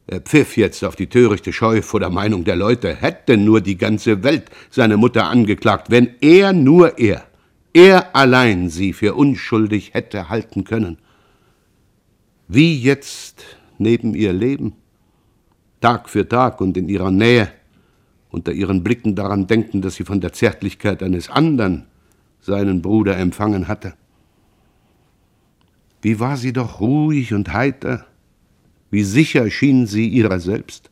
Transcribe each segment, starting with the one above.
Er pfiff jetzt auf die törichte Scheu vor der Meinung der Leute. Hätte nur die ganze Welt seine Mutter angeklagt, wenn er allein sie für unschuldig hätte halten können. Wie jetzt neben ihr leben, Tag für Tag und in ihrer Nähe, unter ihren Blicken daran denken, dass sie von der Zärtlichkeit eines andern seinen Bruder empfangen hatte. Wie war sie doch ruhig und heiter, wie sicher schien sie ihrer selbst.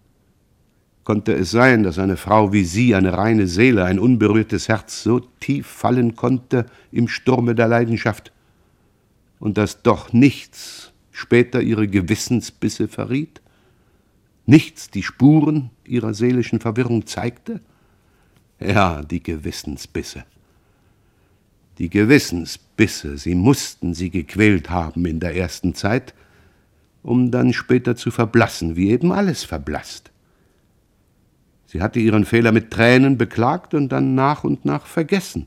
Konnte es sein, dass eine Frau wie sie, eine reine Seele, ein unberührtes Herz so tief fallen konnte im Sturme der Leidenschaft und dass doch nichts später ihre Gewissensbisse verriet? Nichts die Spuren ihrer seelischen Verwirrung zeigte? Ja, die Gewissensbisse. Die Gewissensbisse, sie mussten sie gequält haben in der ersten Zeit, um dann später zu verblassen, wie eben alles verblasst. Sie hatte ihren Fehler mit Tränen beklagt und dann nach und nach vergessen.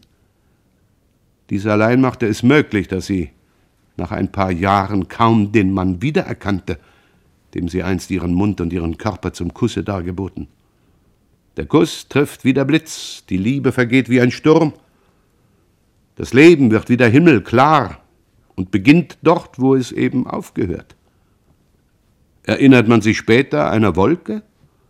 Dies allein machte es möglich, dass sie nach ein paar Jahren kaum den Mann wiedererkannte, dem sie einst ihren Mund und ihren Körper zum Kusse dargeboten. Der Kuss trifft wie der Blitz, die Liebe vergeht wie ein Sturm. Das Leben wird wie der Himmel klar und beginnt dort, wo es eben aufgehört. Erinnert man sich später einer Wolke?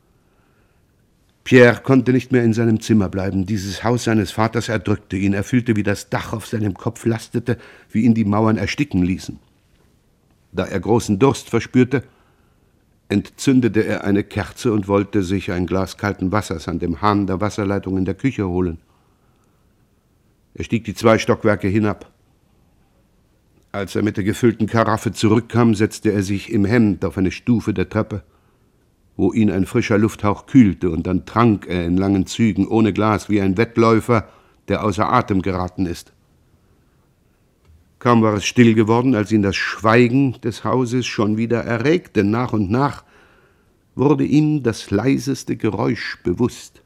Pierre konnte nicht mehr in seinem Zimmer bleiben. Dieses Haus seines Vaters erdrückte ihn. Er fühlte, wie das Dach auf seinem Kopf lastete, wie ihn die Mauern ersticken ließen. Da er großen Durst verspürte, entzündete er eine Kerze und wollte sich ein Glas kalten Wassers an dem Hahn der Wasserleitung in der Küche holen. Er stieg die 2 Stockwerke hinab. Als er mit der gefüllten Karaffe zurückkam, setzte er sich im Hemd auf eine Stufe der Treppe, wo ihn ein frischer Lufthauch kühlte, und dann trank er in langen Zügen ohne Glas wie ein Wettläufer, der außer Atem geraten ist. Kaum war es still geworden, als ihn das Schweigen des Hauses schon wieder erregte. Nach und nach wurde ihm das leiseste Geräusch bewusst.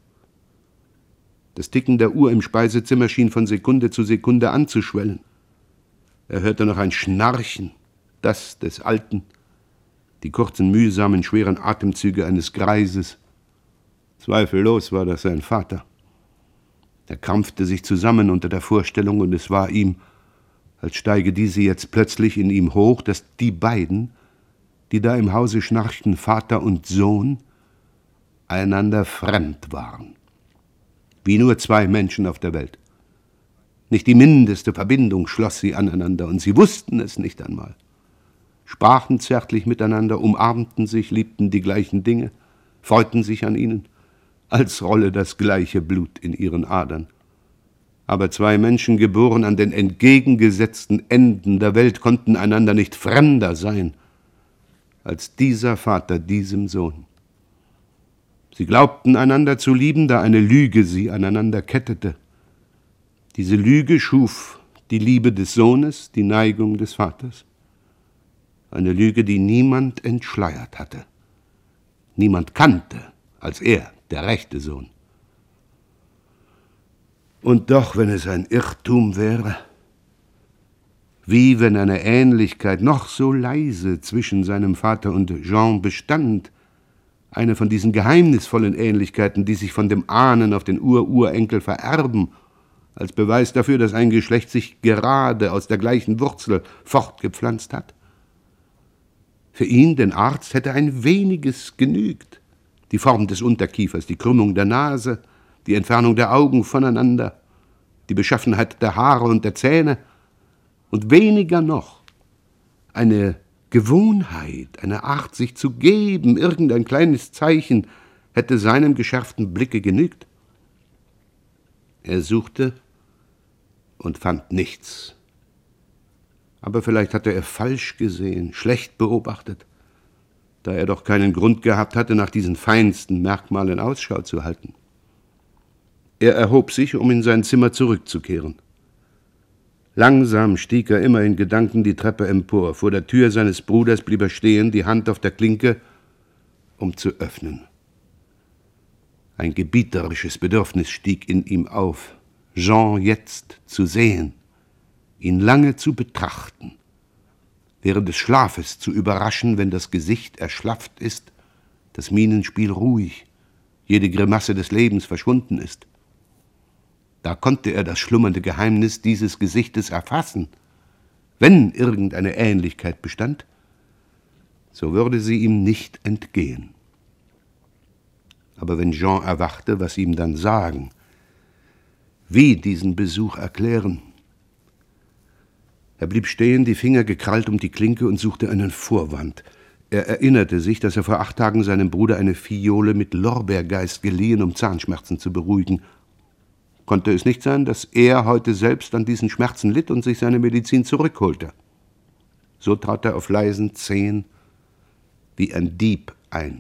Das Ticken der Uhr im Speisezimmer schien von Sekunde zu Sekunde anzuschwellen. Er hörte noch ein Schnarchen, das des Alten, die kurzen, mühsamen, schweren Atemzüge eines Greises. Zweifellos war das sein Vater. Er krampfte sich zusammen unter der Vorstellung, und es war ihm, als steige diese jetzt plötzlich in ihm hoch, dass die beiden, die da im Hause schnarchten, Vater und Sohn, einander fremd waren. Wie nur 2 Menschen auf der Welt. Nicht die mindeste Verbindung schloss sie aneinander, und sie wussten es nicht einmal. Sprachen zärtlich miteinander, umarmten sich, liebten die gleichen Dinge, freuten sich an ihnen, als rolle das gleiche Blut in ihren Adern. Aber 2 Menschen, geboren an den entgegengesetzten Enden der Welt, konnten einander nicht fremder sein als dieser Vater diesem Sohn. Sie glaubten, einander zu lieben, da eine Lüge sie aneinander kettete. Diese Lüge schuf die Liebe des Sohnes, die Neigung des Vaters. Eine Lüge, die niemand entschleiert hatte. Niemand kannte als er, der rechte Sohn. Und doch, wenn es ein Irrtum wäre, wie wenn eine Ähnlichkeit noch so leise zwischen seinem Vater und Jean bestand, eine von diesen geheimnisvollen Ähnlichkeiten, die sich von dem Ahnen auf den Ururenkel vererben, als Beweis dafür, dass ein Geschlecht sich gerade aus der gleichen Wurzel fortgepflanzt hat. Für ihn, den Arzt, hätte ein weniges genügt. Die Form des Unterkiefers, die Krümmung der Nase, die Entfernung der Augen voneinander, die Beschaffenheit der Haare und der Zähne und weniger noch eine Gewohnheit, eine Art, sich zu geben, irgendein kleines Zeichen, hätte seinem geschärften Blicke genügt. Er suchte und fand nichts. Aber vielleicht hatte er falsch gesehen, schlecht beobachtet, da er doch keinen Grund gehabt hatte, nach diesen feinsten Merkmalen Ausschau zu halten. Er erhob sich, um in sein Zimmer zurückzukehren. Langsam stieg er immer in Gedanken die Treppe empor. Vor der Tür seines Bruders blieb er stehen, die Hand auf der Klinke, um zu öffnen. Ein gebieterisches Bedürfnis stieg in ihm auf, Jean jetzt zu sehen, ihn lange zu betrachten, während des Schlafes zu überraschen, wenn das Gesicht erschlafft ist das Mienenspiel ruhig, jede Grimasse des Lebens verschwunden ist. Da konnte er das schlummernde Geheimnis dieses Gesichtes erfassen. Wenn irgendeine Ähnlichkeit bestand, so würde sie ihm nicht entgehen. Aber wenn Jean erwachte, was ihm dann sagen? Wie diesen Besuch erklären? Er blieb stehen, die Finger gekrallt um die Klinke und suchte einen Vorwand. Er erinnerte sich, dass er vor 8 Tagen seinem Bruder eine Fiole mit Lorbeergeist geliehen, um Zahnschmerzen zu beruhigen. Konnte es nicht sein, dass er heute selbst an diesen Schmerzen litt und sich seine Medizin zurückholte? So trat er auf leisen Zehen wie ein Dieb ein.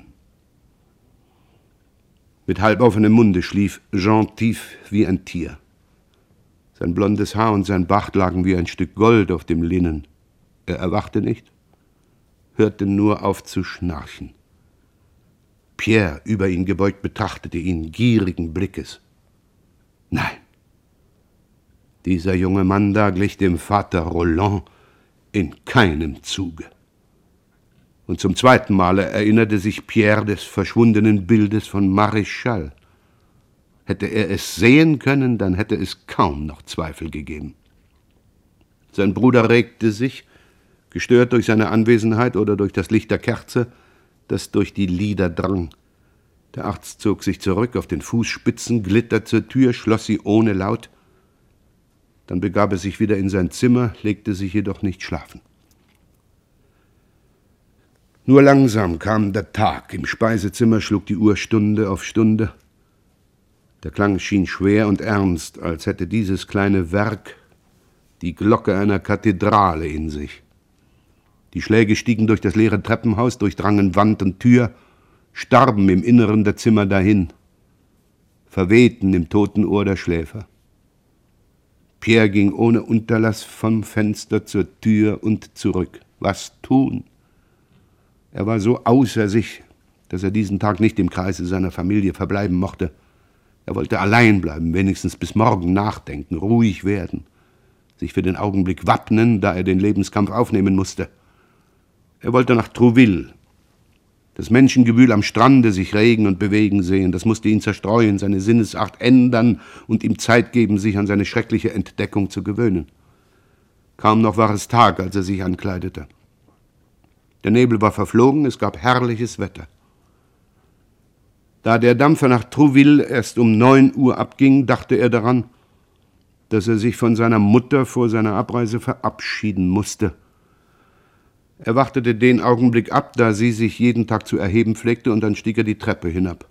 Mit halboffenem Munde schlief Jean tief wie ein Tier. Sein blondes Haar und sein Bart lagen wie ein Stück Gold auf dem Linnen. Er erwachte nicht, hörte nur auf zu schnarchen. Pierre, über ihn gebeugt, betrachtete ihn gierigen Blickes. Nein, dieser junge Mann da glich dem Vater Roland in keinem Zuge. Und zum 2. Male erinnerte sich Pierre des verschwundenen Bildes von Maréchal. Hätte er es sehen können, dann hätte es kaum noch Zweifel gegeben. Sein Bruder regte sich, gestört durch seine Anwesenheit oder durch das Licht der Kerze, das durch die Lider drang. Der Arzt zog sich zurück auf den Fußspitzen, glitt zur Tür, schloss sie ohne Laut. Dann begab er sich wieder in sein Zimmer, legte sich jedoch nicht schlafen. Nur langsam kam der Tag. Im Speisezimmer schlug die Uhr Stunde auf Stunde. Der Klang schien schwer und ernst, als hätte dieses kleine Werk die Glocke einer Kathedrale in sich. Die Schläge stiegen durch das leere Treppenhaus, durchdrangen Wand und Tür, starben im Inneren der Zimmer dahin, verwehten im toten Ohr der Schläfer. Pierre ging ohne Unterlass vom Fenster zur Tür und zurück. Was tun? Er war so außer sich, dass er diesen Tag nicht im Kreise seiner Familie verbleiben mochte. Er wollte allein bleiben, wenigstens bis morgen nachdenken, ruhig werden, sich für den Augenblick wappnen, da er den Lebenskampf aufnehmen musste. Er wollte nach Trouville. Das Menschengewühl am Strande sich regen und bewegen sehen, das musste ihn zerstreuen, seine Sinnesart ändern und ihm Zeit geben, sich an seine schreckliche Entdeckung zu gewöhnen. Kaum noch war es Tag, als er sich ankleidete. Der Nebel war verflogen, es gab herrliches Wetter. Da der Dampfer nach Trouville erst um 9 Uhr abging, dachte er daran, dass er sich von seiner Mutter vor seiner Abreise verabschieden musste. Er wartete den Augenblick ab, da sie sich jeden Tag zu erheben pflegte, und dann stieg er die Treppe hinab.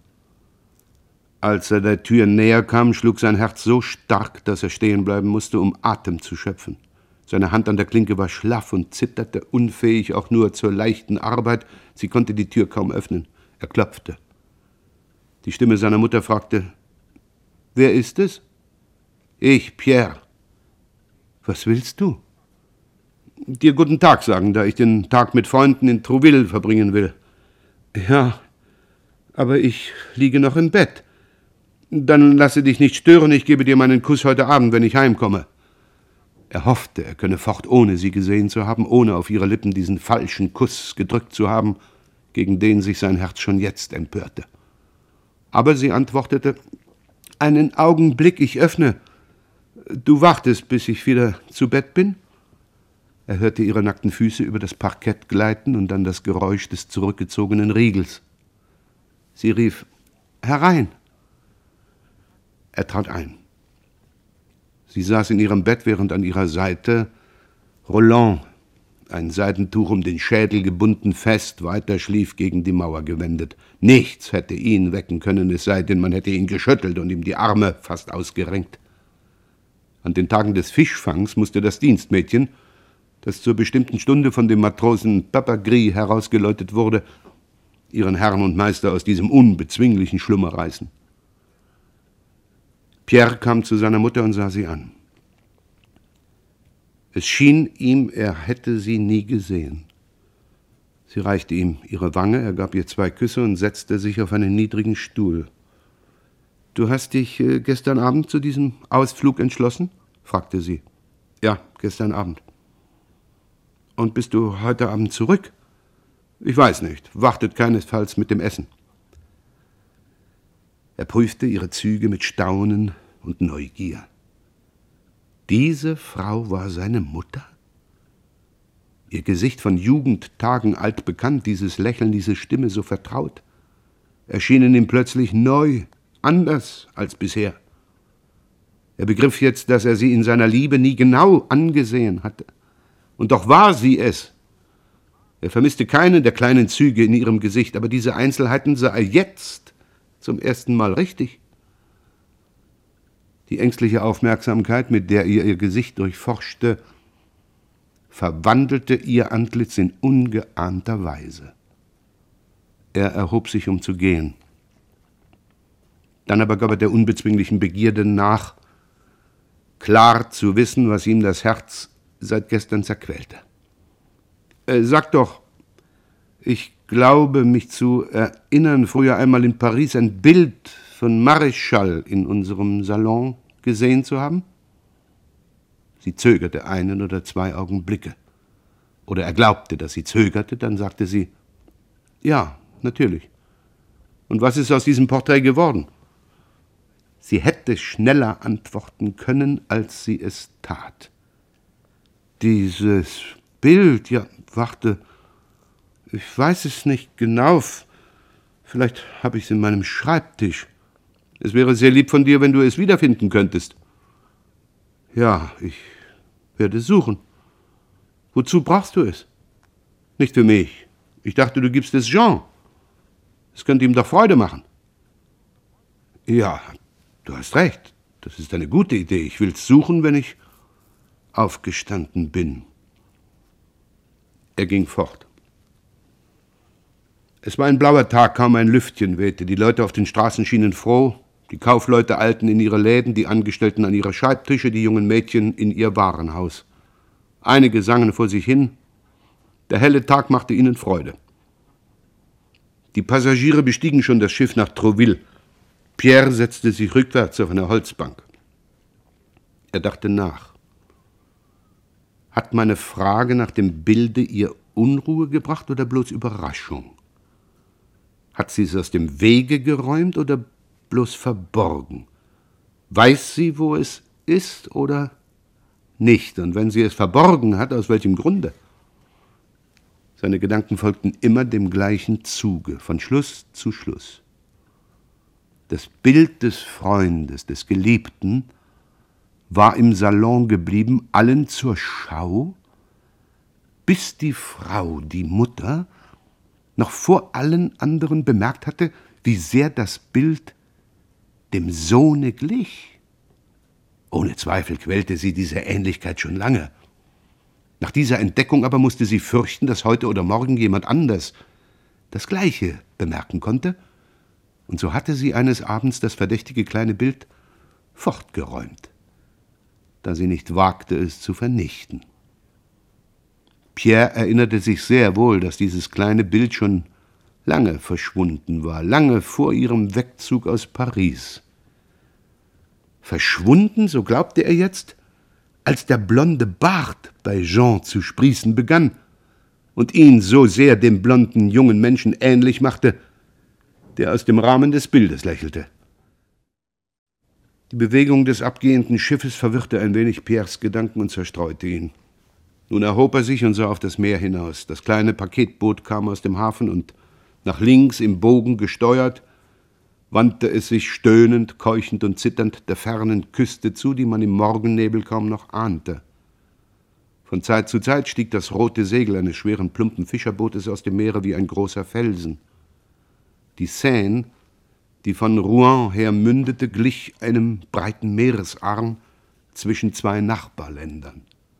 Als er der Tür näher kam, schlug sein Herz so stark, dass er stehen bleiben musste, um Atem zu schöpfen. Seine Hand an der Klinke war schlaff und zitterte, unfähig auch nur zur leichten Arbeit. Sie konnte die Tür kaum öffnen. Er klopfte. Die Stimme seiner Mutter fragte, »Wer ist es?« »Ich, Pierre.« »Was willst du?« »Dir guten Tag sagen, da ich den Tag mit Freunden in Trouville verbringen will.« »Ja, aber ich liege noch im Bett.« »Dann lasse dich nicht stören, ich gebe dir meinen Kuss heute Abend, wenn ich heimkomme.« Er hoffte, er könne fort, ohne sie gesehen zu haben, ohne auf ihre Lippen diesen falschen Kuss gedrückt zu haben, gegen den sich sein Herz schon jetzt empörte. Aber sie antwortete, »Einen Augenblick, ich öffne. Du wartest, bis ich wieder zu Bett bin?« Er hörte ihre nackten Füße über das Parkett gleiten und dann das Geräusch des zurückgezogenen Riegels. Sie rief, »Herein!« Er trat ein. Sie saß in ihrem Bett, während an ihrer Seite Roland, ein Seidentuch um den Schädel gebunden, fest weiter schlief, gegen die Mauer gewendet. Nichts hätte ihn wecken können, es sei denn, man hätte ihn geschüttelt und ihm die Arme fast ausgerenkt. An den Tagen des Fischfangs musste das Dienstmädchen, das zur bestimmten Stunde von dem Matrosen Papagris herausgeläutet wurde, ihren Herrn und Meister aus diesem unbezwinglichen Schlummer reißen. Pierre kam zu seiner Mutter und sah sie an. Es schien ihm, er hätte sie nie gesehen. Sie reichte ihm ihre Wange, er gab ihr 2 Küsse und setzte sich auf einen niedrigen Stuhl. »Du hast dich gestern Abend zu diesem Ausflug entschlossen?« fragte sie. »Ja, gestern Abend.« »Und bist du heute Abend zurück?« »Ich weiß nicht, wartet keinesfalls mit dem Essen.« Er prüfte ihre Züge mit Staunen und Neugier. Diese Frau war seine Mutter? Ihr Gesicht von Jugendtagen altbekannt, dieses Lächeln, diese Stimme so vertraut, erschienen ihm plötzlich neu, anders als bisher. Er begriff jetzt, dass er sie in seiner Liebe nie genau angesehen hatte. Und doch war sie es. Er vermisste keinen der kleinen Züge in ihrem Gesicht, aber diese Einzelheiten sah er jetzt zum ersten Mal richtig. Die ängstliche Aufmerksamkeit, mit der er ihr Gesicht durchforschte, verwandelte ihr Antlitz in ungeahnter Weise. Er erhob sich, um zu gehen. Dann aber gab er der unbezwinglichen Begierde nach, klar zu wissen, was ihm das Herz seit gestern zerquälte. Sag doch, ich glaube, mich zu erinnern, früher einmal in Paris ein Bild von Maréchal in unserem Salon gesehen zu haben? Sie zögerte einen oder zwei Augenblicke. Oder er glaubte, dass sie zögerte, dann sagte sie, ja, natürlich. Und was ist aus diesem Porträt geworden? Sie hätte schneller antworten können, als sie es tat. Dieses Bild, ja, warte, ich weiß es nicht genau, vielleicht habe ich es in meinem Schreibtisch. Es wäre sehr lieb von dir, wenn du es wiederfinden könntest. Ja, ich werde suchen. Wozu brauchst du es? Nicht für mich. Ich dachte, du gibst es Jean. Es könnte ihm doch Freude machen. Ja, du hast recht. Das ist eine gute Idee. Ich will es suchen, wenn ich aufgestanden bin. Er ging fort. Es war ein blauer Tag, kaum ein Lüftchen wehte. Die Leute auf den Straßen schienen froh. Die Kaufleute eilten in ihre Läden, die Angestellten an ihre Schreibtische, die jungen Mädchen in ihr Warenhaus. Einige sangen vor sich hin. Der helle Tag machte ihnen Freude. Die Passagiere bestiegen schon das Schiff nach Trouville. Pierre setzte sich rückwärts auf eine Holzbank. Er dachte nach. Hat meine Frage nach dem Bilde ihr Unruhe gebracht oder bloß Überraschung? Hat sie es aus dem Wege geräumt oder bloß verborgen? Weiß sie, wo es ist oder nicht? Und wenn sie es verborgen hat, aus welchem Grunde? Seine Gedanken folgten immer dem gleichen Zuge, von Schluss zu Schluss. Das Bild des Freundes, des Geliebten, war im Salon geblieben, allen zur Schau, bis die Frau, die Mutter, noch vor allen anderen bemerkt hatte, wie sehr das Bild dem Sohne glich. Ohne Zweifel quälte sie diese Ähnlichkeit schon lange. Nach dieser Entdeckung aber musste sie fürchten, dass heute oder morgen jemand anders das Gleiche bemerken konnte, und so hatte sie eines Abends das verdächtige kleine Bild fortgeräumt, da sie nicht wagte, es zu vernichten. Pierre erinnerte sich sehr wohl, dass dieses kleine Bild schon lange verschwunden war, lange vor ihrem Wegzug aus Paris. Verschwunden, so glaubte er jetzt, als der blonde Bart bei Jean zu sprießen begann und ihn so sehr dem blonden jungen Menschen ähnlich machte, der aus dem Rahmen des Bildes lächelte. Die Bewegung des abgehenden Schiffes verwirrte ein wenig Pierres Gedanken und zerstreute ihn. Nun erhob er sich und sah auf das Meer hinaus. Das kleine Paketboot kam aus dem Hafen und, nach links im Bogen gesteuert, wandte es sich stöhnend, keuchend und zitternd der fernen Küste zu, die man im Morgennebel kaum noch ahnte. Von Zeit zu Zeit stieg das rote Segel eines schweren, plumpen Fischerbootes aus dem Meere wie ein großer Felsen. Die Seine, die von Rouen her mündete, glich einem breiten Meeresarm zwischen zwei Nachbarländern.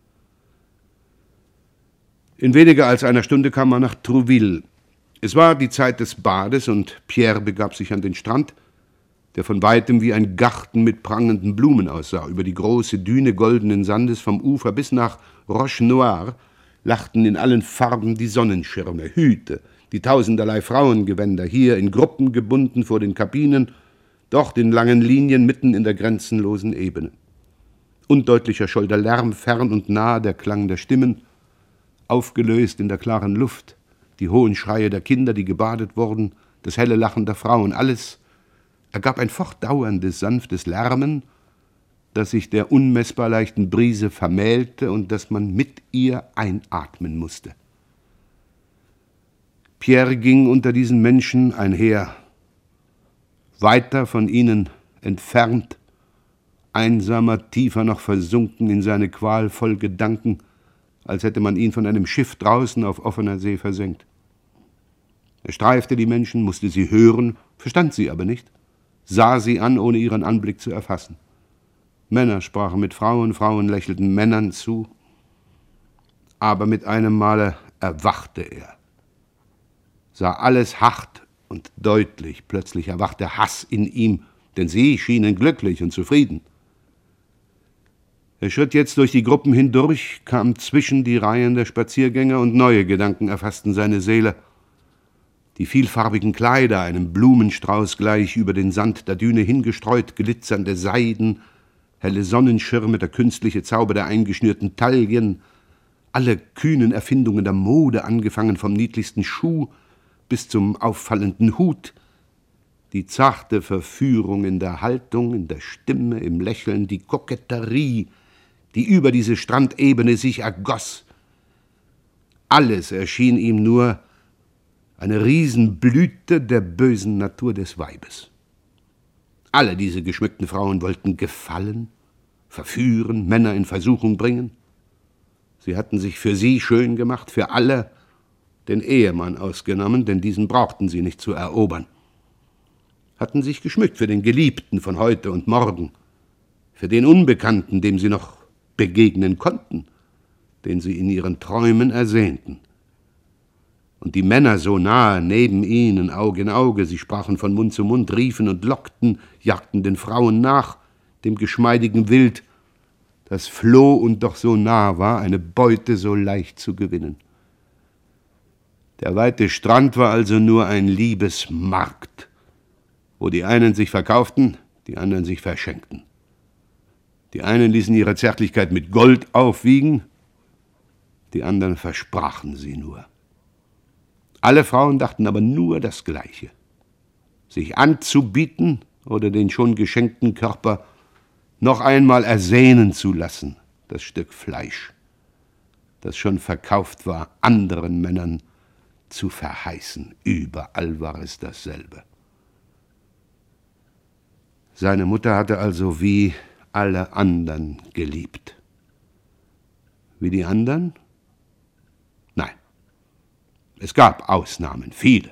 In weniger als einer Stunde kam man nach Trouville. Es war die Zeit des Bades und Pierre begab sich an den Strand, der von weitem wie ein Garten mit prangenden Blumen aussah. Über die große Düne goldenen Sandes vom Ufer bis nach Roche Noire lachten in allen Farben die Sonnenschirme, Hüte, die tausenderlei Frauengewänder, hier in Gruppen gebunden vor den Kabinen, dort in langen Linien mitten in der grenzenlosen Ebene. Undeutlicher scholl der Lärm, fern und nah der Klang der Stimmen, aufgelöst in der klaren Luft, die hohen Schreie der Kinder, die gebadet wurden, das helle Lachen der Frauen, alles Er gab ein fortdauerndes, sanftes Lärmen, das sich der unmessbar leichten Brise vermählte und das man mit ihr einatmen musste. Pierre ging unter diesen Menschen einher, weiter von ihnen entfernt, einsamer, tiefer noch versunken in seine qualvoll Gedanken, als hätte man ihn von einem Schiff draußen auf offener See versenkt. Er streifte die Menschen, musste sie hören, verstand sie aber nicht, sah sie an, ohne ihren Anblick zu erfassen. Männer sprachen mit Frauen, Frauen lächelten Männern zu, aber mit einem Male erwachte er, sah alles hart und deutlich, plötzlich erwachte Hass in ihm, denn sie schienen glücklich und zufrieden. Er schritt jetzt durch die Gruppen hindurch, kam zwischen die Reihen der Spaziergänger und neue Gedanken erfassten seine Seele. Die vielfarbigen Kleider, einem Blumenstrauß gleich, über den Sand der Düne hingestreut, glitzernde Seiden, helle Sonnenschirme, der künstliche Zauber der eingeschnürten Taillen, alle kühnen Erfindungen der Mode, angefangen vom niedlichsten Schuh bis zum auffallenden Hut, die zarte Verführung in der Haltung, in der Stimme, im Lächeln, die Koketterie, die über diese Strandebene sich ergoss. Alles erschien ihm nur eine Riesenblüte der bösen Natur des Weibes. Alle diese geschmückten Frauen wollten gefallen, verführen, Männer in Versuchung bringen. Sie hatten sich für sie schön gemacht, für alle, den Ehemann ausgenommen, denn diesen brauchten sie nicht zu erobern. Hatten sich geschmückt für den Geliebten von heute und morgen, für den Unbekannten, dem sie noch begegnen konnten, den sie in ihren Träumen ersehnten. Und die Männer so nahe, neben ihnen, Auge in Auge, sie sprachen von Mund zu Mund, riefen und lockten, jagten den Frauen nach, dem geschmeidigen Wild, das floh und doch so nah war, eine Beute so leicht zu gewinnen. Der weite Strand war also nur ein Liebesmarkt, wo die einen sich verkauften, die anderen sich verschenkten. Die einen ließen ihre Zärtlichkeit mit Gold aufwiegen, die anderen versprachen sie nur. Alle Frauen dachten aber nur das Gleiche: sich anzubieten oder den schon geschenkten Körper noch einmal ersehnen zu lassen, das Stück Fleisch, das schon verkauft war, anderen Männern zu verheißen. Überall war es dasselbe. Seine Mutter hatte also wie alle anderen geliebt. Wie die anderen? Nein. Es gab Ausnahmen, viele.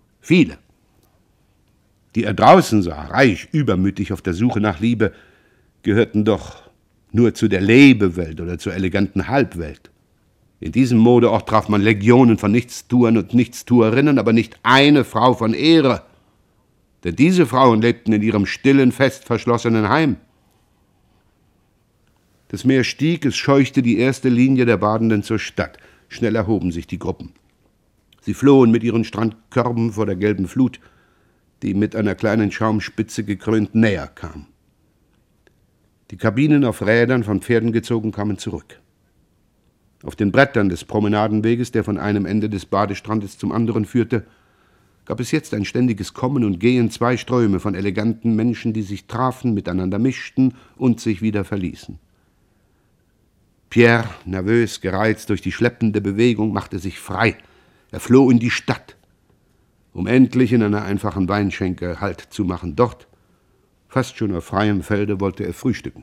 Die er draußen sah, reich, übermütig auf der Suche nach Liebe, gehörten doch nur zu der Lebewelt oder zur eleganten Halbwelt. In diesem Modeort traf man Legionen von Nichtstuern und Nichtstuerinnen, aber nicht eine Frau von Ehre. Denn diese Frauen lebten in ihrem stillen, fest verschlossenen Heim. Das Meer stieg, es scheuchte die erste Linie der Badenden zur Stadt. Schnell erhoben sich die Gruppen. Sie flohen mit ihren Strandkörben vor der gelben Flut, die mit einer kleinen Schaumspitze gekrönt näher kam. Die Kabinen auf Rädern, von Pferden gezogen, kamen zurück. Auf den Brettern des Promenadenweges, der von einem Ende des Badestrandes zum anderen führte, gab es jetzt ein ständiges Kommen und Gehen, zwei Ströme von eleganten Menschen, die sich trafen, miteinander mischten und sich wieder verließen. Pierre, nervös, gereizt durch die schleppende Bewegung, machte sich frei. Er floh in die Stadt, um endlich in einer einfachen Weinschenke Halt zu machen. Dort, fast schon auf freiem Felde, wollte er frühstücken.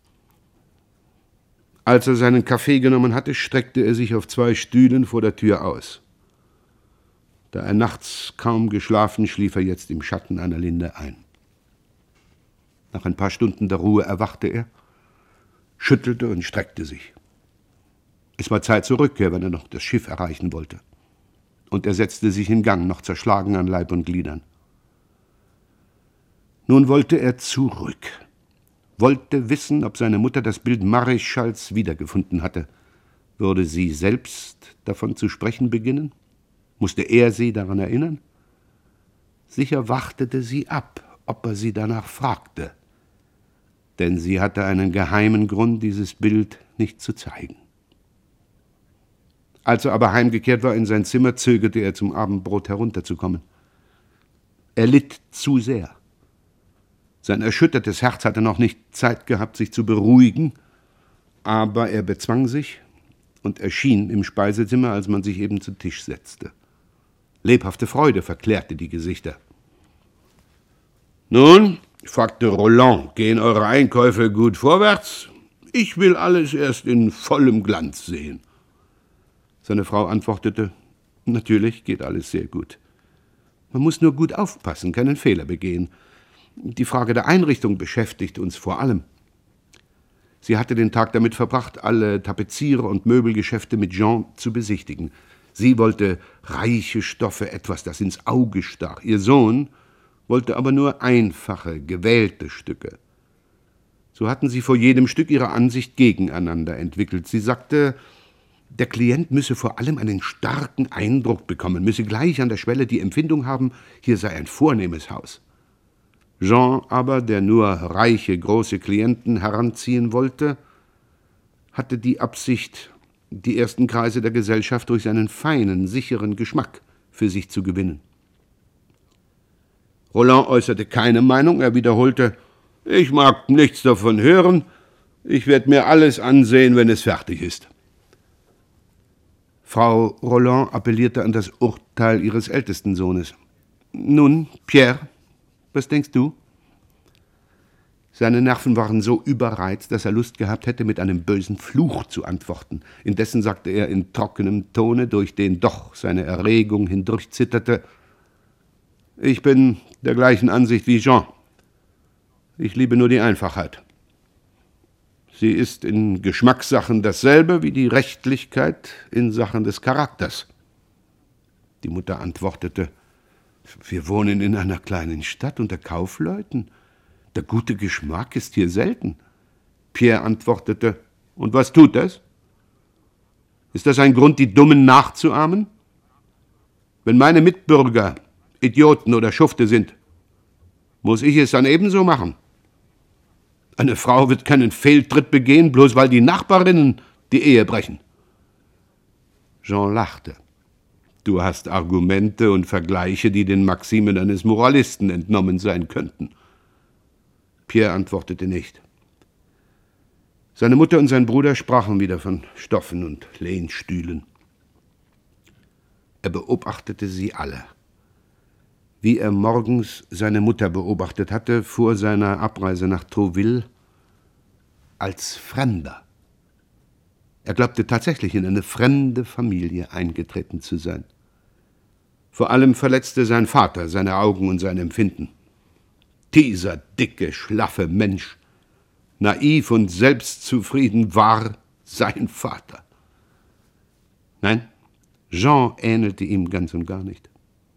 Als er seinen Kaffee genommen hatte, streckte er sich auf zwei Stühlen vor der Tür aus. Da er nachts kaum geschlafen, schlief er jetzt im Schatten einer Linde ein. Nach ein paar Stunden der Ruhe erwachte er, schüttelte und streckte sich. Es war Zeit zur Rückkehr, wenn er noch das Schiff erreichen wollte. Und er setzte sich in Gang, noch zerschlagen an Leib und Gliedern. Nun wollte er zurück, wollte wissen, ob seine Mutter das Bild Mareschals wiedergefunden hatte. Würde sie selbst davon zu sprechen beginnen? Musste er sie daran erinnern? Sicher wartete sie ab, ob er sie danach fragte, denn sie hatte einen geheimen Grund, dieses Bild nicht zu zeigen. Als er aber heimgekehrt war in sein Zimmer, zögerte er zum Abendbrot herunterzukommen. Er litt zu sehr. Sein erschüttertes Herz hatte noch nicht Zeit gehabt, sich zu beruhigen, aber er bezwang sich und erschien im Speisezimmer, als man sich eben zu Tisch setzte. Lebhafte Freude verklärte die Gesichter. »Nun«, fragte Roland, »gehen eure Einkäufe gut vorwärts? Ich will alles erst in vollem Glanz sehen.« Seine Frau antwortete, »Natürlich geht alles sehr gut. Man muss nur gut aufpassen, keinen Fehler begehen. Die Frage der Einrichtung beschäftigt uns vor allem.« Sie hatte den Tag damit verbracht, alle Tapeziere und Möbelgeschäfte mit Jean zu besichtigen. Sie wollte reiche Stoffe, etwas, das ins Auge stach. Ihr Sohn wollte aber nur einfache, gewählte Stücke. So hatten sie vor jedem Stück ihre Ansicht gegeneinander entwickelt. Sie sagte, der Klient müsse vor allem einen starken Eindruck bekommen, müsse gleich an der Schwelle die Empfindung haben, hier sei ein vornehmes Haus. Jean aber, der nur reiche, große Klienten heranziehen wollte, hatte die Absicht, die ersten Kreise der Gesellschaft durch seinen feinen, sicheren Geschmack für sich zu gewinnen. Roland äußerte keine Meinung, er wiederholte, »Ich mag nichts davon hören, ich werde mir alles ansehen, wenn es fertig ist.« Frau Roland appellierte an das Urteil ihres ältesten Sohnes. »Nun, Pierre, was denkst du?« Seine Nerven waren so überreizt, dass er Lust gehabt hätte, mit einem bösen Fluch zu antworten. Indessen sagte er in trockenem Tone, durch den doch seine Erregung hindurchzitterte, »Ich bin der gleichen Ansicht wie Jean. Ich liebe nur die Einfachheit. Sie ist in Geschmackssachen dasselbe wie die Rechtlichkeit in Sachen des Charakters.« Die Mutter antwortete, »Wir wohnen in einer kleinen Stadt unter Kaufleuten. Der gute Geschmack ist hier selten.« Pierre antwortete, »Und was tut das? Ist das ein Grund, die Dummen nachzuahmen? Wenn meine Mitbürger Idioten oder Schufte sind, muss ich es dann ebenso machen. Eine Frau wird keinen Fehltritt begehen, bloß weil die Nachbarinnen die Ehe brechen.« Jean lachte. »Du hast Argumente und Vergleiche, die den Maximen eines Moralisten entnommen sein könnten.« Pierre antwortete nicht. Seine Mutter und sein Bruder sprachen wieder von Stoffen und Lehnstühlen. Er beobachtete sie alle. Wie er morgens seine Mutter beobachtet hatte, vor seiner Abreise nach Trouville, als Fremder. Er glaubte tatsächlich, in eine fremde Familie eingetreten zu sein. Vor allem verletzte sein Vater seine Augen und sein Empfinden. Dieser dicke, schlaffe Mensch, naiv und selbstzufrieden, war sein Vater. Nein, Jean ähnelte ihm ganz und gar nicht.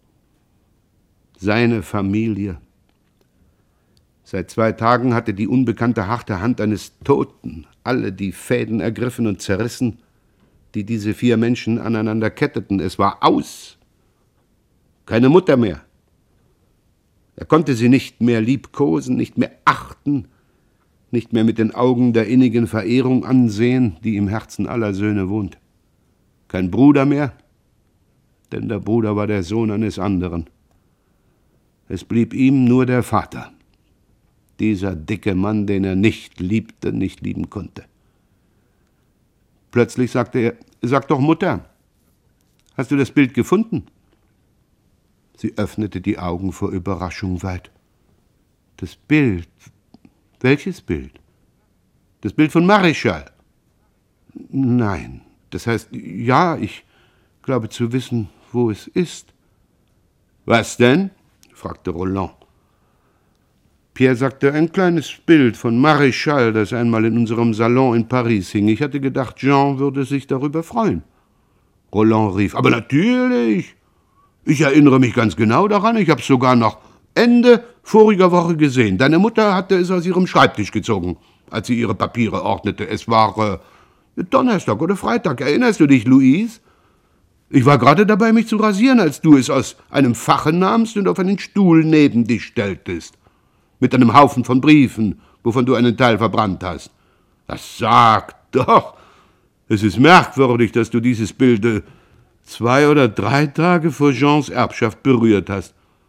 Seine Familie. Seit 2 Tagen hatte die unbekannte harte Hand eines Toten alle die Fäden ergriffen und zerrissen, die diese 4 Menschen aneinander ketteten. Es war aus. Keine Mutter mehr. Er konnte sie nicht mehr liebkosen, nicht mehr achten, nicht mehr mit den Augen der innigen Verehrung ansehen, die im Herzen aller Söhne wohnt. Kein Bruder mehr, denn der Bruder war der Sohn eines anderen. Es blieb ihm nur der Vater, dieser dicke Mann, den er nicht liebte, nicht lieben konnte. Plötzlich sagte er, »Sag doch, Mutter, hast du das Bild gefunden?« Sie öffnete die Augen vor Überraschung weit. »Das Bild? Welches Bild?« »Das Bild von Marischal.« »Nein, das heißt, ja, ich glaube zu wissen, wo es ist.« »Was denn?« fragte Roland. Pierre sagte, ein kleines Bild von Marischal, das einmal in unserem Salon in Paris hing. Ich hatte gedacht, Jean würde sich darüber freuen. Roland rief, aber natürlich. Ich erinnere mich ganz genau daran. Ich habe es sogar noch Ende voriger Woche gesehen. Deine Mutter hatte es aus ihrem Schreibtisch gezogen, als sie ihre Papiere ordnete. Es war Donnerstag oder Freitag. Erinnerst du dich, Louise? Ich war gerade dabei, mich zu rasieren, als du es aus einem Fache nahmst und auf einen Stuhl neben dich stelltest. Mit einem Haufen von Briefen, wovon du einen Teil verbrannt hast. Das sagt doch. Es ist merkwürdig, dass du dieses Bild 2 oder 3 Tage vor Jeans Erbschaft berührt hast.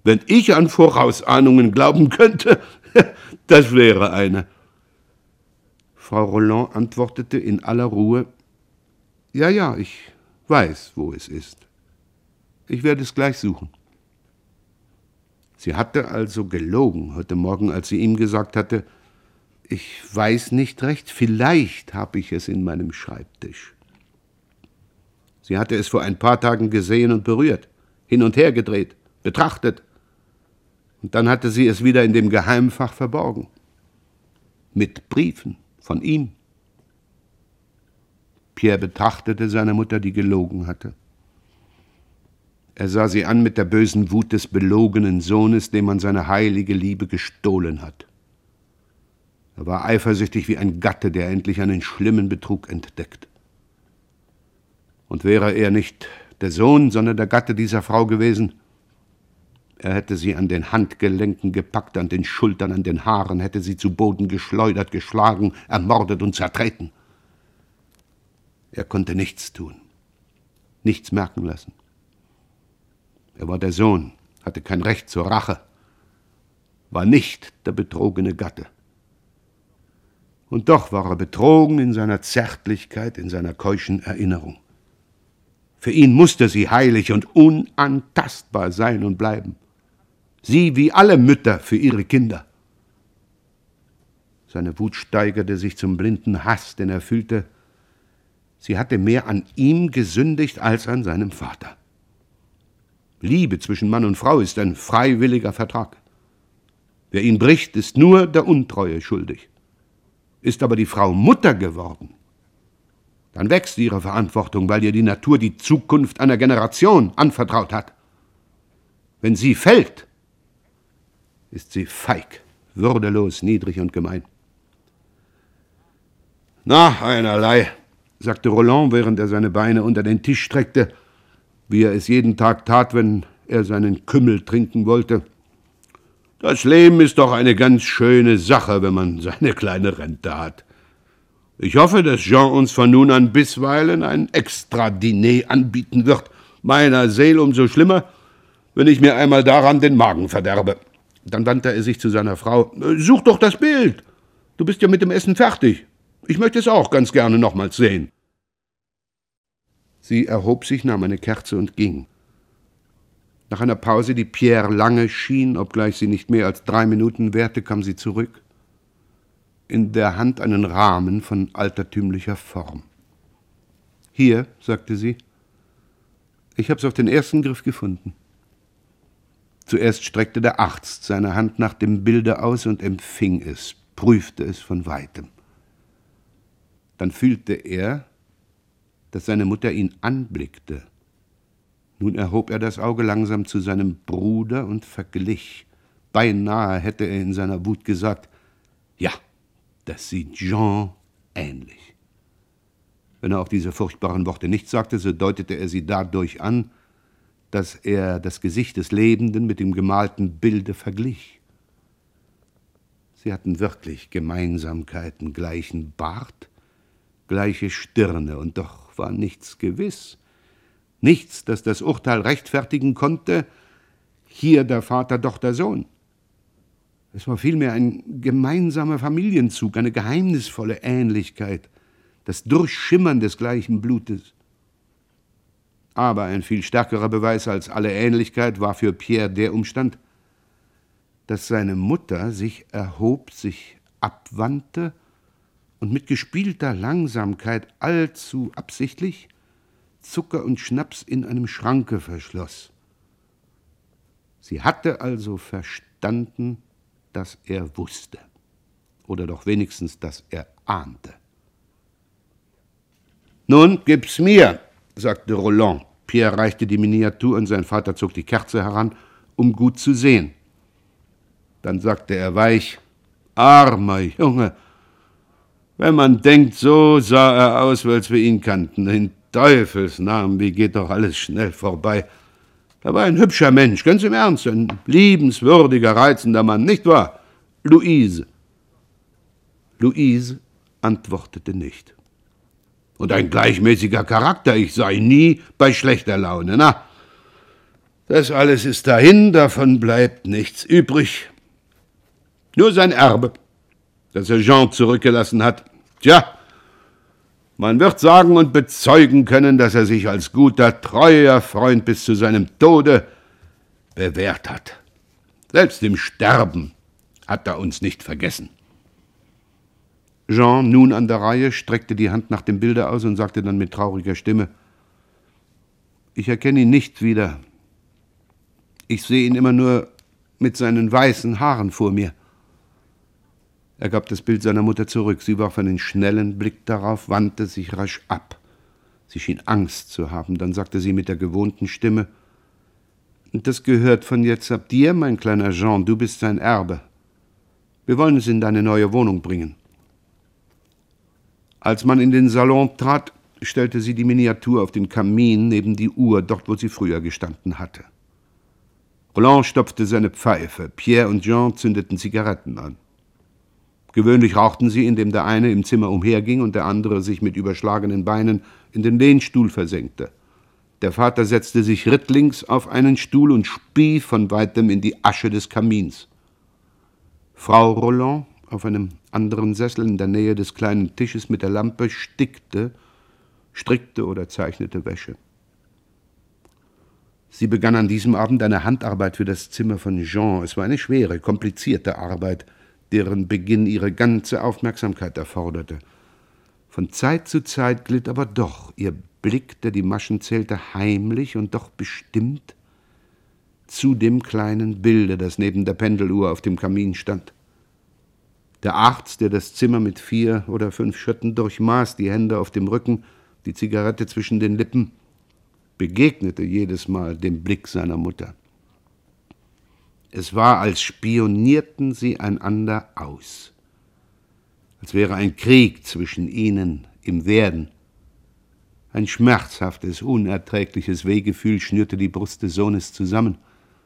Wenn ich an Vorausahnungen glauben könnte, das wäre eine. Frau Roland antwortete in aller Ruhe: Ja, ja, ich weiß, wo es ist. Ich werde es gleich suchen. Sie hatte also gelogen heute Morgen, als sie ihm gesagt hatte: Ich weiß nicht recht, vielleicht habe ich es in meinem Schreibtisch. Sie hatte es vor ein paar Tagen gesehen und berührt, hin und her gedreht, betrachtet. Und dann hatte sie es wieder in dem Geheimfach verborgen. Mit Briefen von ihm. Pierre betrachtete seine Mutter, die gelogen hatte. Er sah sie an mit der bösen Wut des belogenen Sohnes, dem man seine heilige Liebe gestohlen hat. Er war eifersüchtig wie ein Gatte, der endlich einen schlimmen Betrug entdeckt. Und wäre er nicht der Sohn, sondern der Gatte dieser Frau gewesen, er hätte sie an den Handgelenken gepackt, an den Schultern, an den Haaren, hätte sie zu Boden geschleudert, geschlagen, ermordet und zertreten. Er konnte nichts tun, nichts merken lassen. Er war der Sohn, hatte kein Recht zur Rache, war nicht der betrogene Gatte. Und doch war er betrogen in seiner Zärtlichkeit, in seiner keuschen Erinnerung. Für ihn musste sie heilig und unantastbar sein und bleiben. Sie wie alle Mütter für ihre Kinder. Seine Wut steigerte sich zum blinden Hass, denn er fühlte, sie hatte mehr an ihm gesündigt als an seinem Vater. Liebe zwischen Mann und Frau ist ein freiwilliger Vertrag. Wer ihn bricht, ist nur der Untreue schuldig. Ist aber die Frau Mutter geworden, dann wächst ihre Verantwortung, weil ihr die Natur die Zukunft einer Generation anvertraut hat. Wenn sie fällt, ist sie feig, würdelos, niedrig und gemein. Na, einerlei, sagte Roland, während er seine Beine unter den Tisch streckte, wie er es jeden Tag tat, wenn er seinen Kümmel trinken wollte. Das Leben ist doch eine ganz schöne Sache, wenn man seine kleine Rente hat. Ich hoffe, dass Jean uns von nun an bisweilen ein Extra-Diner anbieten wird. Meiner Seele umso schlimmer, wenn ich mir einmal daran den Magen verderbe. Dann wandte er sich zu seiner Frau. Such doch das Bild. Du bist ja mit dem Essen fertig. Ich möchte es auch ganz gerne nochmals sehen. Sie erhob sich, nahm eine Kerze und ging. Nach einer Pause, die Pierre lange schien, obgleich sie nicht mehr als 3 Minuten währte, kam sie zurück. In der Hand einen Rahmen von altertümlicher Form. Hier, sagte sie, ich habe es auf den ersten Griff gefunden. Zuerst streckte der Arzt seine Hand nach dem Bilde aus und empfing es, prüfte es von weitem. Dann fühlte er, dass seine Mutter ihn anblickte. Nun erhob er das Auge langsam zu seinem Bruder und verglich. Beinahe hätte er in seiner Wut gesagt, ja, das sieht Jean ähnlich. Wenn er auf diese furchtbaren Worte nicht sagte, so deutete er sie dadurch an, dass er das Gesicht des Lebenden mit dem gemalten Bilde verglich. Sie hatten wirklich Gemeinsamkeiten, gleichen Bart, gleiche Stirne, und doch war nichts gewiss. Nichts, das das Urteil rechtfertigen konnte, hier der Vater, doch der Sohn. Es war vielmehr ein gemeinsamer Familienzug, eine geheimnisvolle Ähnlichkeit, das Durchschimmern des gleichen Blutes. Aber ein viel stärkerer Beweis als alle Ähnlichkeit war für Pierre der Umstand, dass seine Mutter sich erhob, sich abwandte und mit gespielter Langsamkeit allzu absichtlich Zucker und Schnaps in einem Schranke verschloss. Sie hatte also verstanden, dass er wusste, oder doch wenigstens, dass er ahnte. »Nun, gib's mir«, sagte Roland. Pierre reichte die Miniatur und sein Vater zog die Kerze heran, um gut zu sehen. Dann sagte er weich, »Armer Junge, wenn man denkt, so sah er aus, als wir ihn kannten. In Teufels Namen, wie geht doch alles schnell vorbei. Er war ein hübscher Mensch, ganz im Ernst, ein liebenswürdiger, reizender Mann, nicht wahr? Louise.« Louise antwortete nicht. »Und ein gleichmäßiger Charakter, ich sei nie bei schlechter Laune. Na, Das alles ist dahin, davon bleibt nichts übrig. Nur sein Erbe, das er Jean zurückgelassen hat. Tja, man wird sagen und bezeugen können, dass er sich als guter, treuer Freund bis zu seinem Tode bewährt hat. Selbst im Sterben hat er uns nicht vergessen. Jean, nun an der Reihe, streckte die Hand nach dem Bilde aus und sagte dann mit trauriger Stimme: Ich erkenne ihn nicht wieder. Ich sehe ihn immer nur mit seinen weißen Haaren vor mir. Er gab das Bild seiner Mutter zurück. Sie warf einen schnellen Blick darauf, wandte sich rasch ab. Sie schien Angst zu haben. Dann sagte sie mit der gewohnten Stimme: Das gehört von jetzt ab dir, mein kleiner Jean. Du bist sein Erbe. Wir wollen es in deine neue Wohnung bringen. Als man in den Salon trat, stellte sie die Miniatur auf den Kamin neben die Uhr, dort wo sie früher gestanden hatte. Roland stopfte seine Pfeife. Pierre und Jean zündeten Zigaretten an. Gewöhnlich rauchten sie, indem der eine im Zimmer umherging und der andere sich mit überschlagenen Beinen in den Lehnstuhl versenkte. Der Vater setzte sich rittlings auf einen Stuhl und spie von weitem in die Asche des Kamins. Frau Roland, auf einem anderen Sessel in der Nähe des kleinen Tisches mit der Lampe, stickte, strickte oder zeichnete Wäsche. Sie begann an diesem Abend eine Handarbeit für das Zimmer von Jean. Es war eine schwere, komplizierte Arbeit, deren Beginn ihre ganze Aufmerksamkeit erforderte. Von Zeit zu Zeit glitt aber doch ihr Blick, der die Maschen zählte, heimlich und doch bestimmt zu dem kleinen Bilde, das neben der Pendeluhr auf dem Kamin stand. Der Arzt, der das Zimmer mit 4 oder 5 Schritten durchmaß, die Hände auf dem Rücken, die Zigarette zwischen den Lippen, begegnete jedes Mal dem Blick seiner Mutter. Es war, als spionierten sie einander aus, als wäre ein Krieg zwischen ihnen im Werden. Ein schmerzhaftes, unerträgliches Wehgefühl schnürte die Brust des Sohnes zusammen.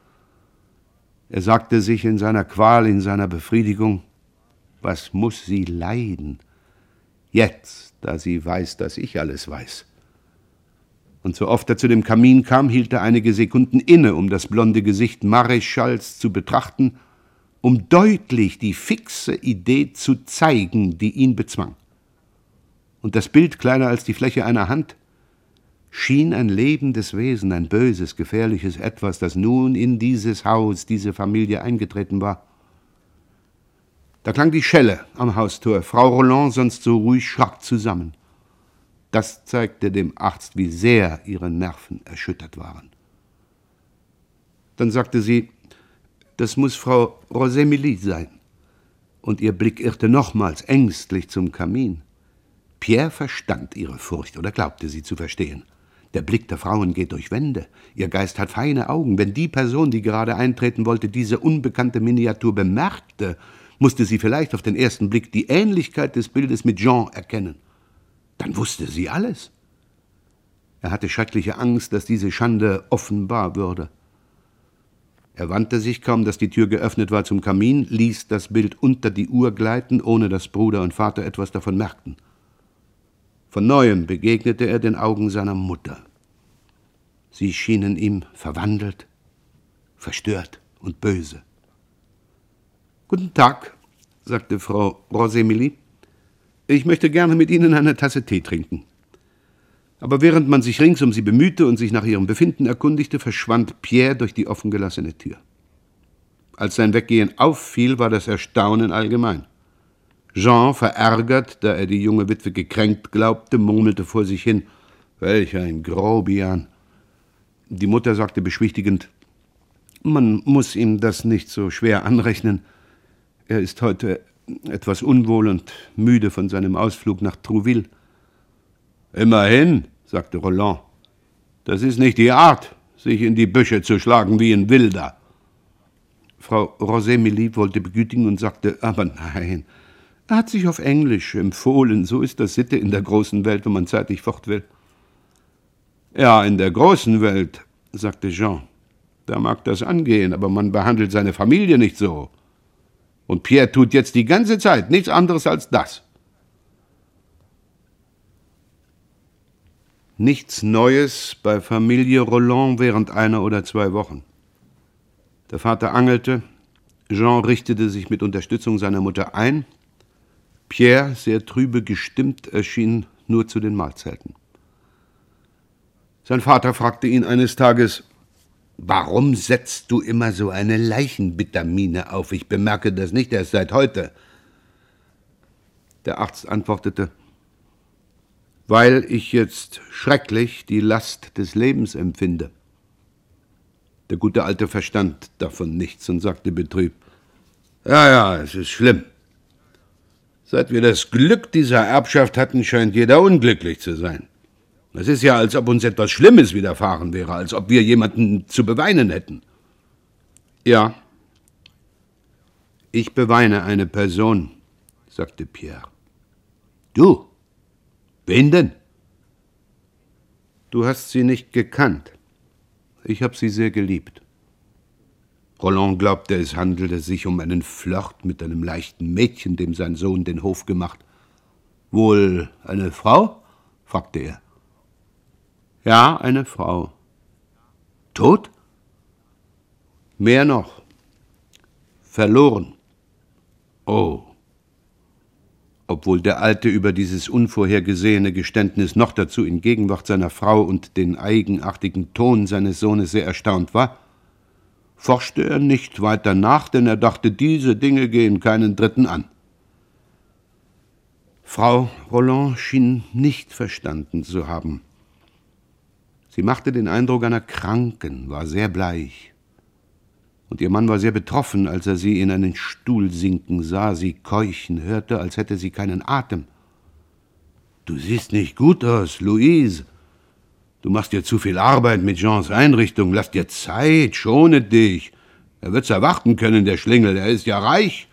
Er sagte sich in seiner Qual, in seiner Befriedigung: Was muss sie leiden, jetzt, da sie weiß, dass ich alles weiß? Und so oft er zu dem Kamin kam, hielt er einige Sekunden inne, um das blonde Gesicht Mareschalls zu betrachten, um deutlich die fixe Idee zu zeigen, die ihn bezwang. Und das Bild, kleiner als die Fläche einer Hand, schien ein lebendes Wesen, ein böses, gefährliches Etwas, das nun in dieses Haus, diese Familie eingetreten war. Da klang die Schelle am Haustor. Frau Roland, sonst so ruhig, schrak zusammen. Das zeigte dem Arzt, wie sehr ihre Nerven erschüttert waren. Dann sagte sie: Das muss Frau Rosémilly sein. Und ihr Blick irrte nochmals ängstlich zum Kamin. Pierre verstand ihre Furcht oder glaubte sie zu verstehen. Der Blick der Frauen geht durch Wände. Ihr Geist hat feine Augen. Wenn die Person, die gerade eintreten wollte, diese unbekannte Miniatur bemerkte, musste sie vielleicht auf den ersten Blick die Ähnlichkeit des Bildes mit Jean erkennen. Dann wusste sie alles. Er hatte schreckliche Angst, dass diese Schande offenbar würde. Er wandte sich, kaum dass die Tür geöffnet war, zum Kamin, ließ das Bild unter die Uhr gleiten, ohne dass Bruder und Vater etwas davon merkten. Von Neuem begegnete er den Augen seiner Mutter. Sie schienen ihm verwandelt, verstört und böse. »Guten Tag«, sagte Frau Rosémilly. »Ich möchte gerne mit Ihnen eine Tasse Tee trinken.« Aber während man sich rings um sie bemühte und sich nach ihrem Befinden erkundigte, verschwand Pierre durch die offengelassene Tür. Als sein Weggehen auffiel, war das Erstaunen allgemein. Jean, verärgert, da er die junge Witwe gekränkt glaubte, murmelte vor sich hin: »Welch ein Grobian!« Die Mutter sagte beschwichtigend: »Man muss ihm das nicht so schwer anrechnen. Er ist heute etwas unwohl und müde von seinem Ausflug nach Trouville.« »Immerhin«, sagte Roland, »das ist nicht die Art, sich in die Büsche zu schlagen wie ein Wilder.« Frau Rosémilly wollte begütigen und sagte: »Aber nein, er hat sich auf Englisch empfohlen. So ist das Sitte in der großen Welt, wenn man zeitig fort will.« »Ja, in der großen Welt«, sagte Jean, »da mag das angehen, aber man behandelt seine Familie nicht so. Und Pierre tut jetzt die ganze Zeit nichts anderes als das.« Nichts Neues bei Familie Roland während 1 oder 2 Wochen. Der Vater angelte, Jean richtete sich mit Unterstützung seiner Mutter ein, Pierre, sehr trübe gestimmt, erschien nur zu den Mahlzeiten. Sein Vater fragte ihn eines Tages: »Warum setzt du immer so eine Leichenbittermiene auf? Ich bemerke das nicht erst seit heute.« Der Arzt antwortete: »Weil ich jetzt schrecklich die Last des Lebens empfinde.« Der gute Alte verstand davon nichts und sagte betrübt: »Ja, es ist schlimm. Seit wir das Glück dieser Erbschaft hatten, scheint jeder unglücklich zu sein. Es ist ja, als ob uns etwas Schlimmes widerfahren wäre, als ob wir jemanden zu beweinen hätten.« »Ja, ich beweine eine Person«, sagte Pierre. »Du? Wen denn?« »Du hast sie nicht gekannt. Ich habe sie sehr geliebt.« Roland glaubte, es handelte sich um einen Flirt mit einem leichten Mädchen, dem sein Sohn den Hof gemacht. »Wohl eine Frau?« fragte er. »Ja, eine Frau.« »Tot?« »Mehr noch. Verloren.« »Oh.« Obwohl der Alte über dieses unvorhergesehene Geständnis noch dazu in Gegenwart seiner Frau und den eigenartigen Ton seines Sohnes sehr erstaunt war, forschte er nicht weiter nach, denn er dachte, diese Dinge gehen keinen Dritten an. Frau Roland schien nicht verstanden zu haben. Sie machte den Eindruck einer Kranken, war sehr bleich. Und ihr Mann war sehr betroffen, als er sie in einen Stuhl sinken sah, sie keuchen hörte, als hätte sie keinen Atem. »Du siehst nicht gut aus, Louise. Du machst dir zu viel Arbeit mit Jeans Einrichtung. Lass dir Zeit, schone dich. Er wird's erwarten können, der Schlingel, er ist ja reich.«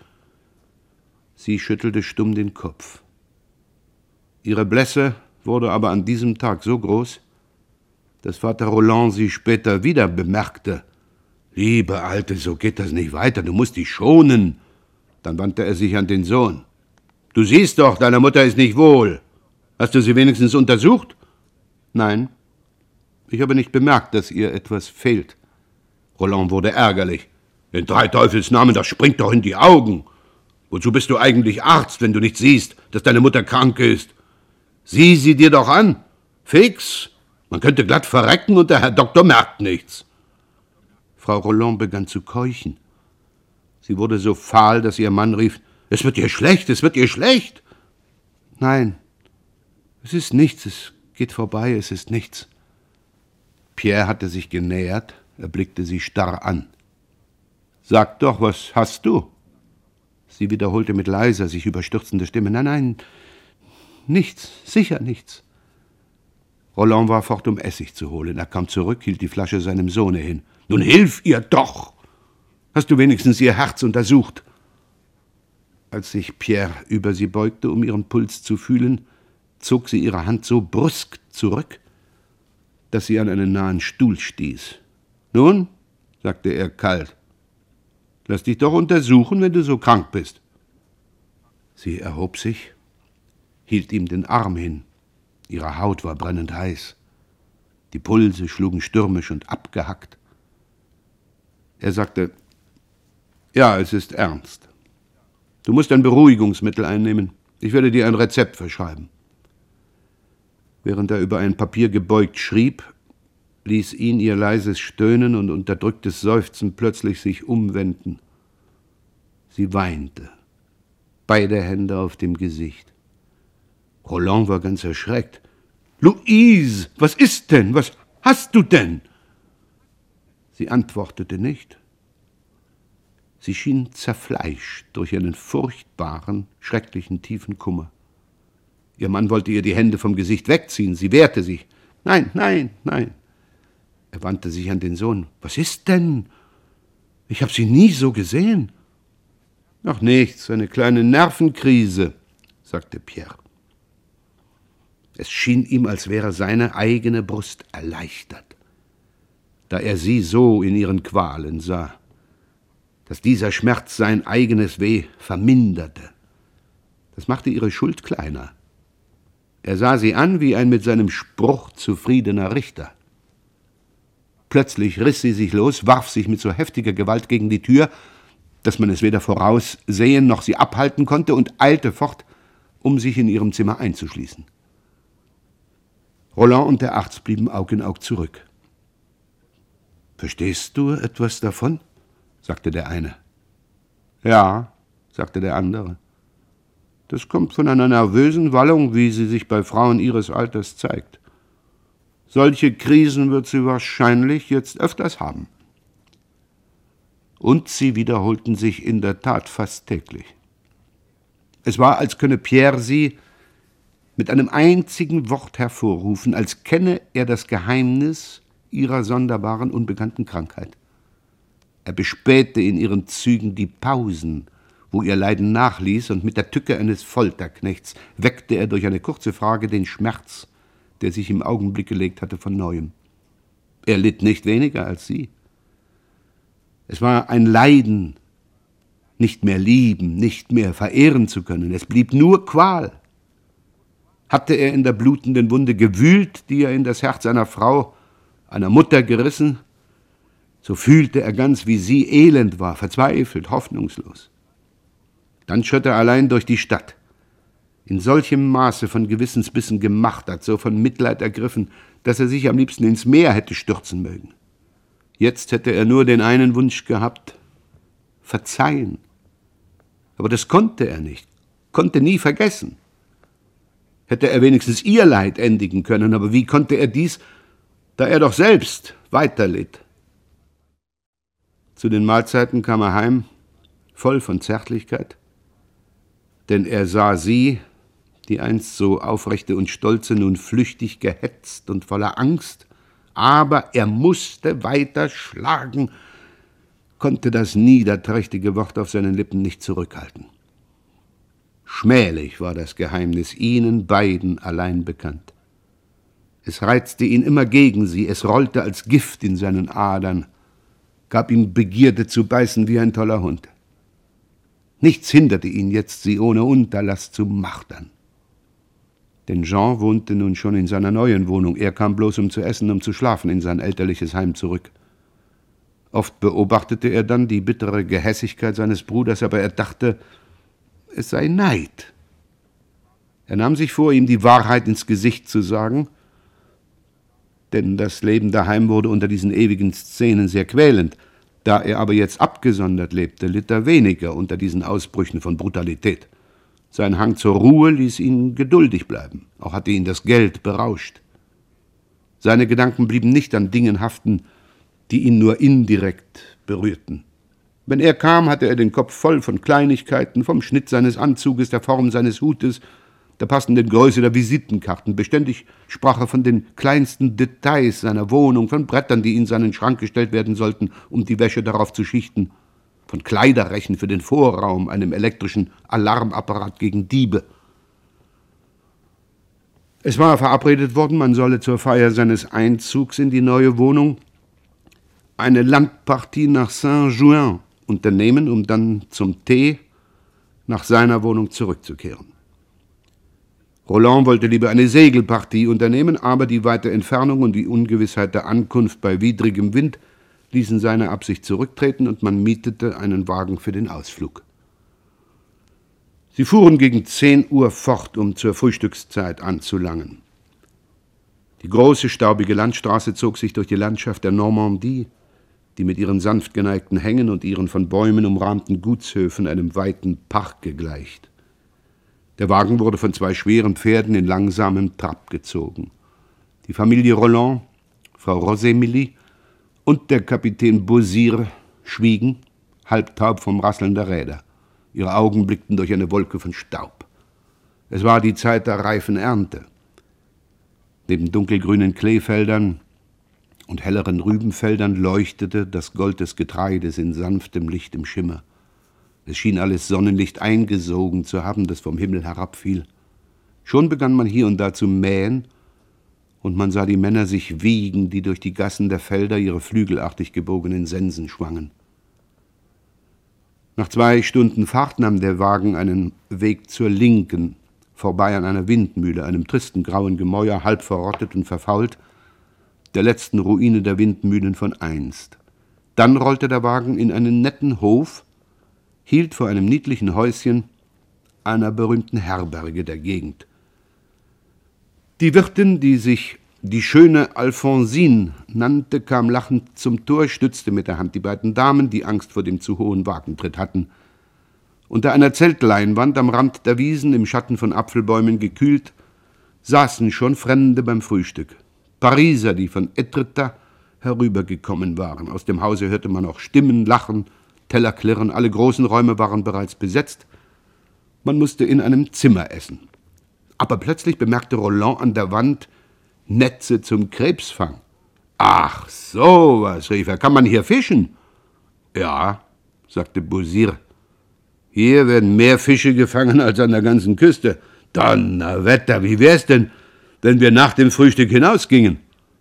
Sie schüttelte stumm den Kopf. Ihre Blässe wurde aber an diesem Tag so groß, dass Vater Roland sie später wieder bemerkte. »Liebe Alte, so geht das nicht weiter, du musst dich schonen.« Dann wandte er sich an den Sohn. »Du siehst doch, deiner Mutter ist nicht wohl. Hast du sie wenigstens untersucht?« »Nein, ich habe nicht bemerkt, dass ihr etwas fehlt.« Roland wurde ärgerlich. »In 3 Teufels Namen, das springt doch in die Augen. Wozu bist du eigentlich Arzt, wenn du nicht siehst, dass deine Mutter krank ist? Sieh sie dir doch an. Fix. Man könnte glatt verrecken und der Herr Doktor merkt nichts.« Frau Roland begann zu keuchen. Sie wurde so fahl, dass ihr Mann rief: »Es wird ihr schlecht, es wird ihr schlecht!« »Nein, es ist nichts, es geht vorbei, es ist nichts.« Pierre hatte sich genähert, er blickte sie starr an. »Sag doch, was hast du?« Sie wiederholte mit leiser, sich überstürzender Stimme: »Nein, nichts, sicher nichts.« Roland war fort, um Essig zu holen. Er kam zurück, hielt die Flasche seinem Sohne hin. »Nun hilf ihr doch! Hast du wenigstens ihr Herz untersucht?« Als sich Pierre über sie beugte, um ihren Puls zu fühlen, zog sie ihre Hand so brüsk zurück, dass sie an einen nahen Stuhl stieß. »Nun«, sagte er kalt, »lass dich doch untersuchen, wenn du so krank bist.« Sie erhob sich, hielt ihm den Arm hin. Ihre Haut war brennend heiß. Die Pulse schlugen stürmisch und abgehackt. Er sagte: »Ja, es ist ernst. Du musst ein Beruhigungsmittel einnehmen. Ich werde dir ein Rezept verschreiben.« Während er über ein Papier gebeugt schrieb, ließ ihn ihr leises Stöhnen und unterdrücktes Seufzen plötzlich sich umwenden. Sie weinte, beide Hände auf dem Gesicht. Roland war ganz erschreckt. »Louise, was ist denn? Was hast du denn?« Sie antwortete nicht. Sie schien zerfleischt durch einen furchtbaren, schrecklichen, tiefen Kummer. Ihr Mann wollte ihr die Hände vom Gesicht wegziehen. Sie wehrte sich. »Nein, nein, nein.« Er wandte sich an den Sohn. »Was ist denn? Ich habe sie nie so gesehen.« »Ach nichts, eine kleine Nervenkrise«, sagte Pierre. Es schien ihm, als wäre seine eigene Brust erleichtert, da er sie so in ihren Qualen sah, dass dieser Schmerz sein eigenes Weh verminderte. Das machte ihre Schuld kleiner. Er sah sie an wie ein mit seinem Spruch zufriedener Richter. Plötzlich riss sie sich los, warf sich mit so heftiger Gewalt gegen die Tür, dass man es weder voraussehen noch sie abhalten konnte, und eilte fort, um sich in ihrem Zimmer einzuschließen. Roland und der Arzt blieben Aug in Aug zurück. »Verstehst du etwas davon?« sagte der eine. »Ja«, sagte der andere. »Das kommt von einer nervösen Wallung, wie sie sich bei Frauen ihres Alters zeigt. Solche Krisen wird sie wahrscheinlich jetzt öfters haben.« Und sie wiederholten sich in der Tat fast täglich. Es war, als könne Pierre sie mit einem einzigen Wort hervorrufen, als kenne er das Geheimnis ihrer sonderbaren, unbekannten Krankheit. Er bespähte in ihren Zügen die Pausen, wo ihr Leiden nachließ, und mit der Tücke eines Folterknechts weckte er durch eine kurze Frage den Schmerz, der sich im Augenblick gelegt hatte, von Neuem. Er litt nicht weniger als sie. Es war ein Leiden, nicht mehr lieben, nicht mehr verehren zu können. Es blieb nur Qual. Hatte er in der blutenden Wunde gewühlt, die er in das Herz einer Frau, einer Mutter gerissen, so fühlte er ganz, wie sie elend war, verzweifelt, hoffnungslos. Dann schritt er allein durch die Stadt, in solchem Maße von Gewissensbissen gemartert, so von Mitleid ergriffen, dass er sich am liebsten ins Meer hätte stürzen mögen. Jetzt hätte er nur den einen Wunsch gehabt: verzeihen. Aber das konnte er nicht, konnte nie vergessen. Hätte er wenigstens ihr Leid endigen können, aber wie konnte er dies, da er doch selbst weiterlitt? Zu den Mahlzeiten kam er heim, voll von Zärtlichkeit, denn er sah sie, die einst so aufrechte und stolze, nun flüchtig gehetzt und voller Angst, aber er musste weiter schlagen, konnte das niederträchtige Wort auf seinen Lippen nicht zurückhalten. Schmählich war das Geheimnis ihnen beiden allein bekannt. Es reizte ihn immer gegen sie, es rollte als Gift in seinen Adern, gab ihm Begierde zu beißen wie ein toller Hund. Nichts hinderte ihn jetzt, sie ohne Unterlass zu martern. Denn Jean wohnte nun schon in seiner neuen Wohnung. Er kam bloß, um zu essen, um zu schlafen, in sein elterliches Heim zurück. Oft beobachtete er dann die bittere Gehässigkeit seines Bruders, aber er dachte, es sei Neid. Er nahm sich vor, ihm die Wahrheit ins Gesicht zu sagen, denn das Leben daheim wurde unter diesen ewigen Szenen sehr quälend. Da er aber jetzt abgesondert lebte, litt er weniger unter diesen Ausbrüchen von Brutalität. Sein Hang zur Ruhe ließ ihn geduldig bleiben, auch hatte ihn das Geld berauscht. Seine Gedanken blieben nicht an Dingen haften, die ihn nur indirekt berührten. Wenn er kam, hatte er den Kopf voll von Kleinigkeiten, vom Schnitt seines Anzuges, der Form seines Hutes, der passenden Größe der Visitenkarten. Beständig sprach er von den kleinsten Details seiner Wohnung, von Brettern, die in seinen Schrank gestellt werden sollten, um die Wäsche darauf zu schichten, von Kleiderrechen für den Vorraum, einem elektrischen Alarmapparat gegen Diebe. Es war verabredet worden, man solle zur Feier seines Einzugs in die neue Wohnung eine Landpartie nach Saint-Jouin unternehmen, um dann zum Tee nach seiner Wohnung zurückzukehren. Roland wollte lieber eine Segelpartie unternehmen, aber die weite Entfernung und die Ungewissheit der Ankunft bei widrigem Wind ließen seine Absicht zurücktreten, und man mietete einen Wagen für den Ausflug. Sie fuhren gegen 10 Uhr fort, um zur Frühstückszeit anzulangen. Die große, staubige Landstraße zog sich durch die Landschaft der Normandie, die mit ihren sanft geneigten Hängen und ihren von Bäumen umrahmten Gutshöfen einem weiten Parke gleicht. Der Wagen wurde von 2 schweren Pferden in langsamem Trab gezogen. Die Familie Roland, Frau Rosémilly und der Kapitän Beausire schwiegen, halbtaub vom Rasseln der Räder. Ihre Augen blickten durch eine Wolke von Staub. Es war die Zeit der reifen Ernte. Neben dunkelgrünen Kleefeldern und helleren Rübenfeldern leuchtete das Gold des Getreides in sanftem Licht im Schimmer. Es schien alles Sonnenlicht eingesogen zu haben, das vom Himmel herabfiel. Schon begann man hier und da zu mähen, und man sah die Männer sich wiegen, die durch die Gassen der Felder ihre flügelartig gebogenen Sensen schwangen. Nach 2 Stunden Fahrt nahm der Wagen einen Weg zur Linken, vorbei an einer Windmühle, einem tristen grauen Gemäuer, halb verrottet und verfault, der letzten Ruine der Windmühlen von einst. Dann rollte der Wagen in einen netten Hof, hielt vor einem niedlichen Häuschen einer berühmten Herberge der Gegend. Die Wirtin, die sich die schöne Alphonsine nannte, kam lachend zum Tor, stützte mit der Hand die beiden Damen, die Angst vor dem zu hohen Wagentritt hatten. Unter einer Zeltleinwand am Rand der Wiesen, im Schatten von Apfelbäumen gekühlt, saßen schon Fremde beim Frühstück. Pariser, die von Etretat herübergekommen waren. Aus dem Hause hörte man auch Stimmen, Lachen, Teller klirren, alle großen Räume waren bereits besetzt. Man musste in einem Zimmer essen. Aber plötzlich bemerkte Roland an der Wand Netze zum Krebsfang. »Ach, sowas«, rief er, »kann man hier fischen?« »Ja«, sagte Beausire, »hier werden mehr Fische gefangen als an der ganzen Küste. Donnerwetter, wie wär's denn, wenn wir nach dem Frühstück hinausgingen?«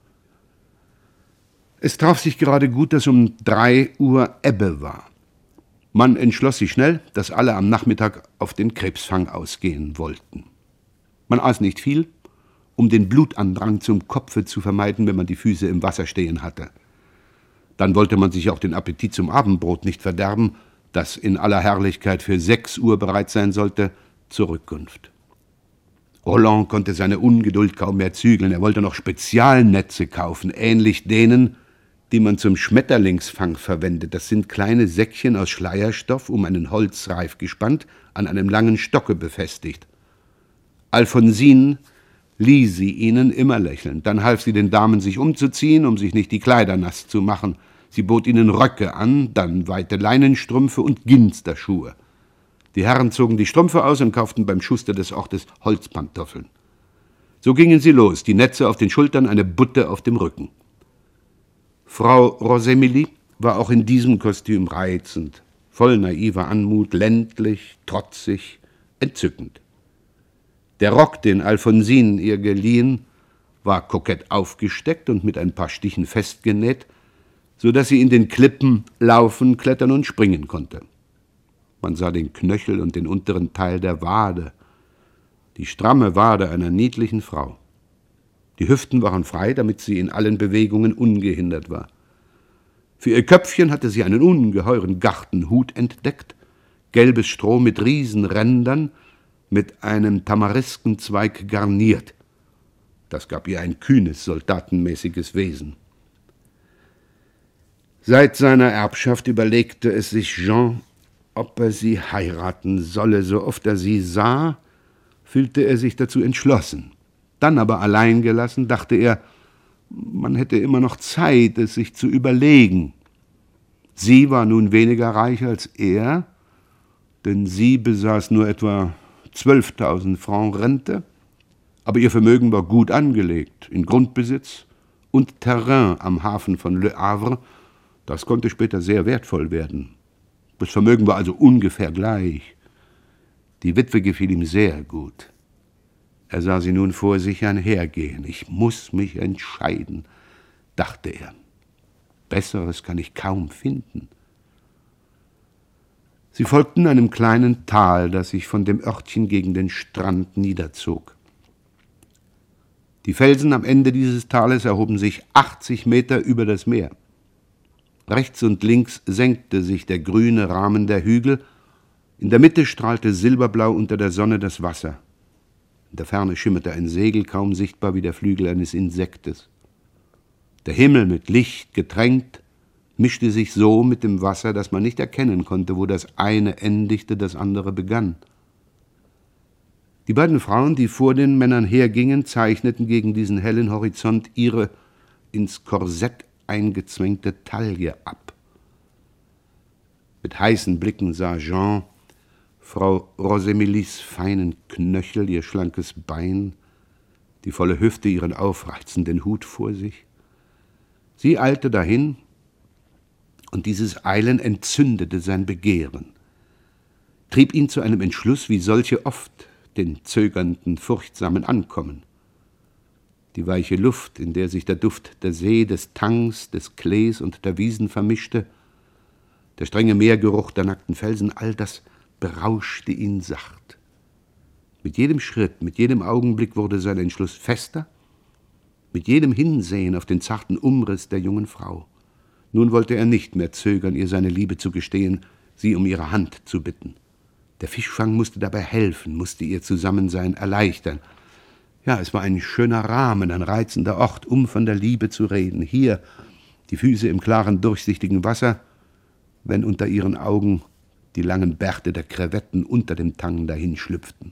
Es traf sich gerade gut, dass um 3 Uhr Ebbe war. Man entschloss sich schnell, dass alle am Nachmittag auf den Krebsfang ausgehen wollten. Man aß nicht viel, um den Blutandrang zum Kopfe zu vermeiden, wenn man die Füße im Wasser stehen hatte. Dann wollte man sich auch den Appetit zum Abendbrot nicht verderben, das in aller Herrlichkeit für 6 Uhr bereit sein sollte, zur Rückkunft. Roland konnte seine Ungeduld kaum mehr zügeln. Er wollte noch Spezialnetze kaufen, ähnlich denen, die man zum Schmetterlingsfang verwendet. Das sind kleine Säckchen aus Schleierstoff, um einen Holzreif gespannt, an einem langen Stocke befestigt. Alphonsine lieh sie ihnen immer lächelnd. Dann half sie den Damen, sich umzuziehen, um sich nicht die Kleider nass zu machen. Sie bot ihnen Röcke an, dann weite Leinenstrümpfe und Ginsterschuhe. Die Herren zogen die Strümpfe aus und kauften beim Schuster des Ortes Holzpantoffeln. So gingen sie los, die Netze auf den Schultern, eine Butte auf dem Rücken. Frau Rosémilly war auch in diesem Kostüm reizend, voll naiver Anmut, ländlich, trotzig, entzückend. Der Rock, den Alphonsine ihr geliehen, war kokett aufgesteckt und mit ein paar Stichen festgenäht, so dass sie in den Klippen laufen, klettern und springen konnte. Man sah den Knöchel und den unteren Teil der Wade, die stramme Wade einer niedlichen Frau. Die Hüften waren frei, damit sie in allen Bewegungen ungehindert war. Für ihr Köpfchen hatte sie einen ungeheuren Gartenhut entdeckt, gelbes Stroh mit Riesenrändern, mit einem Tamariskenzweig garniert. Das gab ihr ein kühnes, soldatenmäßiges Wesen. Seit seiner Erbschaft überlegte es sich Jean, ob er sie heiraten solle. So oft er sie sah, fühlte er sich dazu entschlossen. Dann aber allein gelassen, dachte er, man hätte immer noch Zeit, es sich zu überlegen. Sie war nun weniger reich als er, denn sie besaß nur etwa 12.000 Francs Rente, aber ihr Vermögen war gut angelegt, in Grundbesitz und Terrain am Hafen von Le Havre. Das konnte später sehr wertvoll werden. Das Vermögen war also ungefähr gleich. Die Witwe gefiel ihm sehr gut. Er sah sie nun vor sich einhergehen. Ich muss mich entscheiden, dachte er. Besseres kann ich kaum finden. Sie folgten einem kleinen Tal, das sich von dem Örtchen gegen den Strand niederzog. Die Felsen am Ende dieses Tales erhoben sich 80 Meter über das Meer. Rechts und links senkte sich der grüne Rahmen der Hügel, in der Mitte strahlte silberblau unter der Sonne das Wasser. In der Ferne schimmerte ein Segel, kaum sichtbar wie der Flügel eines Insektes. Der Himmel mit Licht getränkt, mischte sich so mit dem Wasser, dass man nicht erkennen konnte, wo das eine endigte, das andere begann. Die beiden Frauen, die vor den Männern hergingen, zeichneten gegen diesen hellen Horizont ihre ins Korsett eingezwängte Taille ab. Mit heißen Blicken sah Jean Frau Rosémillys feinen Knöchel, ihr schlankes Bein, die volle Hüfte, ihren aufreizenden Hut vor sich. Sie eilte dahin, und dieses Eilen entzündete sein Begehren, trieb ihn zu einem Entschluss, wie solche oft den Zögernden, Furchtsamen ankommen. Die weiche Luft, in der sich der Duft der See, des Tangs, des Klees und der Wiesen vermischte, der strenge Meergeruch der nackten Felsen, all das berauschte ihn sacht. Mit jedem Schritt, mit jedem Augenblick wurde sein Entschluss fester, mit jedem Hinsehen auf den zarten Umriss der jungen Frau. Nun wollte er nicht mehr zögern, ihr seine Liebe zu gestehen, sie um ihre Hand zu bitten. Der Fischfang musste dabei helfen, musste ihr Zusammensein erleichtern. Ja, es war ein schöner Rahmen, ein reizender Ort, um von der Liebe zu reden. Hier, die Füße im klaren, durchsichtigen Wasser, wenn unter ihren Augen die langen Bärte der Krevetten unter dem Tang dahinschlüpften.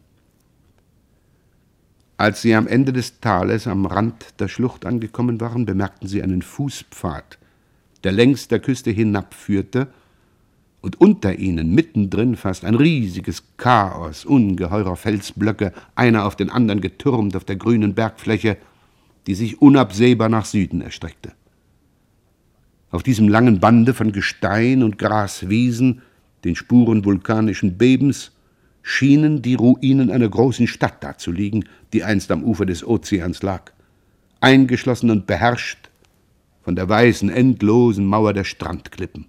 Als sie am Ende des Tales am Rand der Schlucht angekommen waren, bemerkten sie einen Fußpfad, der längs der Küste hinabführte, und unter ihnen, mittendrin fast, ein riesiges Chaos ungeheurer Felsblöcke, einer auf den anderen getürmt auf der grünen Bergfläche, die sich unabsehbar nach Süden erstreckte. Auf diesem langen Bande von Gestein und Graswiesen, den Spuren vulkanischen Bebens, schienen die Ruinen einer großen Stadt dazuliegen, die einst am Ufer des Ozeans lag, eingeschlossen und beherrscht von der weißen, endlosen Mauer der Strandklippen.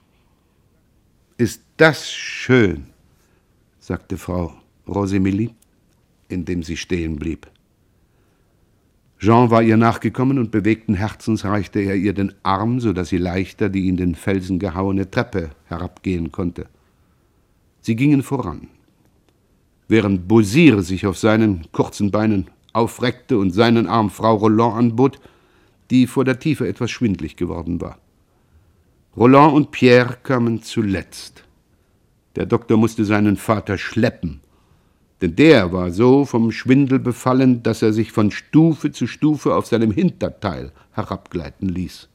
»Ist das schön«, sagte Frau Rosémilly, indem sie stehen blieb. Jean war ihr nachgekommen und bewegten Herzens reichte er ihr den Arm, so dass sie leichter die in den Felsen gehauene Treppe herabgehen konnte. Sie gingen voran. Während Beausire sich auf seinen kurzen Beinen aufreckte und seinen Arm Frau Roland anbot, die vor der Tiefe etwas schwindlig geworden war. Roland und Pierre kamen zuletzt. Der Doktor musste seinen Vater schleppen, denn der war so vom Schwindel befallen, dass er sich von Stufe zu Stufe auf seinem Hinterteil herabgleiten ließ.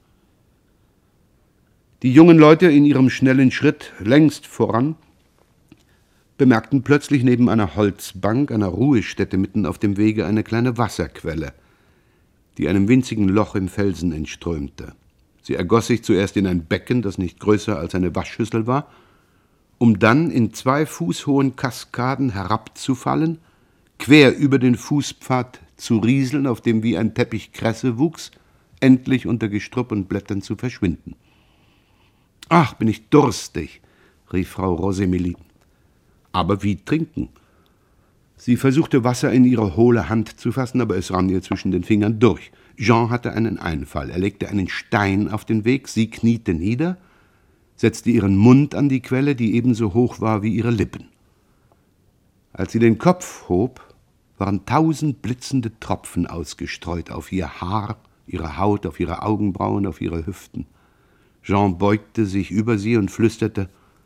Die jungen Leute in ihrem schnellen Schritt längst voran bemerkten plötzlich neben einer Holzbank, einer Ruhestätte mitten auf dem Wege, eine kleine Wasserquelle, die einem winzigen Loch im Felsen entströmte. Sie ergoss sich zuerst in ein Becken, das nicht größer als eine Waschschüssel war, um dann in 2 fußhohen Kaskaden herabzufallen, quer über den Fußpfad zu rieseln, auf dem wie ein Teppich Kresse wuchs, endlich unter Gestrüpp und Blättern zu verschwinden. »Ach, bin ich durstig«, rief Frau Rosémilly. »Aber wie trinken?« Sie versuchte, Wasser in ihre hohle Hand zu fassen, aber es rann ihr zwischen den Fingern durch. Jean hatte einen Einfall. Er legte einen Stein auf den Weg, sie kniete nieder, setzte ihren Mund an die Quelle, die ebenso hoch war wie ihre Lippen. Als sie den Kopf hob, waren 1000 blitzende Tropfen ausgestreut auf ihr Haar, ihre Haut, auf ihre Augenbrauen, auf ihre Hüften. Jean beugte sich über sie und flüsterte: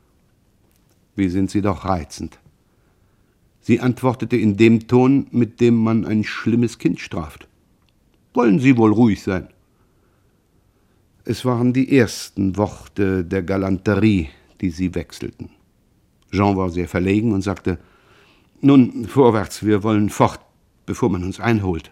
»Wie sind Sie doch reizend.« Sie antwortete in dem Ton, mit dem man ein schlimmes Kind straft: »Wollen Sie wohl ruhig sein?« Es waren die ersten Worte der Galanterie, die sie wechselten. Jean war sehr verlegen und sagte: »Nun, vorwärts, wir wollen fort, bevor man uns einholt.«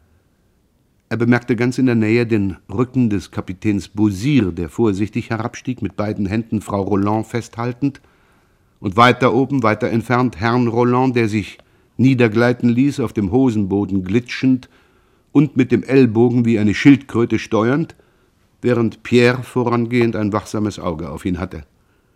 Er bemerkte ganz in der Nähe den Rücken des Kapitäns Beausire, der vorsichtig herabstieg, mit beiden Händen Frau Roland festhaltend, und weiter oben, weiter entfernt, Herrn Roland, der sich niedergleiten ließ, auf dem Hosenboden glitschend und mit dem Ellbogen wie eine Schildkröte steuernd, während Pierre vorangehend ein wachsames Auge auf ihn hatte.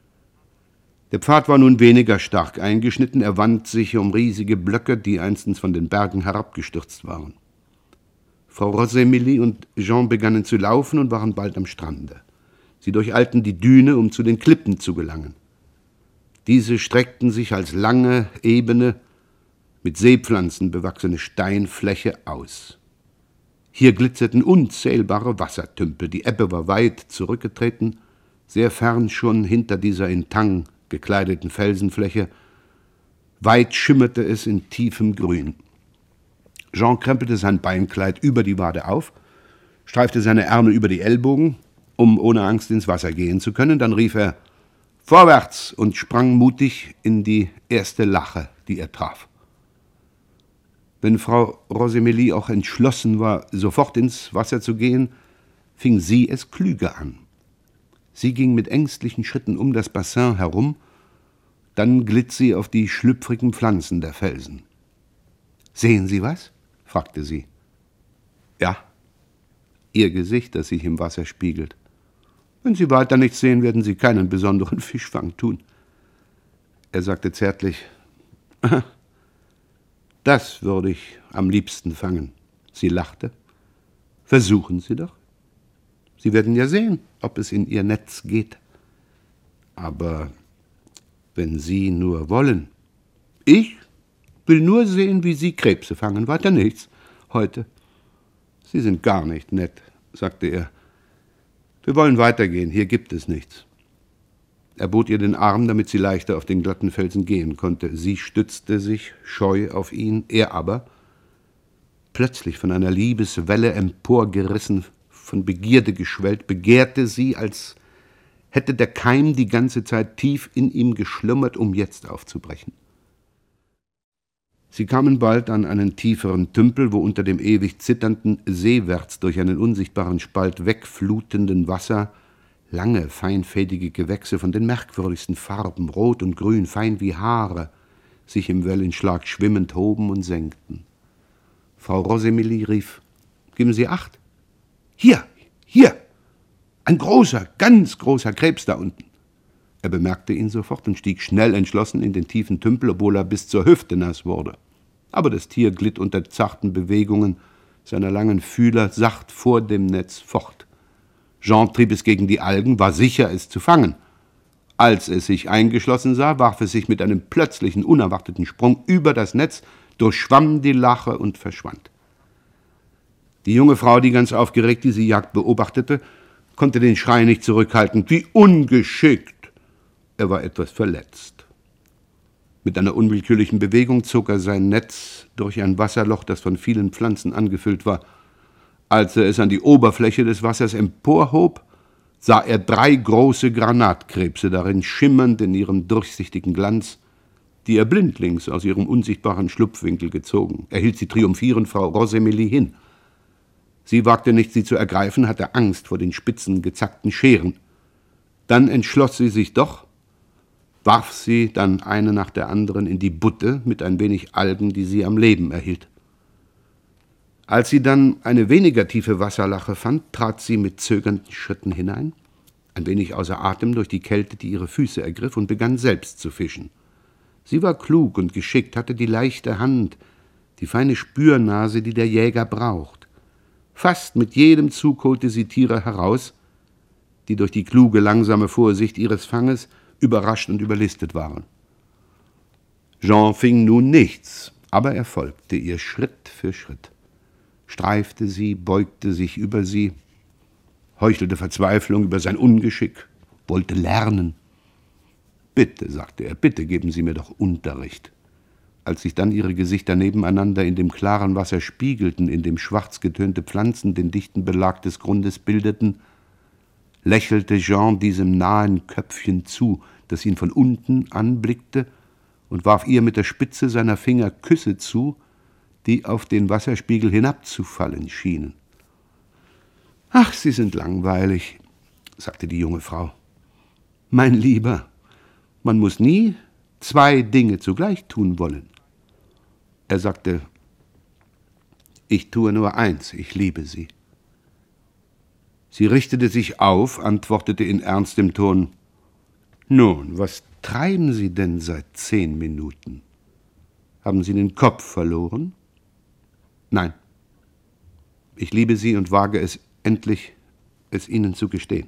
Der Pfad war nun weniger stark eingeschnitten, er wand sich um riesige Blöcke, die einstens von den Bergen herabgestürzt waren. Frau Rosémilly und Jean begannen zu laufen und waren bald am Strande. Sie durcheilten die Düne, um zu den Klippen zu gelangen. Diese streckten sich als lange, ebene, mit Seepflanzen bewachsene Steinfläche aus. Hier glitzerten unzählbare Wassertümpel, die Ebbe war weit zurückgetreten, sehr fern schon hinter dieser in Tang gekleideten Felsenfläche. Weit schimmerte es in tiefem Grün. Jean krempelte sein Beinkleid über die Wade auf, streifte seine Ärmel über die Ellbogen, um ohne Angst ins Wasser gehen zu können. Dann rief er: »Vorwärts!« und sprang mutig in die erste Lache, die er traf. Wenn Frau Rosémilly auch entschlossen war, sofort ins Wasser zu gehen, fing sie es klüger an. Sie ging mit ängstlichen Schritten um das Bassin herum, dann glitt sie auf die schlüpfrigen Pflanzen der Felsen. »Sehen Sie was?« fragte sie. »Ja.« Ihr Gesicht, das sich im Wasser spiegelt. »Wenn Sie weiter nichts sehen, werden Sie keinen besonderen Fischfang tun.« Er sagte zärtlich: Das würde ich am liebsten fangen. Sie lachte. Versuchen Sie doch. Sie werden ja sehen, ob es in Ihr Netz geht. Aber wenn Sie nur wollen. Ich will nur sehen, wie Sie Krebse fangen, weiter nichts. Heute. Sie sind gar nicht nett, sagte er. Wir wollen weitergehen, hier gibt es nichts. Er bot ihr den Arm, damit sie leichter auf den glatten Felsen gehen konnte. Sie stützte sich scheu auf ihn, er aber, plötzlich von einer Liebeswelle emporgerissen, von Begierde geschwellt, begehrte sie, als hätte der Keim die ganze Zeit tief in ihm geschlummert, um jetzt aufzubrechen. Sie kamen bald an einen tieferen Tümpel, wo unter dem ewig zitternden, seewärts durch einen unsichtbaren Spalt wegflutenden Wasser lange, feinfädige Gewächse von den merkwürdigsten Farben, rot und grün, fein wie Haare, sich im Wellenschlag schwimmend hoben und senkten. Frau Rosemarie rief, »Geben Sie Acht! Hier, hier! Ein großer, ganz großer Krebs da unten!« Er bemerkte ihn sofort und stieg schnell entschlossen in den tiefen Tümpel, obwohl er bis zur Hüfte nass wurde. Aber das Tier glitt unter zarten Bewegungen seiner langen Fühler sacht vor dem Netz fort. Jean trieb es gegen die Algen, war sicher, es zu fangen. Als es sich eingeschlossen sah, warf es sich mit einem plötzlichen, unerwarteten Sprung über das Netz, durchschwamm die Lache und verschwand. Die junge Frau, die ganz aufgeregt diese Jagd beobachtete, konnte den Schrei nicht zurückhalten. Wie ungeschickt! Er war etwas verletzt. Mit einer unwillkürlichen Bewegung zog er sein Netz durch ein Wasserloch, das von vielen Pflanzen angefüllt war. Als er es an die Oberfläche des Wassers emporhob, sah er 3 große Granatkrebse darin, schimmernd in ihrem durchsichtigen Glanz, die er blindlings aus ihrem unsichtbaren Schlupfwinkel gezogen. Er hielt sie triumphierend Frau Rosemarie hin. Sie wagte nicht, sie zu ergreifen, hatte Angst vor den spitzen, gezackten Scheren. Dann entschloss sie sich doch, warf sie dann eine nach der anderen in die Butte mit ein wenig Algen, die sie am Leben erhielt. Als sie dann eine weniger tiefe Wasserlache fand, trat sie mit zögernden Schritten hinein, ein wenig außer Atem durch die Kälte, die ihre Füße ergriff, und begann selbst zu fischen. Sie war klug und geschickt, hatte die leichte Hand, die feine Spürnase, die der Jäger braucht. Fast mit jedem Zug holte sie Tiere heraus, die durch die kluge, langsame Vorsicht ihres Fanges überrascht und überlistet waren. Jean fing nun nichts, aber er folgte ihr Schritt für Schritt, streifte sie, beugte sich über sie, heuchelte Verzweiflung über sein Ungeschick, wollte lernen. »Bitte«, sagte er, »bitte geben Sie mir doch Unterricht.« Als sich dann ihre Gesichter nebeneinander in dem klaren Wasser spiegelten, in dem schwarz getönte Pflanzen den dichten Belag des Grundes bildeten, lächelte Jean diesem nahen Köpfchen zu, das ihn von unten anblickte, und warf ihr mit der Spitze seiner Finger Küsse zu, die auf den Wasserspiegel hinabzufallen schienen. »Ach, Sie sind langweilig«, sagte die junge Frau. »Mein Lieber, man muss nie 2 Dinge zugleich tun wollen.« Er sagte, »Ich tue nur eins, ich liebe Sie.« Sie richtete sich auf, antwortete in ernstem Ton, »Nun, was treiben Sie denn seit 10 Minuten? Haben Sie den Kopf verloren?« »Nein. Ich liebe Sie und wage es endlich, es Ihnen zu gestehen.«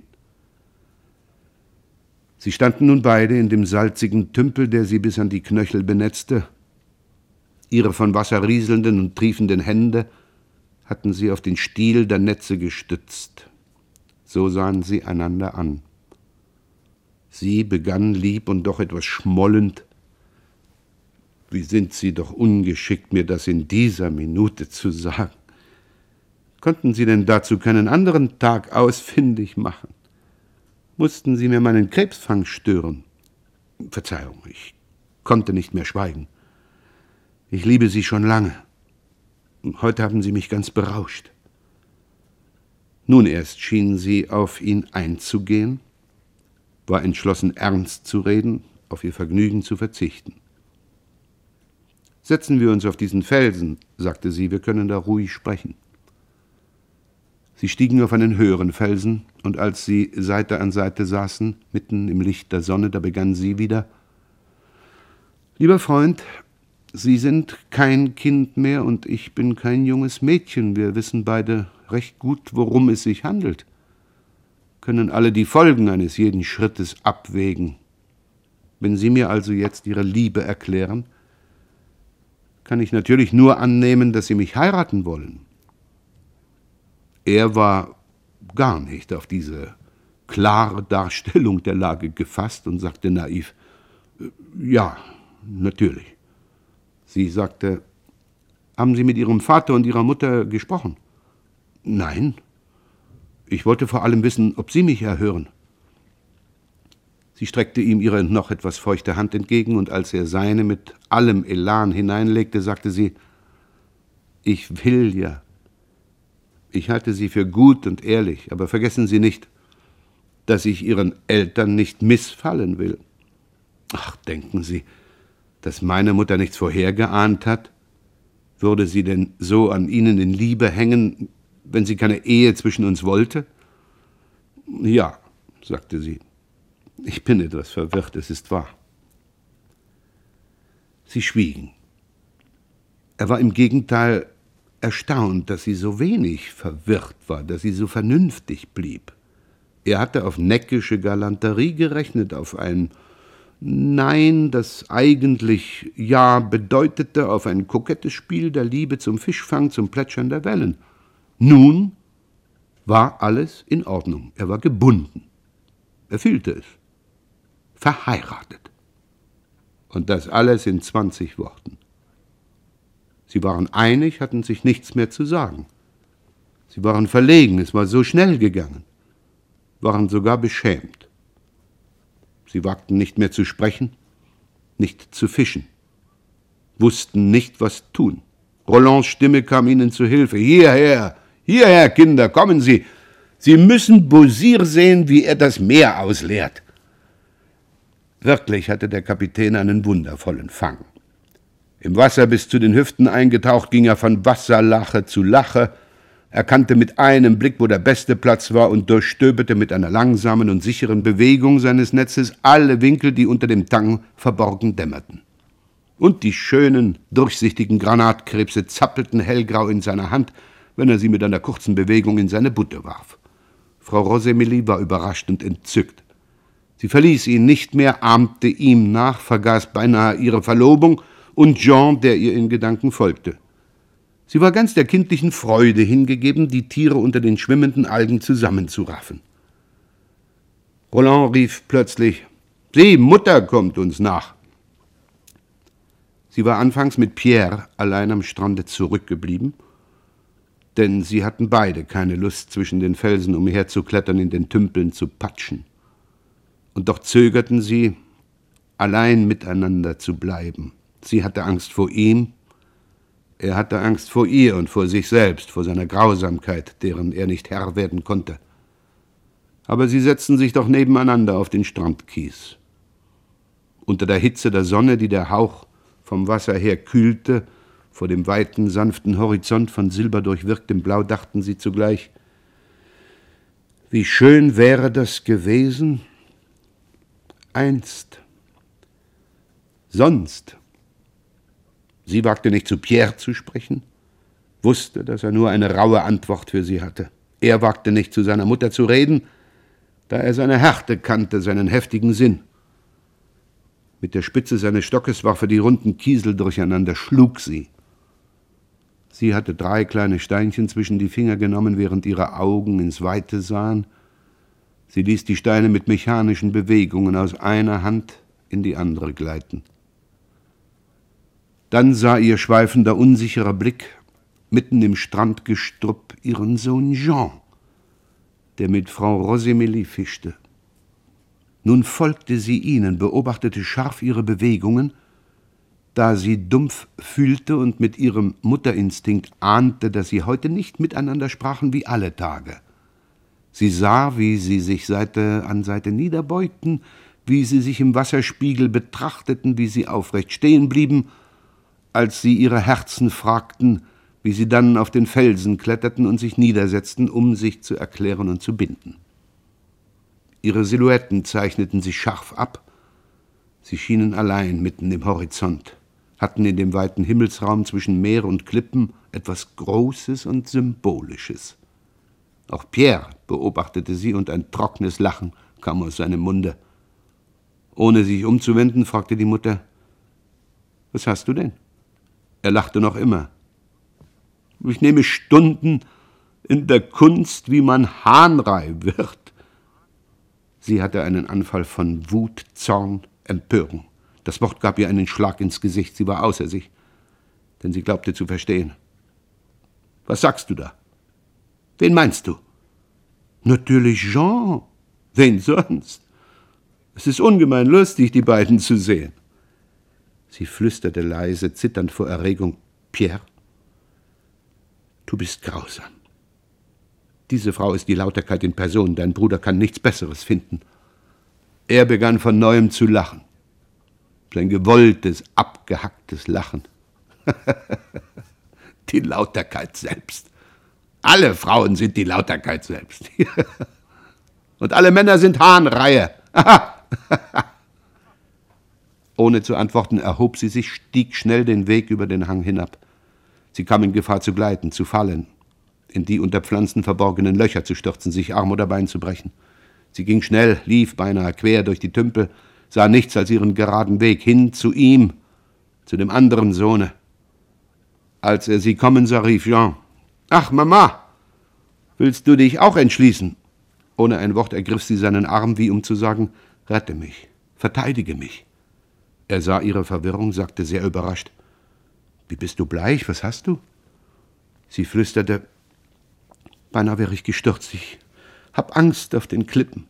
Sie standen nun beide in dem salzigen Tümpel, der sie bis an die Knöchel benetzte. Ihre von Wasser rieselnden und triefenden Hände hatten sie auf den Stiel der Netze gestützt. So sahen sie einander an. Sie begann lieb und doch etwas schmollend, »Wie sind Sie doch ungeschickt, mir das in dieser Minute zu sagen. Konnten Sie denn dazu keinen anderen Tag ausfindig machen? Mussten Sie mir meinen Krebsfang stören? Verzeihung, ich konnte nicht mehr schweigen. Ich liebe Sie schon lange. Heute haben Sie mich ganz berauscht.« Nun erst schien sie auf ihn einzugehen, war entschlossen, ernst zu reden, auf ihr Vergnügen zu verzichten. »Setzen wir uns auf diesen Felsen«, sagte sie, »wir können da ruhig sprechen.« Sie stiegen auf einen höheren Felsen, und als sie Seite an Seite saßen, mitten im Licht der Sonne, da begann sie wieder, »Lieber Freund, Sie sind kein Kind mehr und ich bin kein junges Mädchen. Wir wissen beide recht gut, worum es sich handelt, können alle die Folgen eines jeden Schrittes abwägen. Wenn Sie mir also jetzt Ihre Liebe erklären, kann ich natürlich nur annehmen, dass Sie mich heiraten wollen. Er war gar nicht auf diese klare Darstellung der Lage gefasst und sagte naiv, ja, natürlich. Sie sagte, haben Sie mit Ihrem Vater und Ihrer Mutter gesprochen? Nein. Ich wollte vor allem wissen, ob Sie mich erhören. Sie streckte ihm ihre noch etwas feuchte Hand entgegen, und als er seine mit allem Elan hineinlegte, sagte sie, ich will ja. Ich halte Sie für gut und ehrlich, aber vergessen Sie nicht, dass ich Ihren Eltern nicht missfallen will. Ach, denken Sie, dass meine Mutter nichts vorhergeahnt hat? Würde sie denn so an Ihnen in Liebe hängen, wenn sie keine Ehe zwischen uns wollte? Ja, sagte sie. Ich bin etwas verwirrt, es ist wahr. Sie schwiegen. Er war im Gegenteil erstaunt, dass sie so wenig verwirrt war, dass sie so vernünftig blieb. Er hatte auf neckische Galanterie gerechnet, auf ein Nein, das eigentlich Ja bedeutete, auf ein kokettes Spiel der Liebe zum Fischfang, zum Plätschern der Wellen. Nun war alles in Ordnung. Er war gebunden. Er fühlte es. Verheiratet. Und das alles in 20 Worten. Sie waren einig, hatten sich nichts mehr zu sagen. Sie waren verlegen, es war so schnell gegangen, waren sogar beschämt. Sie wagten nicht mehr zu sprechen, nicht zu fischen, wussten nicht, was tun. Rolands Stimme kam ihnen zu Hilfe. Hierher, hierher, Kinder, kommen Sie. Sie müssen Beausire sehen, wie er das Meer ausleert. Wirklich hatte der Kapitän einen wundervollen Fang. Im Wasser bis zu den Hüften eingetaucht, ging er von Wasserlache zu Lache, erkannte mit einem Blick, wo der beste Platz war, und durchstöberte mit einer langsamen und sicheren Bewegung seines Netzes alle Winkel, die unter dem Tang verborgen dämmerten. Und die schönen, durchsichtigen Granatkrebse zappelten hellgrau in seiner Hand, wenn er sie mit einer kurzen Bewegung in seine Butte warf. Frau Rosémilly war überrascht und entzückt. Sie verließ ihn nicht mehr, ahmte ihm nach, vergaß beinahe ihre Verlobung und Jean, der ihr in Gedanken folgte. Sie war ganz der kindlichen Freude hingegeben, die Tiere unter den schwimmenden Algen zusammenzuraffen. Roland rief plötzlich, »Sie, Mutter kommt uns nach!« Sie war anfangs mit Pierre allein am Strande zurückgeblieben, denn sie hatten beide keine Lust, zwischen den Felsen umherzuklettern, in den Tümpeln zu patschen. Und doch zögerten sie, allein miteinander zu bleiben. Sie hatte Angst vor ihm, er hatte Angst vor ihr und vor sich selbst, vor seiner Grausamkeit, deren er nicht Herr werden konnte. Aber sie setzten sich doch nebeneinander auf den Strandkies. Unter der Hitze der Sonne, die der Hauch vom Wasser her kühlte, vor dem weiten, sanften Horizont von silberdurchwirktem Blau, dachten sie zugleich, wie schön wäre das gewesen, einst, sonst. Sie wagte nicht zu Pierre zu sprechen, wusste, dass er nur eine raue Antwort für sie hatte. Er wagte nicht zu seiner Mutter zu reden, da er seine Härte kannte, seinen heftigen Sinn. Mit der Spitze seines Stockes warf er die runden Kiesel durcheinander, schlug sie. Sie hatte 3 kleine Steinchen zwischen die Finger genommen, während ihre Augen ins Weite sahen. Sie ließ die Steine mit mechanischen Bewegungen aus einer Hand in die andere gleiten. Dann sah ihr schweifender, unsicherer Blick mitten im Strandgestrüpp ihren Sohn Jean, der mit Frau Rosémilly fischte. Nun folgte sie ihnen, beobachtete scharf ihre Bewegungen, da sie dumpf fühlte und mit ihrem Mutterinstinkt ahnte, dass sie heute nicht miteinander sprachen wie alle Tage. Sie sah, wie sie sich Seite an Seite niederbeugten, wie sie sich im Wasserspiegel betrachteten, wie sie aufrecht stehen blieben, als sie ihre Herzen fragten, wie sie dann auf den Felsen kletterten und sich niedersetzten, um sich zu erklären und zu binden. Ihre Silhouetten zeichneten sich scharf ab, sie schienen allein mitten im Horizont, hatten in dem weiten Himmelsraum zwischen Meer und Klippen etwas Großes und Symbolisches. Auch Pierre beobachtete sie, und ein trockenes Lachen kam aus seinem Munde. Ohne sich umzuwenden, fragte die Mutter: »Was hast du denn?« Er lachte noch immer. »Ich nehme Stunden in der Kunst, wie man Hahnrei wird.« Sie hatte einen Anfall von Wut, Zorn, Empörung. Das Wort gab ihr einen Schlag ins Gesicht. Sie war außer sich, denn sie glaubte zu verstehen. »Was sagst du da? Wen meinst du?« »Natürlich Jean. Wen sonst? Es ist ungemein lustig, die beiden zu sehen.« Sie flüsterte leise, zitternd vor Erregung: »Pierre, du bist grausam. Diese Frau ist die Lauterkeit in Person. Dein Bruder kann nichts Besseres finden.« Er begann von neuem zu lachen. Sein gewolltes, abgehacktes Lachen. Die Lauterkeit selbst. Alle Frauen sind die Lauterkeit selbst. Und alle Männer sind Hahnreihe. Ohne zu antworten erhob sie sich, stieg schnell den Weg über den Hang hinab. Sie kam in Gefahr zu gleiten, zu fallen, in die unter Pflanzen verborgenen Löcher zu stürzen, sich Arm oder Bein zu brechen. Sie ging schnell, lief beinahe quer durch die Tümpel, sah nichts als ihren geraden Weg hin zu ihm, zu dem anderen Sohne. Als er sie kommen sah, rief Jean: »Ach, Mama, willst du dich auch entschließen?« Ohne ein Wort ergriff sie seinen Arm, wie um zu sagen: »Rette mich, verteidige mich.« Er sah ihre Verwirrung, sagte sehr überrascht: »Wie bist du bleich, was hast du?« Sie flüsterte: »Beinahe wäre ich gestürzt, ich hab Angst auf den Klippen.«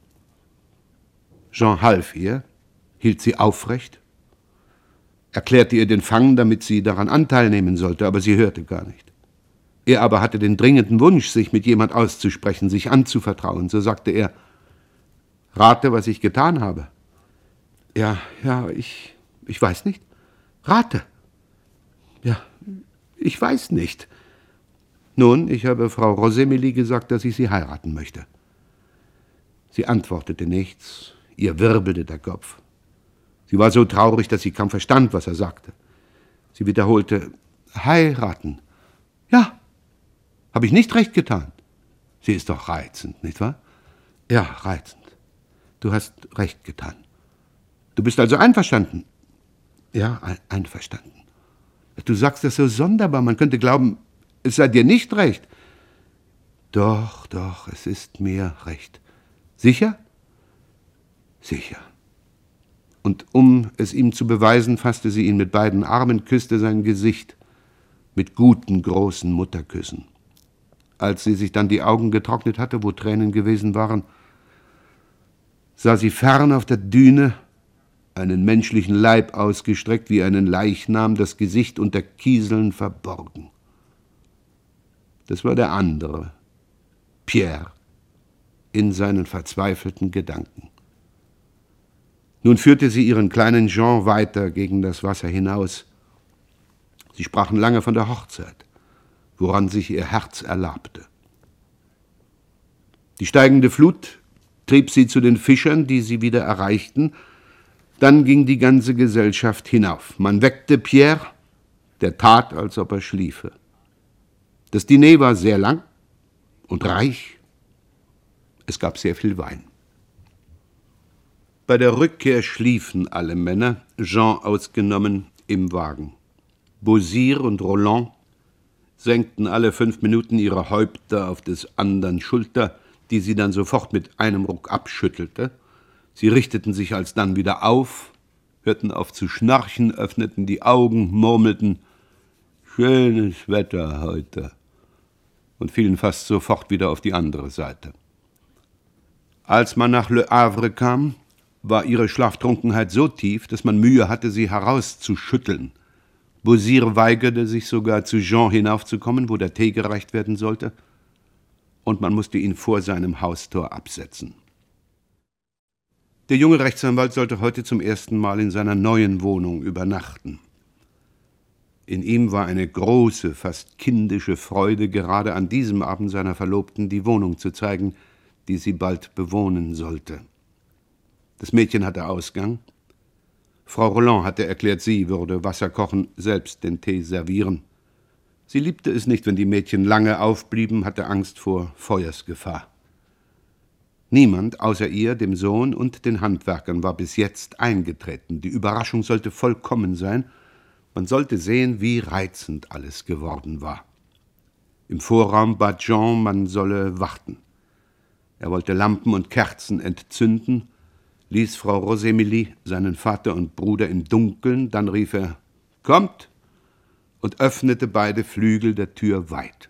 Jean half ihr, hielt sie aufrecht, erklärte ihr den Fang, damit sie daran Anteil nehmen sollte, aber sie hörte gar nicht. Er aber hatte den dringenden Wunsch, sich mit jemand auszusprechen, sich anzuvertrauen. So sagte er: »Rate, was ich getan habe.« »Ja, ich weiß nicht.« »Rate.« »Ja, ich weiß nicht.« »Nun, ich habe Frau Rosémilly gesagt, dass ich sie heiraten möchte.« Sie antwortete nichts, ihr wirbelte der Kopf. Sie war so traurig, dass sie kaum verstand, was er sagte. Sie wiederholte: »Heiraten? Ja, habe ich nicht recht getan?« Sie ist doch reizend, nicht wahr? »Ja, reizend. Du hast recht getan.« »Du bist also einverstanden?« »Ja, einverstanden.« »Du sagst das so sonderbar, man könnte glauben, es sei dir nicht recht.« »Doch, es ist mir recht.« »Sicher?« »Sicher.« Und um es ihm zu beweisen, fasste sie ihn mit beiden Armen, küsste sein Gesicht mit guten, großen Mutterküssen. Als sie sich dann die Augen getrocknet hatte, wo Tränen gewesen waren, sah sie fern auf der Düne einen menschlichen Leib ausgestreckt wie einen Leichnam, das Gesicht unter Kieseln verborgen. Das war der andere, Pierre, in seinen verzweifelten Gedanken. Nun führte sie ihren kleinen Jean weiter gegen das Wasser hinaus. Sie sprachen lange von der Hochzeit, woran sich ihr Herz erlabte. Die steigende Flut trieb sie zu den Fischern, die sie wieder erreichten. Dann ging die ganze Gesellschaft hinauf. Man weckte Pierre, der tat, als ob er schliefe. Das Diner war sehr lang und reich. Es gab sehr viel Wein. Bei der Rückkehr schliefen alle Männer, Jean ausgenommen, im Wagen. Beausire und Roland senkten alle 5 Minuten ihre Häupter auf des andern Schulter, die sie dann sofort mit einem Ruck abschüttelte. Sie richteten sich alsdann wieder auf, hörten auf zu schnarchen, öffneten die Augen, murmelten: »Schönes Wetter heute«, und fielen fast sofort wieder auf die andere Seite. Als man nach Le Havre kam, war ihre Schlaftrunkenheit so tief, dass man Mühe hatte, sie herauszuschütteln. Beausire weigerte sich sogar, zu Jean hinaufzukommen, wo der Tee gereicht werden sollte, und man musste ihn vor seinem Haustor absetzen. Der junge Rechtsanwalt sollte heute zum ersten Mal in seiner neuen Wohnung übernachten. In ihm war eine große, fast kindische Freude, gerade an diesem Abend seiner Verlobten die Wohnung zu zeigen, die sie bald bewohnen sollte. Das Mädchen hatte Ausgang. Frau Roland hatte erklärt, sie würde Wasser kochen, selbst den Tee servieren. Sie liebte es nicht, wenn die Mädchen lange aufblieben, hatte Angst vor Feuersgefahr. Niemand außer ihr, dem Sohn und den Handwerkern war bis jetzt eingetreten. Die Überraschung sollte vollkommen sein. Man sollte sehen, wie reizend alles geworden war. Im Vorraum bat Jean, man solle warten. Er wollte Lampen und Kerzen entzünden, ließ Frau Rosémilly, seinen Vater und Bruder im Dunkeln, dann rief er, »Kommt!« und öffnete beide Flügel der Tür weit.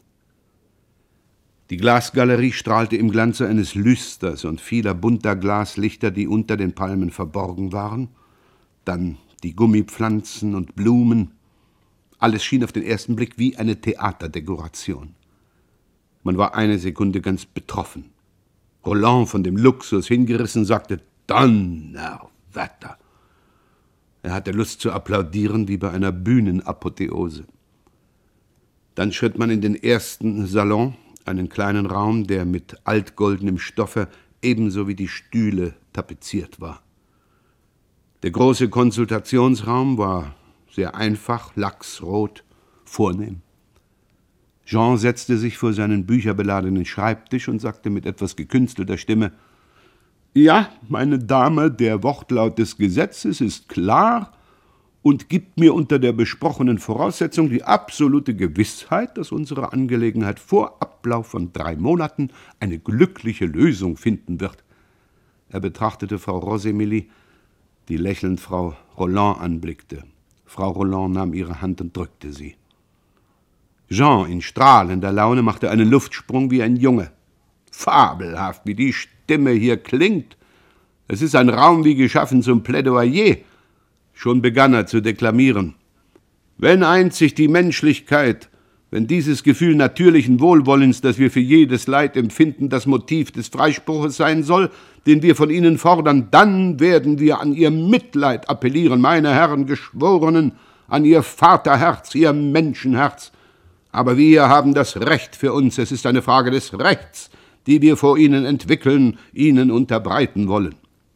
Die Glasgalerie strahlte im Glanze eines Lüsters und vieler bunter Glaslichter, die unter den Palmen verborgen waren. Dann die Gummipflanzen und Blumen. Alles schien auf den ersten Blick wie eine Theaterdekoration. Man war eine Sekunde ganz betroffen. Roland, von dem Luxus hingerissen, sagte, »Donnerwetter!« Er hatte Lust zu applaudieren wie bei einer Bühnenapotheose. Dann schritt man in den ersten Salon, einen kleinen Raum, der mit altgoldenem Stoffe ebenso wie die Stühle tapeziert war. Der große Konsultationsraum war sehr einfach, lachsrot, vornehm. Jean setzte sich vor seinen bücherbeladenen Schreibtisch und sagte mit etwas gekünstelter Stimme, »Ja, meine Dame, der Wortlaut des Gesetzes ist klar und gibt mir unter der besprochenen Voraussetzung die absolute Gewissheit, dass unsere Angelegenheit vor Ablauf von 3 Monaten eine glückliche Lösung finden wird.« Er betrachtete Frau Rosémilly, die lächelnd Frau Roland anblickte. Frau Roland nahm ihre Hand und drückte sie. Jean in strahlender Laune machte einen Luftsprung wie ein Junge. Fabelhaft, wie die Stimme hier klingt. Es ist ein Raum wie geschaffen zum Plädoyer. Schon begann er zu deklamieren. Wenn einzig die Menschlichkeit, wenn dieses Gefühl natürlichen Wohlwollens, das wir für jedes Leid empfinden, das Motiv des Freispruches sein soll, den wir von ihnen fordern, dann werden wir an ihr Mitleid appellieren, meine Herren Geschworenen, an ihr Vaterherz, ihr Menschenherz. Aber wir haben das Recht für uns, es ist eine Frage des Rechts, die wir vor ihnen entwickeln, ihnen unterbreiten wollen.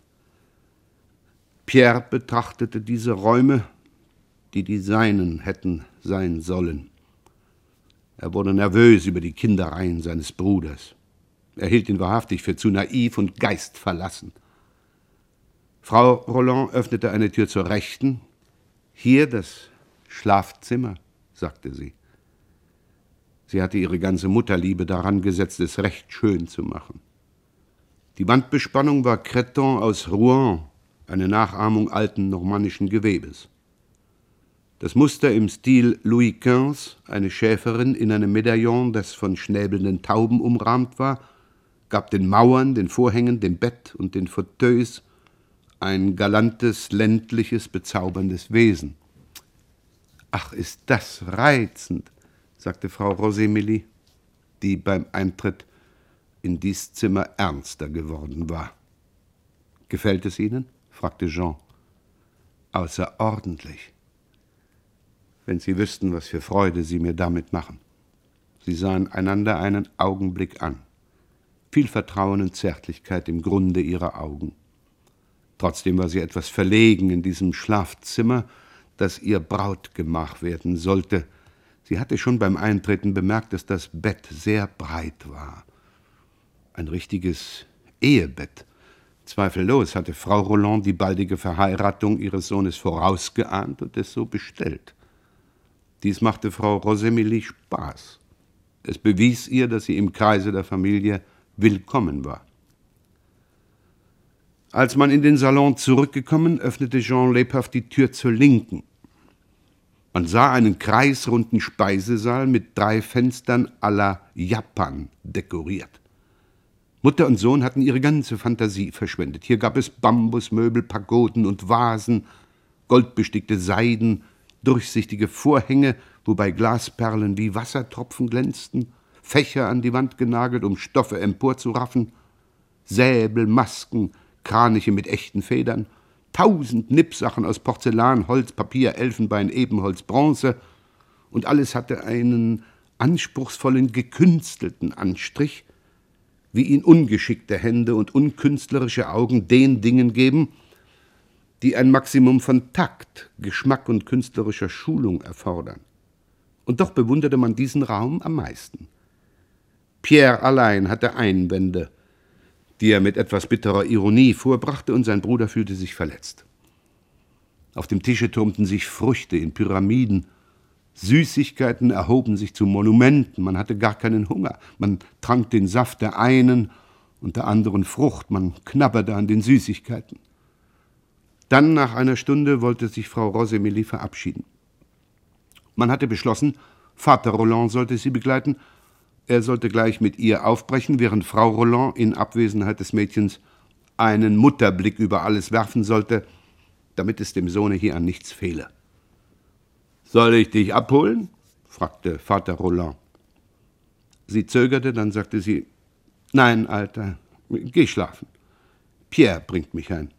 Pierre betrachtete diese Räume, die seinen hätten sein sollen. Er wurde nervös über die Kindereien seines Bruders. Er hielt ihn wahrhaftig für zu naiv und geistverlassen. Frau Roland öffnete eine Tür zur Rechten. »Hier das Schlafzimmer«, sagte sie. Sie hatte ihre ganze Mutterliebe daran gesetzt, es recht schön zu machen. Die Wandbespannung war Cretonne aus Rouen, eine Nachahmung alten normannischen Gewebes. Das Muster im Stil Louis XV, eine Schäferin in einem Medaillon, das von schnäbelnden Tauben umrahmt war, gab den Mauern, den Vorhängen, dem Bett und den Fauteuils ein galantes, ländliches, bezauberndes Wesen. »Ach, ist das reizend«, sagte Frau Rosémilly, die beim Eintritt in dies Zimmer ernster geworden war. »Gefällt es Ihnen?« fragte Jean. »Außerordentlich. Wenn Sie wüssten, was für Freude Sie mir damit machen.« Sie sahen einander einen Augenblick an. Viel Vertrauen und Zärtlichkeit im Grunde ihrer Augen. Trotzdem war sie etwas verlegen in diesem Schlafzimmer, das ihr Brautgemach werden sollte. Sie hatte schon beim Eintreten bemerkt, dass das Bett sehr breit war. Ein richtiges Ehebett. Zweifellos hatte Frau Roland die baldige Verheiratung ihres Sohnes vorausgeahnt und es so bestellt. Dies machte Frau Rosémilly Spaß. Es bewies ihr, dass sie im Kreise der Familie willkommen war. Als man in den Salon zurückgekommen, öffnete Jean lebhaft die Tür zur Linken. Man sah einen kreisrunden Speisesaal mit 3 Fenstern à la Japan dekoriert. Mutter und Sohn hatten ihre ganze Fantasie verschwendet. Hier gab es Bambusmöbel, Pagoden und Vasen, goldbestickte Seiden, durchsichtige Vorhänge, wobei Glasperlen wie Wassertropfen glänzten, Fächer an die Wand genagelt, um Stoffe emporzuraffen, Säbel, Masken, Kraniche mit echten Federn, 1000 Nippsachen aus Porzellan, Holz, Papier, Elfenbein, Ebenholz, Bronze, und alles hatte einen anspruchsvollen, gekünstelten Anstrich, wie ihn ungeschickte Hände und unkünstlerische Augen den Dingen geben, die ein Maximum von Takt, Geschmack und künstlerischer Schulung erfordern. Und doch bewunderte man diesen Raum am meisten. Pierre allein hatte Einwände, die er mit etwas bitterer Ironie vorbrachte, und sein Bruder fühlte sich verletzt. Auf dem Tische turmten sich Früchte in Pyramiden, Süßigkeiten erhoben sich zu Monumenten, man hatte gar keinen Hunger, man trank den Saft der einen und der anderen Frucht, man knabberte an den Süßigkeiten. Dann, nach einer Stunde, wollte sich Frau Rosémilly verabschieden. Man hatte beschlossen, Vater Roland sollte sie begleiten, er sollte gleich mit ihr aufbrechen, während Frau Roland in Abwesenheit des Mädchens einen Mutterblick über alles werfen sollte, damit es dem Sohne hier an nichts fehle. »Soll ich dich abholen?« fragte Vater Roland. Sie zögerte, dann sagte sie, »Nein, Alter, geh schlafen. Pierre bringt mich heim.«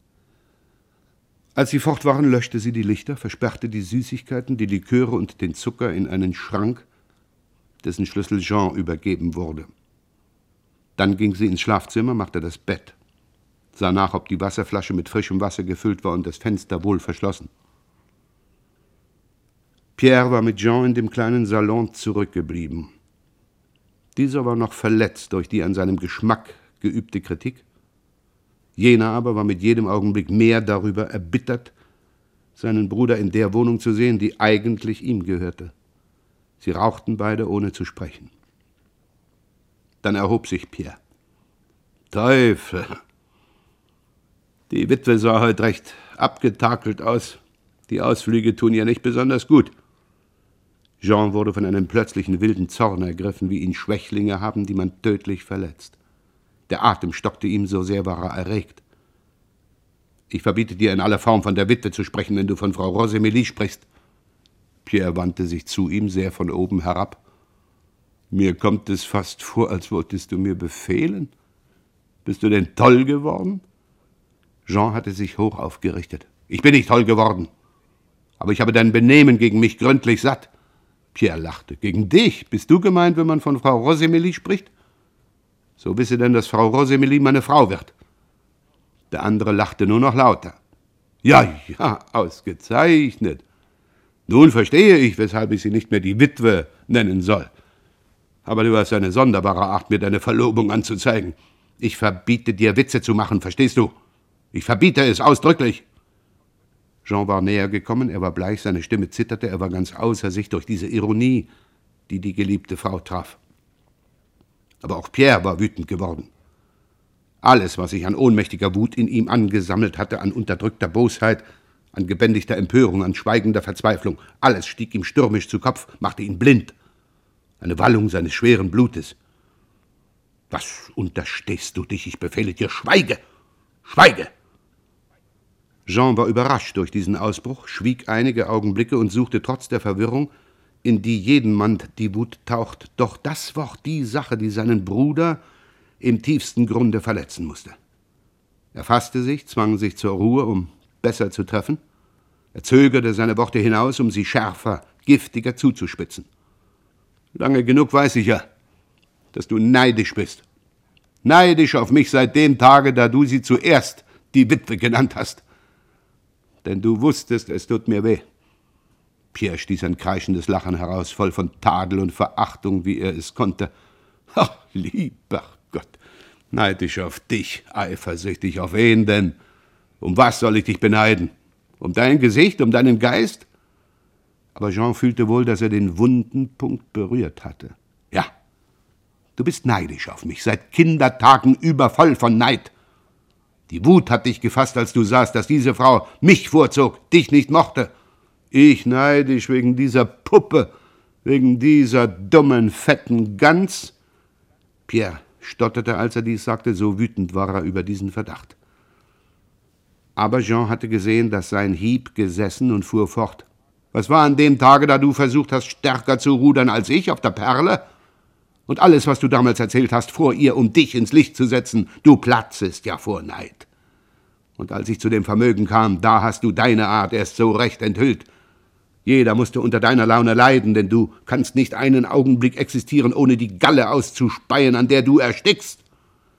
Als sie fort waren, löschte sie die Lichter, versperrte die Süßigkeiten, die Liköre und den Zucker in einen Schrank, dessen Schlüssel Jean übergeben wurde. Dann ging sie ins Schlafzimmer, machte das Bett, sah nach, ob die Wasserflasche mit frischem Wasser gefüllt war und das Fenster wohl verschlossen. Pierre war mit Jean in dem kleinen Salon zurückgeblieben. Dieser war noch verletzt durch die an seinem Geschmack geübte Kritik. Jener aber war mit jedem Augenblick mehr darüber erbittert, seinen Bruder in der Wohnung zu sehen, die eigentlich ihm gehörte. Sie rauchten beide, ohne zu sprechen. Dann erhob sich Pierre. »Teufel! Die Witwe sah heute recht abgetakelt aus. Die Ausflüge tun ihr nicht besonders gut.« Jean wurde von einem plötzlichen wilden Zorn ergriffen, wie ihn Schwächlinge haben, die man tödlich verletzt. Der Atem stockte ihm, so sehr war er erregt. »Ich verbiete dir in aller Form von der Witwe zu sprechen, wenn du von Frau Rosémilly sprichst.« Pierre wandte sich zu ihm, sehr von oben herab. »Mir kommt es fast vor, als wolltest du mir befehlen. Bist du denn toll geworden?« Jean hatte sich hoch aufgerichtet. »Ich bin nicht toll geworden, aber ich habe dein Benehmen gegen mich gründlich satt.« Pierre lachte. »Gegen dich? Bist du gemeint, wenn man von Frau Rosémilly spricht? So wisse denn, dass Frau Rosémilly meine Frau wird.« Der andere lachte nur noch lauter. »Ja, ausgezeichnet. Nun verstehe ich, weshalb ich sie nicht mehr die Witwe nennen soll. Aber du hast eine sonderbare Art, mir deine Verlobung anzuzeigen. Ich verbiete dir, Witze zu machen, verstehst du? Ich verbiete es ausdrücklich.« Jean war näher gekommen, er war bleich, seine Stimme zitterte, er war ganz außer sich durch diese Ironie, die die geliebte Frau traf. Aber auch Pierre war wütend geworden. Alles, was sich an ohnmächtiger Wut in ihm angesammelt hatte, an unterdrückter Bosheit, an gebändigter Empörung, an schweigender Verzweiflung, alles stieg ihm stürmisch zu Kopf, machte ihn blind. Eine Wallung seines schweren Blutes. »Was unterstehst du dich? Ich befehle dir, schweige! Schweige!« Jean war überrascht durch diesen Ausbruch, schwieg einige Augenblicke und suchte trotz der Verwirrung, in die jeden Mann die Wut taucht, doch das war die Sache, die seinen Bruder im tiefsten Grunde verletzen musste. Er fasste sich, zwang sich zur Ruhe, um besser zu treffen. Er zögerte seine Worte hinaus, um sie schärfer, giftiger zuzuspitzen. »Lange genug weiß ich ja, dass du neidisch bist. Neidisch auf mich seit dem Tage, da du sie zuerst die Witwe genannt hast. Denn du wusstest, es tut mir weh.« Pierre stieß ein kreischendes Lachen heraus, voll von Tadel und Verachtung, wie er es konnte. »Ach, lieber Gott, neidisch auf dich, eifersüchtig auf wen denn? Um was soll ich dich beneiden? Um dein Gesicht, um deinen Geist?« Aber Jean fühlte wohl, dass er den wunden Punkt berührt hatte. »Ja, du bist neidisch auf mich, seit Kindertagen übervoll von Neid. Die Wut hat dich gefasst, als du sahst, dass diese Frau mich vorzog, dich nicht mochte. Ich neidisch wegen dieser Puppe, wegen dieser dummen, fetten Gans?« Pierre stotterte, als er dies sagte, so wütend war er über diesen Verdacht. Aber Jean hatte gesehen, dass sein Hieb gesessen und fuhr fort. »Was war an dem Tage, da du versucht hast, stärker zu rudern als ich auf der Perle? Und alles, was du damals erzählt hast, vor ihr, um dich ins Licht zu setzen, du platzest ja vor Neid. Und als ich zu dem Vermögen kam, da hast du deine Art erst so recht enthüllt. Jeder musste unter deiner Laune leiden, denn du kannst nicht einen Augenblick existieren, ohne die Galle auszuspeien, an der du erstickst.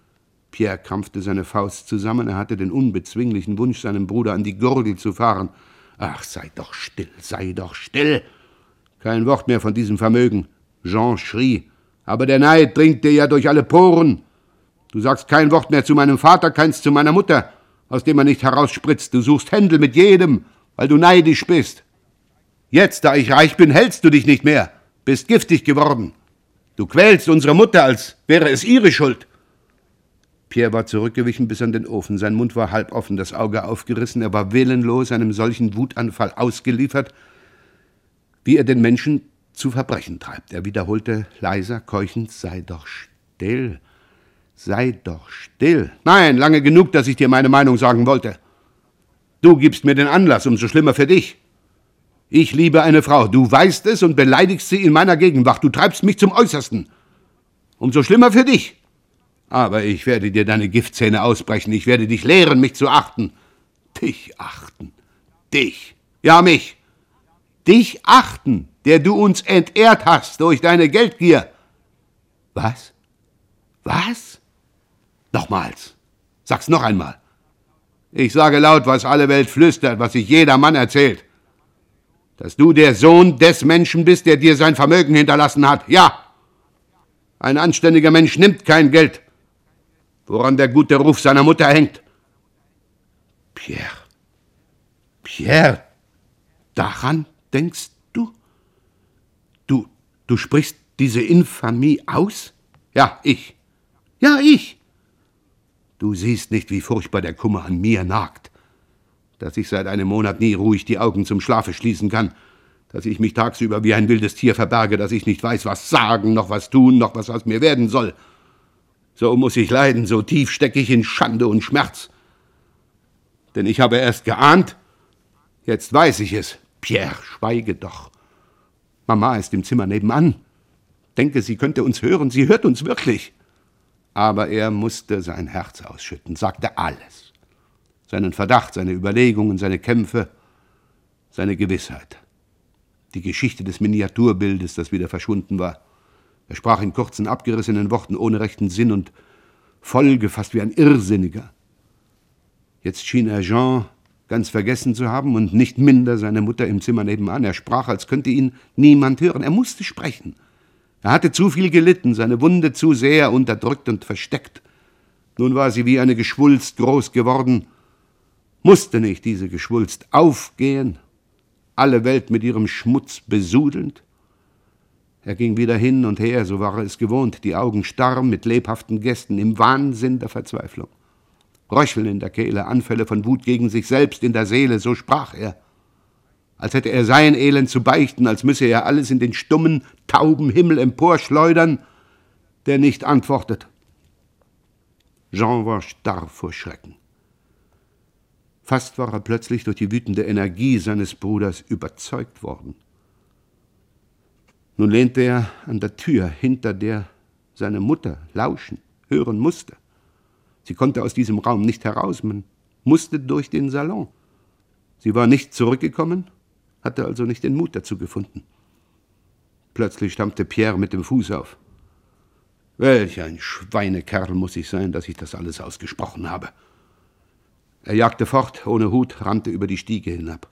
Pierre krampfte seine Faust zusammen. Er hatte den unbezwinglichen Wunsch, seinem Bruder an die Gurgel zu fahren. »Ach, sei doch still, sei doch still!« Kein Wort mehr von diesem Vermögen. Jean schrie. »Aber der Neid dringt dir ja durch alle Poren. Du sagst kein Wort mehr zu meinem Vater, keins zu meiner Mutter, aus dem er nicht herausspritzt. Du suchst Händel mit jedem, weil du neidisch bist. Jetzt, da ich reich bin, hältst du dich nicht mehr, bist giftig geworden. Du quälst unsere Mutter, als wäre es ihre Schuld.« Pierre war zurückgewichen bis an den Ofen. Sein Mund war halb offen, das Auge aufgerissen. Er war willenlos einem solchen Wutanfall ausgeliefert, wie er den Menschen zu Verbrechen treibt. Er wiederholte leiser, keuchend, »Sei doch still, sei doch still.« »Nein, lange genug, dass ich dir meine Meinung sagen wollte. Du gibst mir den Anlass, umso schlimmer für dich. Ich liebe eine Frau, du weißt es und beleidigst sie in meiner Gegenwart. Du treibst mich zum Äußersten. Umso schlimmer für dich. Aber ich werde dir deine Giftzähne ausbrechen. Ich werde dich lehren, mich zu achten. Dich achten. Dich. Ja, mich. Dich achten, der du uns entehrt hast durch deine Geldgier.« »Was? Was?« »Nochmals. Sag's noch einmal. Ich sage laut, was alle Welt flüstert, was sich jeder Mann erzählt. Dass du der Sohn des Menschen bist, der dir sein Vermögen hinterlassen hat. Ja. Ein anständiger Mensch nimmt kein Geld, woran der gute Ruf seiner Mutter hängt.« »Pierre, Pierre, daran denkst du? Du sprichst diese Infamie aus?« »Ja, ich. Ja, ich. Du siehst nicht, wie furchtbar der Kummer an mir nagt, dass ich seit einem Monat nie ruhig die Augen zum Schlafe schließen kann, dass ich mich tagsüber wie ein wildes Tier verberge, dass ich nicht weiß, was sagen, noch was tun, noch was aus mir werden soll. So muss ich leiden, so tief stecke ich in Schande und Schmerz. Denn ich habe erst geahnt, jetzt weiß ich es. Pierre, schweige doch. Mama ist im Zimmer nebenan. Denke, sie könnte uns hören, sie hört uns wirklich.« Aber er musste sein Herz ausschütten, sagte alles. Seinen Verdacht, seine Überlegungen, seine Kämpfe, seine Gewissheit. Die Geschichte des Miniaturbildes, das wieder verschwunden war. Er sprach in kurzen, abgerissenen Worten, ohne rechten Sinn und Folge, fast wie ein Irrsinniger. Jetzt schien er Jean ganz vergessen zu haben und nicht minder seine Mutter im Zimmer nebenan. Er sprach, als könnte ihn niemand hören. Er musste sprechen. Er hatte zu viel gelitten, seine Wunde zu sehr unterdrückt und versteckt. Nun war sie wie eine Geschwulst groß geworden. Musste nicht diese Geschwulst aufgehen, alle Welt mit ihrem Schmutz besudelnd? Er ging wieder hin und her, so war er es gewohnt, die Augen starr mit lebhaften Gesten, im Wahnsinn der Verzweiflung. Röcheln in der Kehle, Anfälle von Wut gegen sich selbst in der Seele, so sprach er. Als hätte er sein Elend zu beichten, als müsse er alles in den stummen, tauben Himmel emporschleudern, der nicht antwortet. Jean war starr vor Schrecken. Fast war er plötzlich durch die wütende Energie seines Bruders überzeugt worden. Nun lehnte er an der Tür, hinter der seine Mutter lauschen, hören musste. Sie konnte aus diesem Raum nicht heraus, man musste durch den Salon. Sie war nicht zurückgekommen, hatte also nicht den Mut dazu gefunden. Plötzlich stampfte Pierre mit dem Fuß auf. Welch ein Schweinekerl muss ich sein, dass ich das alles ausgesprochen habe. Er jagte fort, ohne Hut, rannte über die Stiege hinab.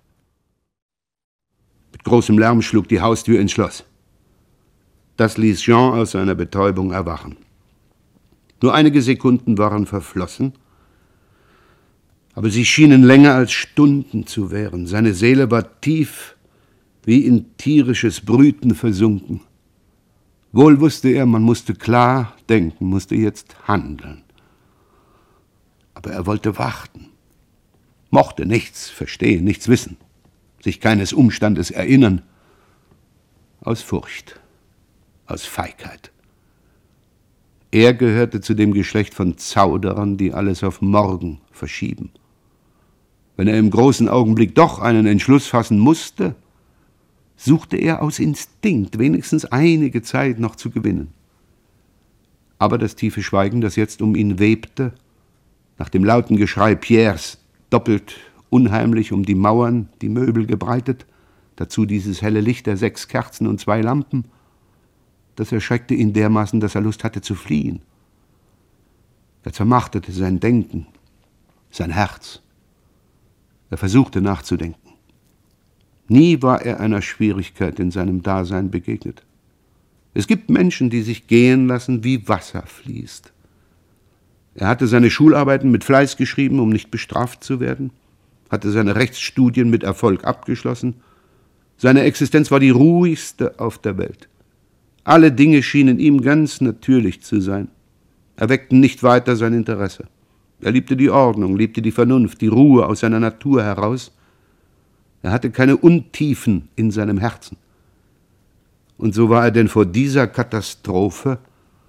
Mit großem Lärm schlug die Haustür ins Schloss. Das ließ Jean aus seiner Betäubung erwachen. Nur einige Sekunden waren verflossen, aber sie schienen länger als Stunden zu währen. Seine Seele war tief wie in tierisches Brüten versunken. Wohl wusste er, man musste klar denken, musste jetzt handeln. Aber er wollte warten, mochte nichts verstehen, nichts wissen, sich keines Umstandes erinnern, aus Furcht, aus Feigheit. Er gehörte zu dem Geschlecht von Zauderern, die alles auf morgen verschieben. Wenn er im großen Augenblick doch einen Entschluss fassen musste, suchte er aus Instinkt wenigstens einige Zeit noch zu gewinnen. Aber das tiefe Schweigen, das jetzt um ihn webte, nach dem lauten Geschrei Pierres, doppelt unheimlich um die Mauern, die Möbel gebreitet, dazu dieses helle Licht der 6 Kerzen und 2 Lampen, das erschreckte ihn dermaßen, dass er Lust hatte zu fliehen. Er zermarterte sein Denken, sein Herz. Er versuchte nachzudenken. Nie war er einer Schwierigkeit in seinem Dasein begegnet. Es gibt Menschen, die sich gehen lassen, wie Wasser fließt. Er hatte seine Schularbeiten mit Fleiß geschrieben, um nicht bestraft zu werden, hatte seine Rechtsstudien mit Erfolg abgeschlossen. Seine Existenz war die ruhigste auf der Welt. Alle Dinge schienen ihm ganz natürlich zu sein, erweckten nicht weiter sein Interesse. Er liebte die Ordnung, liebte die Vernunft, die Ruhe aus seiner Natur heraus. Er hatte keine Untiefen in seinem Herzen. Und so war er denn vor dieser Katastrophe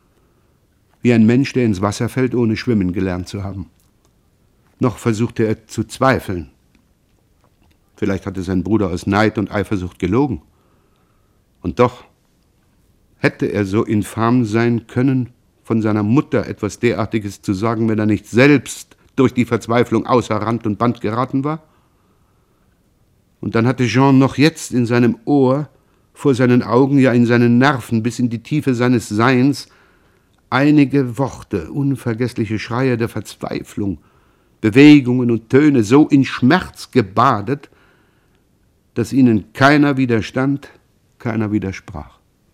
wie ein Mensch, der ins Wasser fällt, ohne schwimmen gelernt zu haben. Noch versuchte er zu zweifeln. Vielleicht hatte sein Bruder aus Neid und Eifersucht gelogen. Und doch hätte er so infam sein können, von seiner Mutter etwas derartiges zu sagen, wenn er nicht selbst durch die Verzweiflung außer Rand und Band geraten war? Und dann hatte Jean noch jetzt in seinem Ohr, vor seinen Augen, ja in seinen Nerven, bis in die Tiefe seines Seins, einige Worte, unvergessliche Schreie der Verzweiflung, Bewegungen und Töne so in Schmerz gebadet, dass ihnen keiner widerstand, keiner widersprach.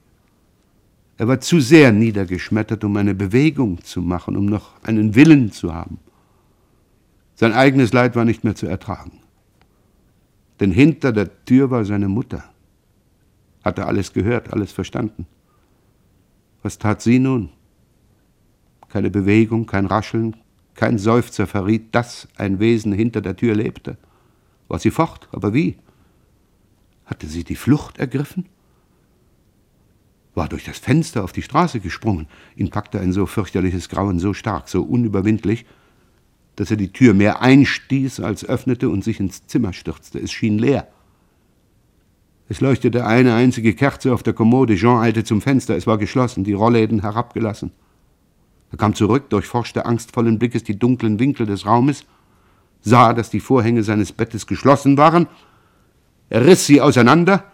Er war zu sehr niedergeschmettert, um eine Bewegung zu machen, um noch einen Willen zu haben. Sein eigenes Leid war nicht mehr zu ertragen. Denn hinter der Tür war seine Mutter. Hatte alles gehört, alles verstanden. Was tat sie nun? Keine Bewegung, kein Rascheln, kein Seufzer verriet, dass ein Wesen hinter der Tür lebte. War sie fort, aber wie? Hatte sie die Flucht ergriffen? War durch das Fenster auf die Straße gesprungen. Ihn packte ein so fürchterliches Grauen so stark, so unüberwindlich, dass er die Tür mehr einstieß als öffnete und sich ins Zimmer stürzte. Es schien leer. Es leuchtete eine einzige Kerze auf der Kommode. Jean eilte zum Fenster. Es war geschlossen, die Rollläden herabgelassen. Er kam zurück, durchforschte angstvollen Blickes die dunklen Winkel des Raumes, sah, dass die Vorhänge seines Bettes geschlossen waren. Er riss sie auseinander.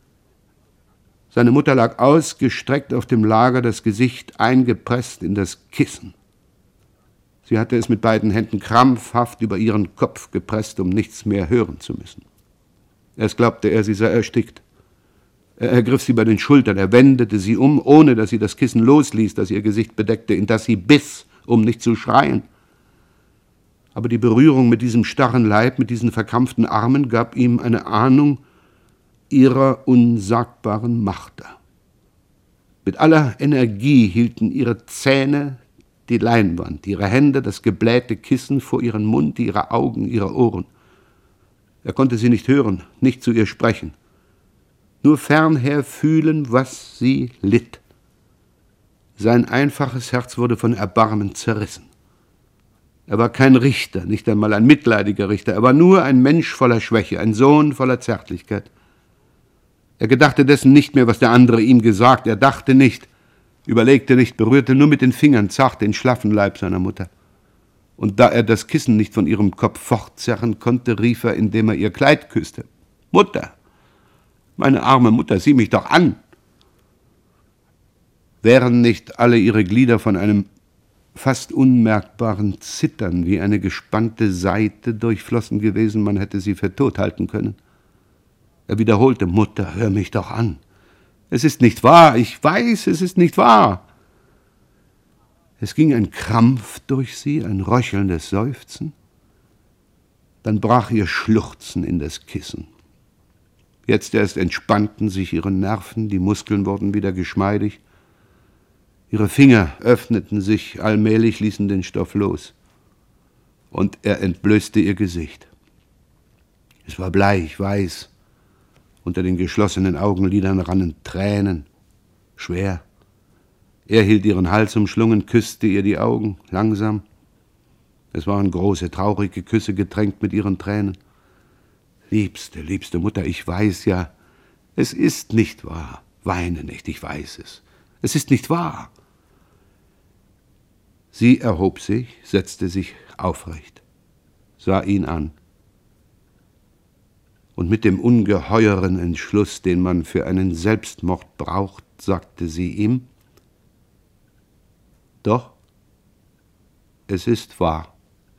Seine Mutter lag ausgestreckt auf dem Lager, das Gesicht eingepresst in das Kissen. Sie hatte es mit beiden Händen krampfhaft über ihren Kopf gepresst, um nichts mehr hören zu müssen. Erst glaubte er, sie sei erstickt. Er ergriff sie bei den Schultern, er wendete sie um, ohne dass sie das Kissen losließ, das ihr Gesicht bedeckte, in das sie biss, um nicht zu schreien. Aber die Berührung mit diesem starren Leib, mit diesen verkrampften Armen, gab ihm eine Ahnung ihrer unsagbaren Macht. Mit aller Energie hielten ihre Zähne die Leinwand, ihre Hände das geblähte Kissen vor ihren Mund, ihre Augen, ihre Ohren. Er konnte sie nicht hören, nicht zu ihr sprechen, nur fernher fühlen, was sie litt. Sein einfaches Herz wurde von Erbarmen zerrissen. Er war kein Richter, nicht einmal ein mitleidiger Richter, er war nur ein Mensch voller Schwäche, ein Sohn voller Zärtlichkeit. Er gedachte dessen nicht mehr, was der andere ihm gesagt, er dachte nicht, überlegte nicht, berührte nur mit den Fingern zart den schlaffen Leib seiner Mutter. Und da er das Kissen nicht von ihrem Kopf fortzerren konnte, rief er, indem er ihr Kleid küsste: »Mutter, meine arme Mutter, sieh mich doch an!« Wären nicht alle ihre Glieder von einem fast unmerkbaren Zittern wie eine gespannte Saite durchflossen gewesen, man hätte sie für tot halten können. Er wiederholte: »Mutter, hör mich doch an! Es ist nicht wahr, ich weiß, es ist nicht wahr!« Es ging ein Krampf durch sie, ein röchelndes Seufzen. Dann brach ihr Schluchzen in das Kissen. Jetzt erst entspannten sich ihre Nerven, die Muskeln wurden wieder geschmeidig. Ihre Finger öffneten sich, allmählich ließen den Stoff los. Und er entblößte ihr Gesicht. Es war bleich, weiß. Unter den geschlossenen Augenlidern rannen Tränen, schwer. Er hielt ihren Hals umschlungen, küsste ihr die Augen, langsam. Es waren große, traurige Küsse, getränkt mit ihren Tränen. »Liebste, liebste Mutter, ich weiß ja, es ist nicht wahr. Weine nicht, ich weiß es. Es ist nicht wahr.« Sie erhob sich, setzte sich aufrecht, sah ihn an. Und mit dem ungeheuren Entschluss, den man für einen Selbstmord braucht, sagte sie ihm: »Doch, Es ist wahr.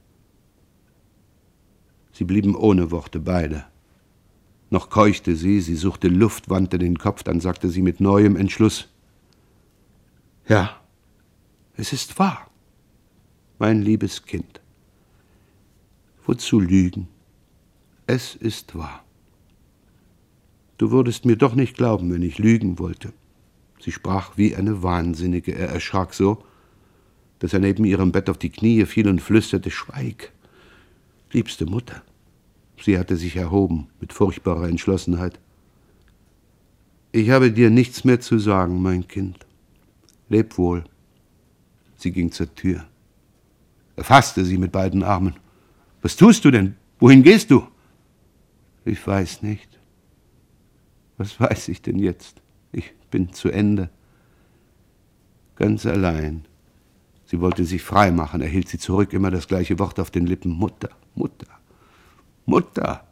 Sie blieben ohne Worte beide. Noch keuchte sie suchte Luft, wandte den Kopf, dann sagte sie mit neuem Entschluss: Ja, es ist wahr, mein liebes Kind. Wozu lügen? Es ist wahr. Du würdest mir doch nicht glauben, wenn ich lügen wollte. Sie sprach wie eine Wahnsinnige. Er erschrak so, dass er neben ihrem Bett auf die Knie fiel und flüsterte: Schweig, liebste Mutter. Sie hatte sich erhoben, mit furchtbarer Entschlossenheit. Ich habe dir nichts mehr zu sagen, mein Kind. Leb wohl. Sie ging zur Tür. Er fasste sie mit beiden Armen. Was tust du denn? Wohin gehst du? Ich weiß nicht. Was weiß ich denn jetzt? Ich bin zu Ende. Ganz allein. Sie wollte sich frei machen, er hielt sie zurück, immer das gleiche Wort auf den Lippen. Mutter, Mutter, Mutter.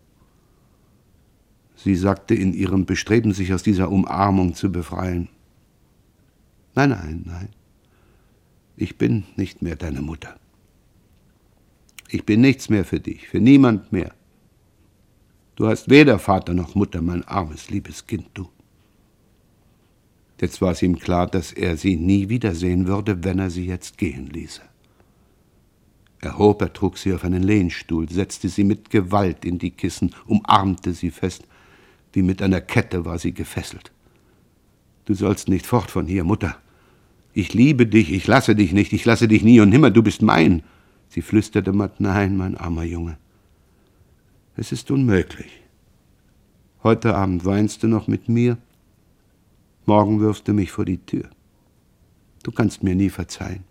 Sie sagte in ihrem Bestreben, sich aus dieser Umarmung zu befreien: Nein, nein, nein. Ich bin nicht mehr deine Mutter. Ich bin nichts mehr für dich, für niemand mehr. Du hast weder Vater noch Mutter, mein armes, liebes Kind, du. Jetzt war es ihm klar, dass er sie nie wiedersehen würde, wenn er sie jetzt gehen ließe. Er trug sie auf einen Lehnstuhl, setzte sie mit Gewalt in die Kissen, umarmte sie fest. Wie mit einer Kette war sie gefesselt. Du sollst nicht fort von hier, Mutter. Ich liebe dich, ich lasse dich nicht, ich lasse dich nie und nimmer, du bist mein. Sie flüsterte matt: Nein, mein armer Junge. Es ist unmöglich. Heute Abend weinst du noch mit mir, morgen wirfst du mich vor die Tür. Du kannst mir nie verzeihen.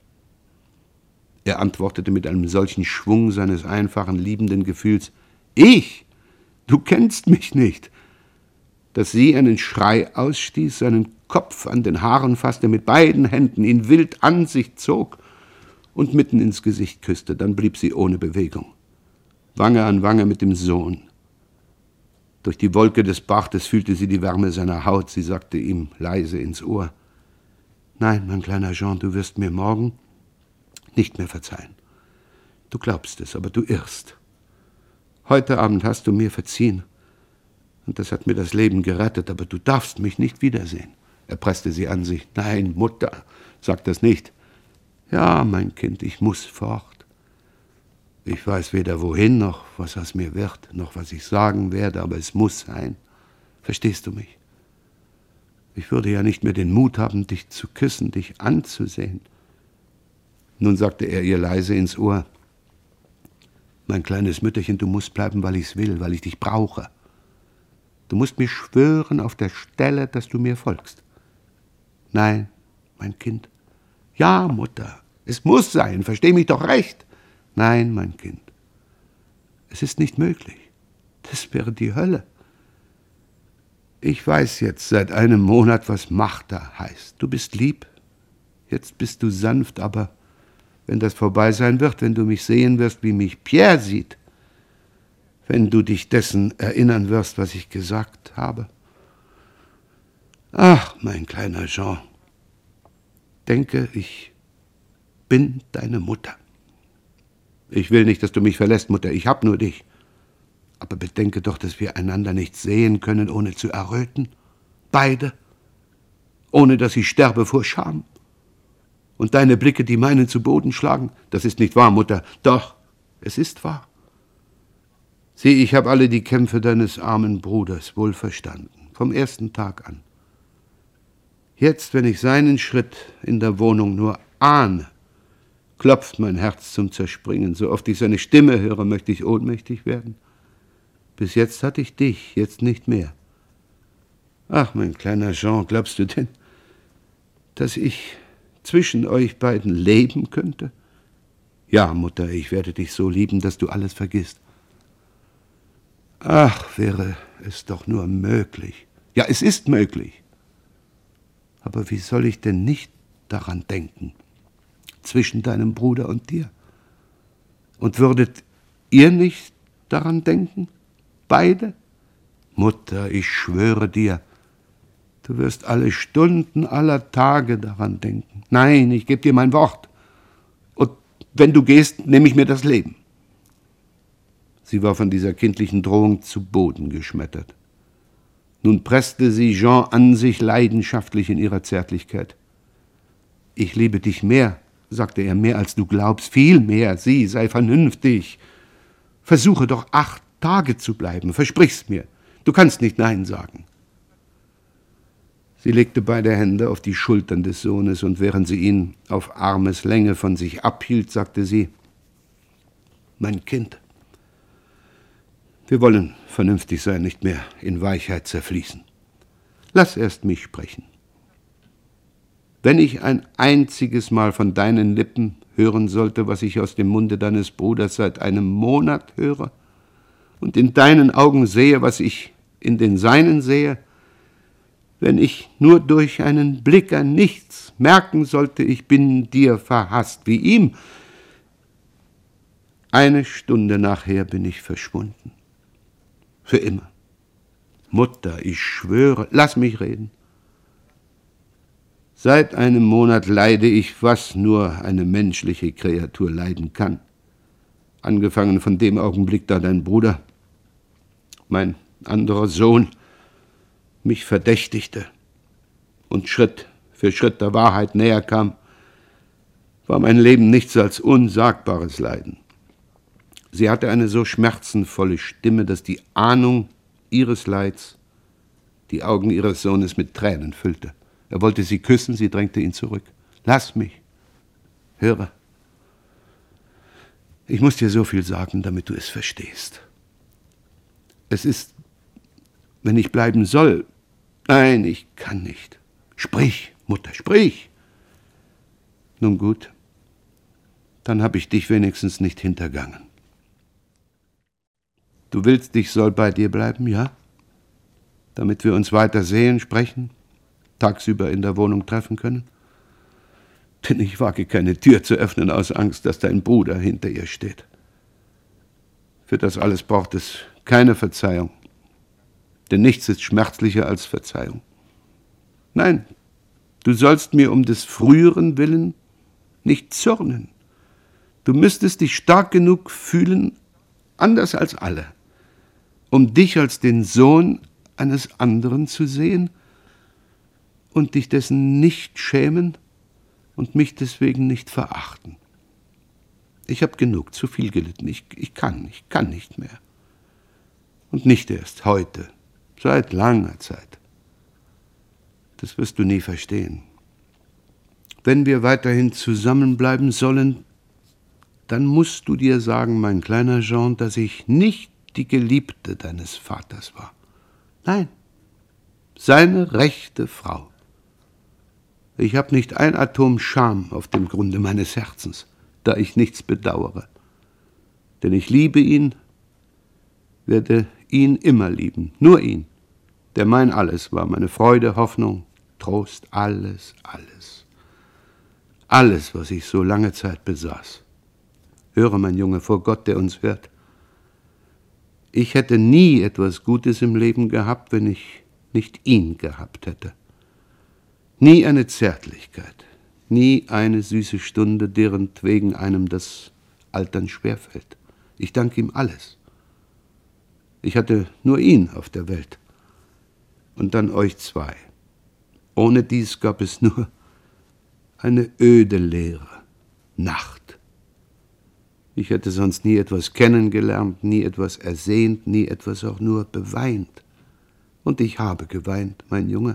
Er antwortete mit einem solchen Schwung seines einfachen, liebenden Gefühls: Ich? Du kennst mich nicht. Dass sie einen Schrei ausstieß, seinen Kopf an den Haaren fasste, mit beiden Händen ihn wild an sich zog und mitten ins Gesicht küsste. Dann blieb sie ohne Bewegung, Wange an Wange mit dem Sohn. Durch die Wolke des Bartes fühlte sie die Wärme seiner Haut. Sie sagte ihm leise ins Ohr: Nein, mein kleiner Jean, du wirst mir morgen nicht mehr verzeihen. Du glaubst es, aber du irrst. Heute Abend hast du mir verziehen, und das hat mir das Leben gerettet, aber du darfst mich nicht wiedersehen. Er presste sie an sich. Nein, Mutter, sag das nicht. Ja, mein Kind, ich muss fort. Ich weiß weder wohin, noch was aus mir wird, noch was ich sagen werde, aber es muss sein. Verstehst du mich? Ich würde ja nicht mehr den Mut haben, dich zu küssen, dich anzusehen. Nun sagte er ihr leise ins Ohr: Mein kleines Mütterchen, du musst bleiben, weil ich's will, weil ich dich brauche. Du musst mir schwören auf der Stelle, dass du mir folgst. Nein, mein Kind. Ja, Mutter, es muss sein, versteh mich doch recht. Nein, mein Kind, es ist nicht möglich. Das wäre die Hölle. Ich weiß jetzt seit einem Monat, was Martha heißt. Du bist lieb, jetzt bist du sanft, aber wenn das vorbei sein wird, wenn du mich sehen wirst, wie mich Pierre sieht, wenn du dich dessen erinnern wirst, was ich gesagt habe. Ach, mein kleiner Jean, denke, ich bin deine Mutter. Ich will nicht, dass du mich verlässt, Mutter, ich hab nur dich. Aber bedenke doch, dass wir einander nicht sehen können, ohne zu erröten. Beide. Ohne dass ich sterbe vor Scham. Und deine Blicke, die meinen zu Boden schlagen, das ist nicht wahr, Mutter. Doch, es ist wahr. Sieh, ich habe alle die Kämpfe deines armen Bruders wohl verstanden, vom ersten Tag an. Jetzt, wenn ich seinen Schritt in der Wohnung nur ahne, klopft mein Herz zum Zerspringen. So oft ich seine Stimme höre, möchte ich ohnmächtig werden. Bis jetzt hatte ich dich, jetzt nicht mehr. Ach, mein kleiner Jean, glaubst du denn, dass ich zwischen euch beiden leben könnte? Ja, Mutter, ich werde dich so lieben, dass du alles vergisst. Ach, wäre es doch nur möglich. Ja, es ist möglich. Aber wie soll ich denn nicht daran denken, zwischen deinem Bruder und dir? Und würdet ihr nicht daran denken? Beide? Mutter, ich schwöre dir, du wirst alle Stunden aller Tage daran denken. Nein, ich gebe dir mein Wort. Und Wenn du gehst, nehme ich mir das Leben. Sie war von dieser kindlichen Drohung zu Boden geschmettert. Nun presste sie Jean an sich, leidenschaftlich in ihrer Zärtlichkeit. »Ich liebe dich mehr«, sagte er, »mehr als du glaubst, viel mehr. Sieh, sei vernünftig. Versuche doch 8 Tage zu bleiben, versprich's mir. Du kannst nicht Nein sagen.« Sie legte beide Hände auf die Schultern des Sohnes, und während sie ihn auf Armeslänge von sich abhielt, sagte sie, »Mein Kind, wir wollen vernünftig sein, nicht mehr in Weichheit zerfließen. Lass erst mich sprechen. Wenn ich ein einziges Mal von deinen Lippen hören sollte, was ich aus dem Munde deines Bruders seit einem Monat höre, und in deinen Augen sehe, was ich in den seinen sehe, wenn ich nur durch einen Blick an nichts merken sollte, ich bin dir verhasst wie ihm, 1 Stunde nachher bin ich verschwunden. Für immer. Mutter, ich schwöre, lass mich reden. Seit einem Monat leide ich, was nur eine menschliche Kreatur leiden kann. Angefangen von dem Augenblick, da dein Bruder, mein anderer Sohn, mich verdächtigte und Schritt für Schritt der Wahrheit näher kam, war mein Leben nichts als unsagbares Leiden. Sie hatte eine so schmerzenvolle Stimme, dass die Ahnung ihres Leids die Augen ihres Sohnes mit Tränen füllte. Er wollte sie küssen, sie drängte ihn zurück. »Lass mich. Höre. Ich muss dir so viel sagen, damit du es verstehst. Es ist, wenn ich bleiben soll, nein, ich kann nicht. Sprich, Mutter, sprich!« »Nun gut, dann habe ich dich wenigstens nicht hintergangen. Du willst, ich soll bei dir bleiben, ja? Damit wir uns weiter sehen, sprechen, tagsüber in der Wohnung treffen können? Denn ich wage keine Tür zu öffnen aus Angst, dass dein Bruder hinter ihr steht. Für das alles braucht es keine Verzeihung, denn nichts ist schmerzlicher als Verzeihung. Nein, du sollst mir um des Früheren willen nicht zürnen. Du müsstest dich stark genug fühlen, anders als alle, um dich als den Sohn eines anderen zu sehen und dich dessen nicht schämen und mich deswegen nicht verachten. Ich habe genug, zu viel gelitten. Ich kann nicht mehr. Und nicht erst heute, seit langer Zeit. Das wirst du nie verstehen. Wenn wir weiterhin zusammenbleiben sollen, dann musst du dir sagen, mein kleiner Jean, dass ich nicht die Geliebte deines Vaters war. Nein, seine rechte Frau. Ich habe nicht ein Atom Scham auf dem Grunde meines Herzens, da ich nichts bedauere. Denn ich liebe ihn, werde ihn immer lieben, nur ihn, der mein Alles war, meine Freude, Hoffnung, Trost, alles, alles. Alles, was ich so lange Zeit besaß. Höre, mein Junge, vor Gott, der uns hört. Ich hätte nie etwas Gutes im Leben gehabt, wenn ich nicht ihn gehabt hätte. Nie eine Zärtlichkeit, nie eine süße Stunde, derentwegen einem das Altern schwerfällt. Ich danke ihm alles. Ich hatte nur ihn auf der Welt und dann euch zwei. Ohne dies gab es nur eine öde Leere, Nacht. Ich hätte sonst nie etwas kennengelernt, nie etwas ersehnt, nie etwas auch nur beweint. Und ich habe geweint, mein Junge.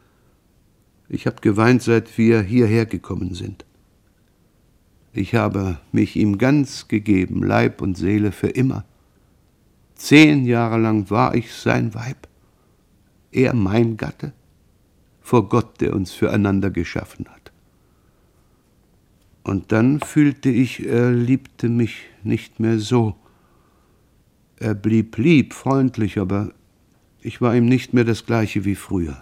Ich habe geweint, seit wir hierher gekommen sind. Ich habe mich ihm ganz gegeben, Leib und Seele für immer. 10 Jahre lang war ich sein Weib, er mein Gatte, vor Gott, der uns füreinander geschaffen hat. Und dann fühlte ich, er liebte mich nicht mehr so. Er blieb lieb, freundlich, aber ich war ihm nicht mehr das Gleiche wie früher.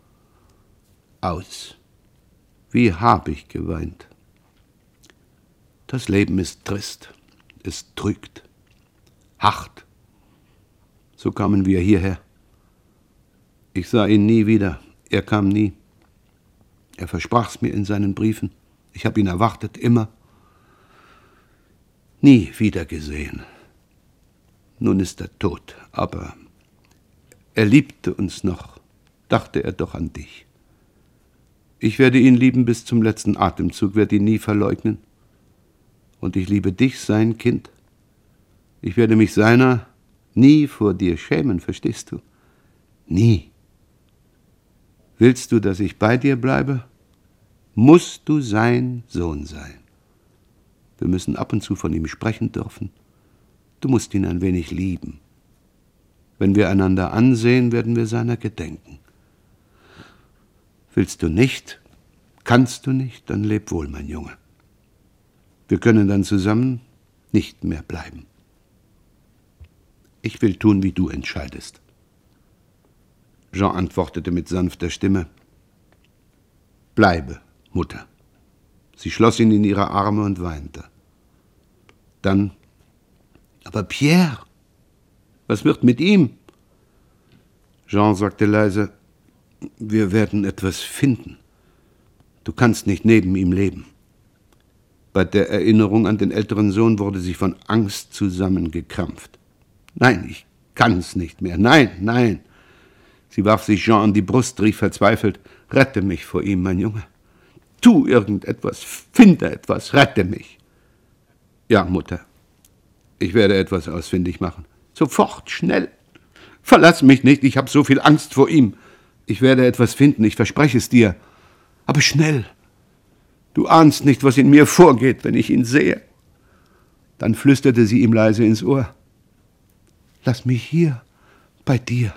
Aus. Wie hab ich geweint. Das Leben ist trist, es trügt, hart. So kamen wir hierher. Ich sah ihn nie wieder, er kam nie. Er versprach's mir in seinen Briefen. Ich habe ihn erwartet, immer. nie wiedergesehen. Nun ist er tot, aber er liebte uns noch, dachte er doch an dich. Ich werde ihn lieben bis zum letzten Atemzug, werde ihn nie verleugnen. Und ich liebe dich, sein Kind. Ich werde mich seiner nie vor dir schämen, verstehst du? Nie. Willst du, dass ich bei dir bleibe? Musst du sein Sohn sein. Wir müssen ab und zu von ihm sprechen dürfen. Du musst ihn ein wenig lieben. Wenn wir einander ansehen, werden wir seiner gedenken. Willst du nicht, kannst du nicht, dann leb wohl, mein Junge. Wir können dann zusammen nicht mehr bleiben. Ich will tun, wie du entscheidest. Jean antwortete mit sanfter Stimme: Bleibe, Mutter. Sie schloss ihn in ihre Arme und weinte. Dann: Aber Pierre, was wird mit ihm? Jean sagte leise: Wir werden etwas finden. Du kannst nicht neben ihm leben. Bei der Erinnerung an den älteren Sohn wurde sie von Angst zusammengekrampft. Nein, ich kann es nicht mehr. Nein, nein. Sie warf sich Jean an die Brust, rief verzweifelt: Rette mich vor ihm, mein Junge. Tu irgendetwas, finde etwas, rette mich. Ja, Mutter, ich werde etwas ausfindig machen. Sofort, schnell. Verlass mich nicht, ich habe so viel Angst vor ihm. Ich werde etwas finden, ich verspreche es dir. Aber schnell. Du ahnst nicht, was in mir vorgeht, wenn ich ihn sehe. Dann flüsterte sie ihm leise ins Ohr: Lass mich hier, bei dir.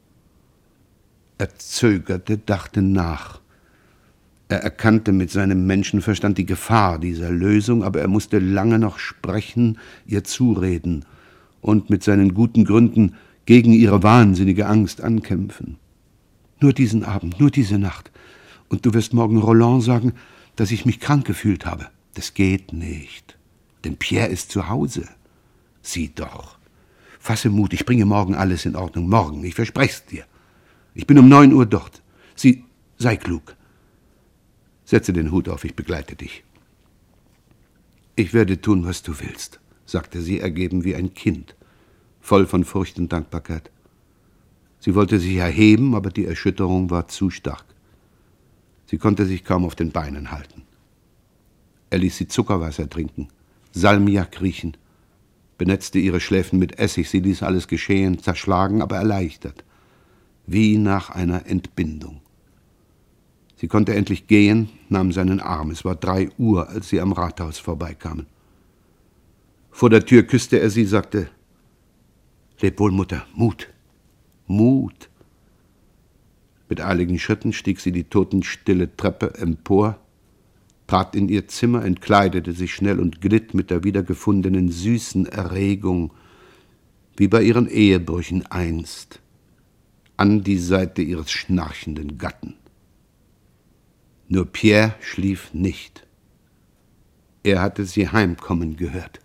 Er zögerte, dachte nach. Er erkannte mit seinem Menschenverstand die Gefahr dieser Lösung, aber er musste lange noch sprechen, ihr zureden und mit seinen guten Gründen gegen ihre wahnsinnige Angst ankämpfen. Nur diesen Abend, nur diese Nacht. Und du wirst morgen Roland sagen, dass ich mich krank gefühlt habe. Das geht nicht, denn Pierre ist zu Hause. Sieh doch. Fasse Mut, ich bringe morgen alles in Ordnung. Morgen, ich verspreche es dir. Ich bin um 9 Uhr dort. Sei klug. Setze den Hut auf, ich begleite dich. Ich werde tun, was du willst, sagte sie ergeben wie ein Kind, voll von Furcht und Dankbarkeit. Sie wollte sich erheben, aber die Erschütterung war zu stark. Sie konnte sich kaum auf den Beinen halten. Er ließ sie Zuckerwasser trinken, Salmiak riechen, benetzte ihre Schläfen mit Essig, sie ließ alles geschehen, zerschlagen, aber erleichtert, wie nach einer Entbindung. Sie konnte endlich gehen, nahm seinen Arm. Es war 3 Uhr, als sie am Rathaus vorbeikamen. Vor der Tür küsste er sie, sagte: Leb wohl, Mutter, Mut, Mut. Mit eiligen Schritten stieg sie die totenstille Treppe empor, trat in ihr Zimmer, entkleidete sich schnell und glitt mit der wiedergefundenen süßen Erregung, wie bei ihren Ehebrüchen einst, an die Seite ihres schnarchenden Gatten. Nur Pierre schlief nicht. Er hatte sie heimkommen gehört.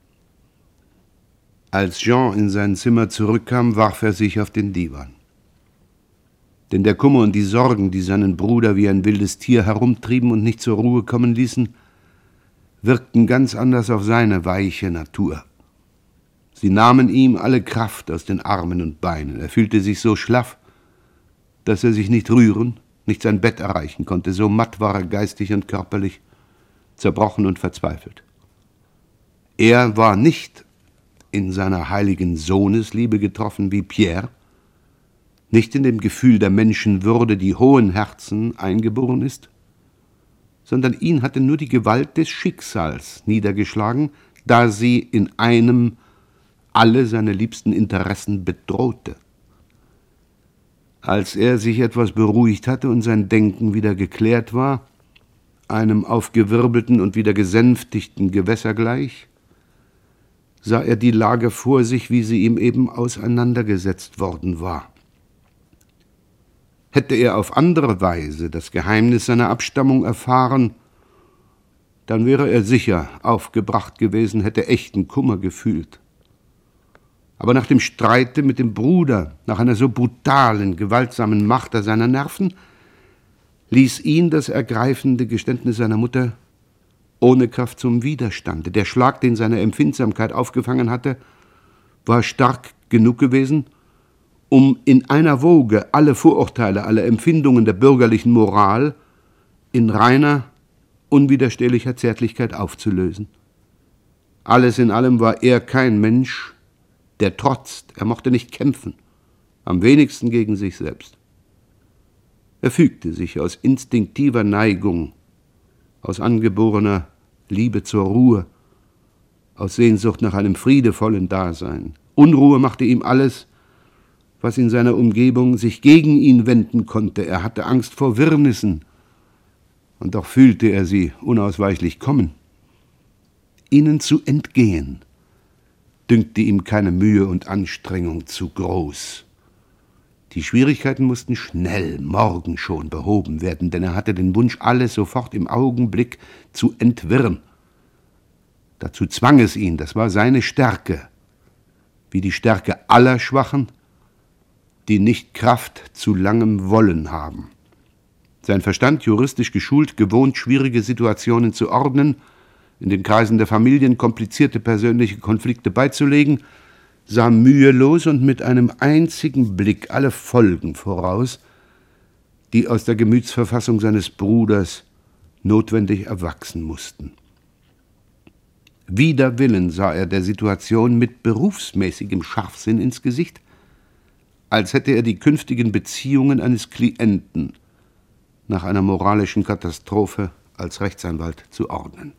Als Jean in sein Zimmer zurückkam, warf er sich auf den Divan. Denn der Kummer und die Sorgen, die seinen Bruder wie ein wildes Tier herumtrieben und nicht zur Ruhe kommen ließen, wirkten ganz anders auf seine weiche Natur. Sie nahmen ihm alle Kraft aus den Armen und Beinen. Er fühlte sich so schlaff, dass er sich nicht rühren, nicht sein Bett erreichen konnte. So matt war er geistig und körperlich, zerbrochen und verzweifelt. Er war nicht in seiner heiligen Sohnesliebe getroffen wie Pierre, nicht in dem Gefühl der Menschenwürde, die hohen Herzen eingeboren ist, sondern ihn hatte nur die Gewalt des Schicksals niedergeschlagen, da sie in einem alle seine liebsten Interessen bedrohte. Als er sich etwas beruhigt hatte und sein Denken wieder geklärt war, einem aufgewirbelten und wieder gesänftigten Gewässer gleich, sah er die Lage vor sich, wie sie ihm eben auseinandergesetzt worden war. Hätte er auf andere Weise das Geheimnis seiner Abstammung erfahren, dann wäre er sicher aufgebracht gewesen, hätte echten Kummer gefühlt. Aber nach dem Streite mit dem Bruder, nach einer so brutalen, gewaltsamen Marter seiner Nerven, ließ ihn das ergreifende Geständnis seiner Mutter ohne Kraft zum Widerstande. Der Schlag, den seine Empfindsamkeit aufgefangen hatte, war stark genug gewesen, um in einer Woge alle Vorurteile, alle Empfindungen der bürgerlichen Moral in reiner, unwiderstehlicher Zärtlichkeit aufzulösen. Alles in allem war er kein Mensch, der trotzt. Er mochte nicht kämpfen, am wenigsten gegen sich selbst. Er fügte sich aus instinktiver Neigung, aus angeborener Liebe zur Ruhe, aus Sehnsucht nach einem friedevollen Dasein. Unruhe machte ihm alles, was in seiner Umgebung sich gegen ihn wenden konnte. Er hatte Angst vor Wirrnissen, und doch fühlte er sie unausweichlich kommen. Ihnen zu entgehen, dünkte ihm keine Mühe und Anstrengung zu groß. Die Schwierigkeiten mussten schnell, morgen schon behoben werden, denn er hatte den Wunsch, alles sofort im Augenblick zu entwirren. Dazu zwang es ihn, das war seine Stärke, wie die Stärke aller Schwachen, die nicht Kraft zu langem Wollen haben. Sein Verstand, juristisch geschult, gewohnt, schwierige Situationen zu ordnen, in den Kreisen der Familien komplizierte persönliche Konflikte beizulegen, sah mühelos und mit einem einzigen Blick alle Folgen voraus, die aus der Gemütsverfassung seines Bruders notwendig erwachsen mussten. Wider Willen sah er der Situation mit berufsmäßigem Scharfsinn ins Gesicht, als hätte er die künftigen Beziehungen eines Klienten nach einer moralischen Katastrophe als Rechtsanwalt zu ordnen.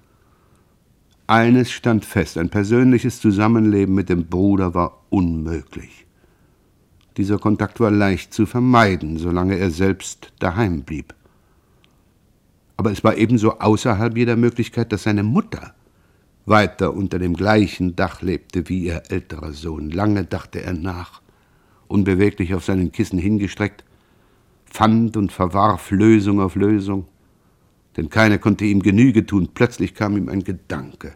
Eines stand fest, ein persönliches Zusammenleben mit dem Bruder war unmöglich. Dieser Kontakt war leicht zu vermeiden, solange er selbst daheim blieb. Aber es war ebenso außerhalb jeder Möglichkeit, dass seine Mutter weiter unter dem gleichen Dach lebte wie ihr älterer Sohn. Lange dachte er nach, unbeweglich auf seinen Kissen hingestreckt, fand und verwarf Lösung auf Lösung, denn keine konnte ihm Genüge tun. Plötzlich kam ihm ein Gedanke.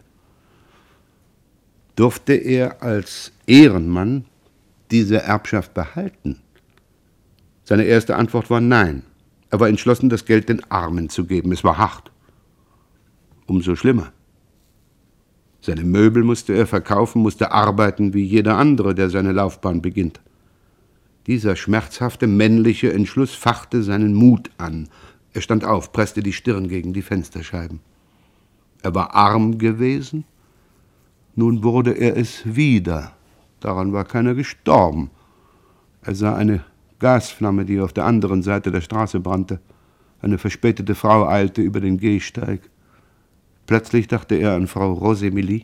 Durfte er als Ehrenmann diese Erbschaft behalten? Seine erste Antwort war nein. Er war entschlossen, das Geld den Armen zu geben. Es war hart. Umso schlimmer. Seine Möbel musste er verkaufen, musste arbeiten wie jeder andere, der seine Laufbahn beginnt. Dieser schmerzhafte männliche Entschluss fachte seinen Mut an. Er stand auf, presste die Stirn gegen die Fensterscheiben. Er war arm gewesen, nun wurde er es wieder. Daran war keiner gestorben. Er sah eine Gasflamme, die auf der anderen Seite der Straße brannte. Eine verspätete Frau eilte über den Gehsteig. Plötzlich dachte er an Frau Rosemilie.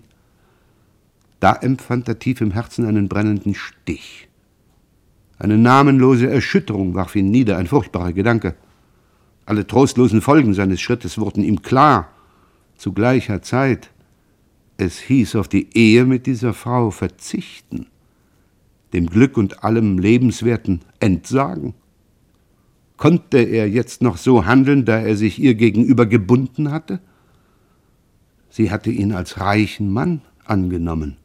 Da empfand er tief im Herzen einen brennenden Stich. Eine namenlose Erschütterung warf ihn nieder, ein furchtbarer Gedanke. Alle trostlosen Folgen seines Schrittes wurden ihm klar. Zu gleicher Zeit, es hieß auf die Ehe mit dieser Frau verzichten, dem Glück und allem Lebenswerten entsagen. Konnte er jetzt noch so handeln, da er sich ihr gegenüber gebunden hatte? Sie hatte ihn als reichen Mann angenommen.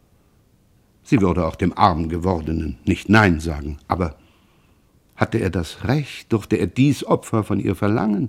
Sie würde auch dem arm gewordenen nicht Nein sagen, aber hatte er das Recht? Durfte er dies Opfer von ihr verlangen?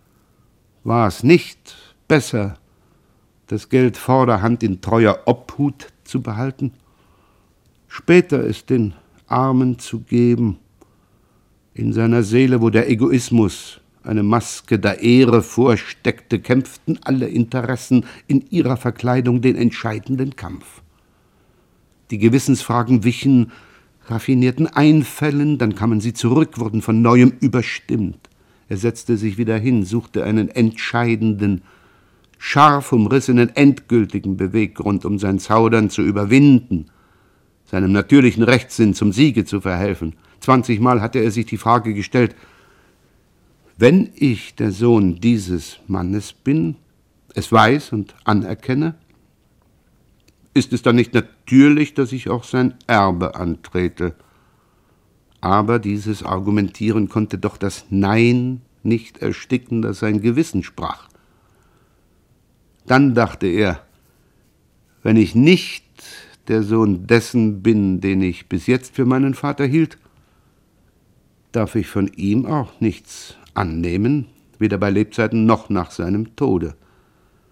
War es nicht besser, das Geld vorderhand in treuer Obhut zu behalten, später es den Armen zu geben, in seiner Seele, wo der Egoismus eine Maske der Ehre vorsteckte, kämpften alle Interessen in ihrer Verkleidung den entscheidenden Kampf. Die Gewissensfragen wichen raffinierten Einfällen, dann kamen sie zurück, wurden von Neuem überstimmt. Er setzte sich wieder hin, suchte einen entscheidenden, scharf umrissenen, endgültigen Beweggrund, um sein Zaudern zu überwinden, seinem natürlichen Rechtssinn zum Siege zu verhelfen. 20-mal hatte er sich die Frage gestellt: Wenn ich der Sohn dieses Mannes bin, es weiß und anerkenne, ist es dann nicht natürlich, dass ich auch sein Erbe antrete? Aber dieses Argumentieren konnte doch das Nein nicht ersticken, das sein Gewissen sprach. Dann dachte er, wenn ich nicht der Sohn dessen bin, den ich bis jetzt für meinen Vater hielt, darf ich von ihm auch nichts annehmen, weder bei Lebzeiten noch nach seinem Tode.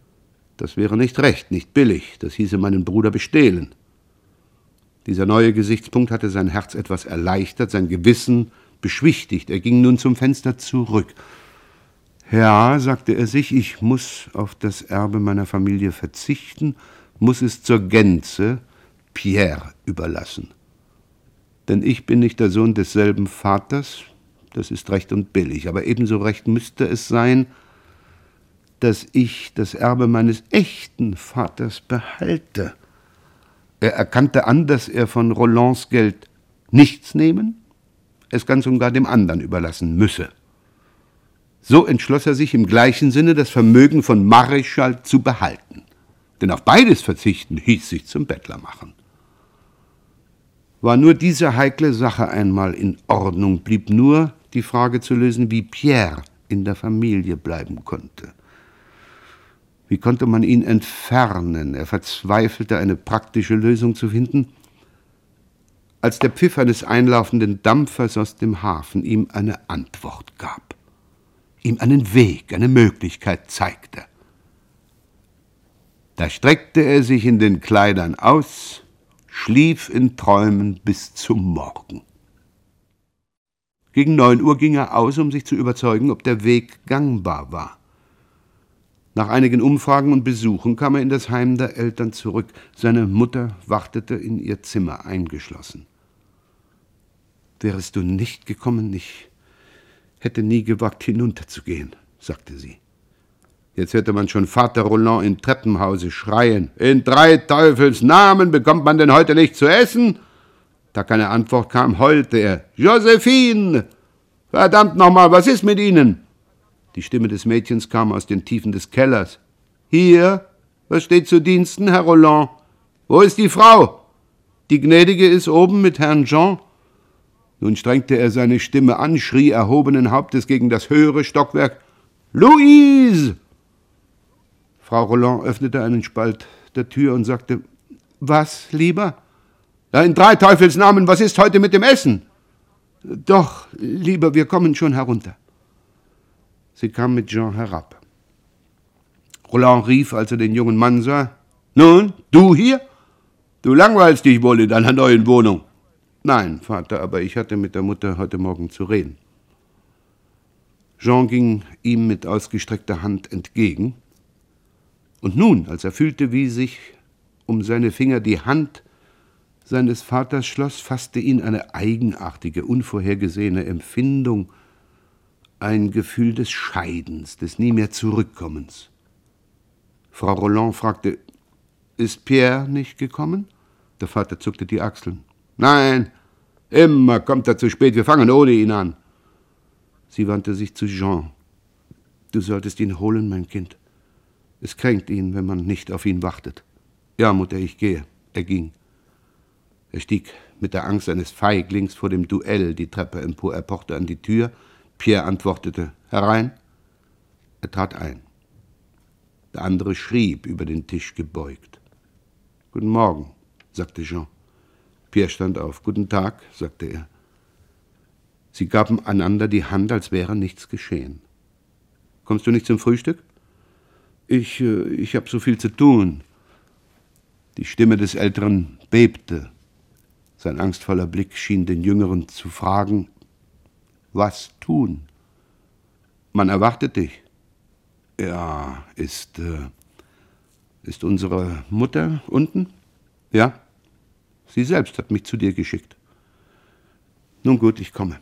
Das wäre nicht recht, nicht billig, das hieße meinen Bruder bestehlen. Dieser neue Gesichtspunkt hatte sein Herz etwas erleichtert, sein Gewissen beschwichtigt. Er ging nun zum Fenster zurück. Ja, sagte er sich, ich muss auf das Erbe meiner Familie verzichten, muss es zur Gänze Pierre überlassen. Denn ich bin nicht der Sohn desselben Vaters, das ist recht und billig, aber ebenso recht müsste es sein, dass ich das Erbe meines echten Vaters behalte. Er erkannte an, dass er von Rolands Geld nichts nehmen, es ganz und gar dem anderen überlassen müsse. So entschloss er sich im gleichen Sinne, das Vermögen von Maréchal zu behalten. Denn auf beides verzichten hieß sich zum Bettler machen. War nur diese heikle Sache einmal in Ordnung, blieb nur die Frage zu lösen, wie Pierre in der Familie bleiben konnte. Wie konnte man ihn entfernen? Er verzweifelte, eine praktische Lösung zu finden, als der Pfiff eines einlaufenden Dampfers aus dem Hafen ihm eine Antwort gab, ihm einen Weg, eine Möglichkeit zeigte. Da streckte er sich in den Kleidern aus, schlief in Träumen bis zum Morgen. Gegen 9 Uhr ging er aus, um sich zu überzeugen, ob der Weg gangbar war. Nach einigen Umfragen und Besuchen kam er in das Heim der Eltern zurück. Seine Mutter wartete in ihr Zimmer eingeschlossen. »Wärest du nicht gekommen, ich hätte nie gewagt, hinunterzugehen«, sagte sie. Jetzt hörte man schon Vater Roland im Treppenhause schreien. »In 3 Teufels Namen bekommt man denn heute nicht zu essen?« Da keine Antwort kam, heulte er. »Josephine! Verdammt nochmal, was ist mit Ihnen?« Die Stimme des Mädchens kam aus den Tiefen des Kellers. »Hier, was steht zu Diensten, Herr Roland? Wo ist die Frau? Die Gnädige ist oben mit Herrn Jean.« Nun strengte er seine Stimme an, schrie erhobenen Hauptes gegen das höhere Stockwerk. »Louise!« Frau Roland öffnete einen Spalt der Tür und sagte, »Was, lieber?« »Ja, in 3 Teufels Namen, was ist heute mit dem Essen?« »Doch, lieber, wir kommen schon herunter.« Sie kam mit Jean herab. Roland rief, als er den jungen Mann sah, »Nun, du hier? Du langweilst dich wohl in deiner neuen Wohnung.« »Nein, Vater, aber ich hatte mit der Mutter heute Morgen zu reden.« Jean ging ihm mit ausgestreckter Hand entgegen. Und nun, als er fühlte, wie sich um seine Finger die Hand seines Vaters schloss, fasste ihn eine eigenartige, unvorhergesehene Empfindung, ein Gefühl des Scheidens, des nie mehr Zurückkommens. Frau Roland fragte, »Ist Pierre nicht gekommen?« Der Vater zuckte die Achseln. »Nein, immer kommt er zu spät, wir fangen ohne ihn an.« Sie wandte sich zu Jean. »Du solltest ihn holen, mein Kind. Es kränkt ihn, wenn man nicht auf ihn wartet.« »Ja, Mutter, ich gehe.« Er ging. Er stieg mit der Angst eines Feiglings vor dem Duell die Treppe empor. Er pochte an die Tür. Pierre antwortete, »Herein.« Er trat ein. Der andere schrieb, über den Tisch gebeugt. »Guten Morgen«, sagte Jean. Pierre stand auf. »Guten Tag«, sagte er. Sie gaben einander die Hand, als wäre nichts geschehen. »Kommst du nicht zum Frühstück?« Ich habe so viel zu tun.« Die Stimme des Älteren bebte. Sein angstvoller Blick schien den Jüngeren zu fragen, »Was tun?« »Man erwartet dich.« »Ja, ist unsere Mutter unten?« »Ja, sie selbst hat mich zu dir geschickt.« »Nun gut, ich komme.«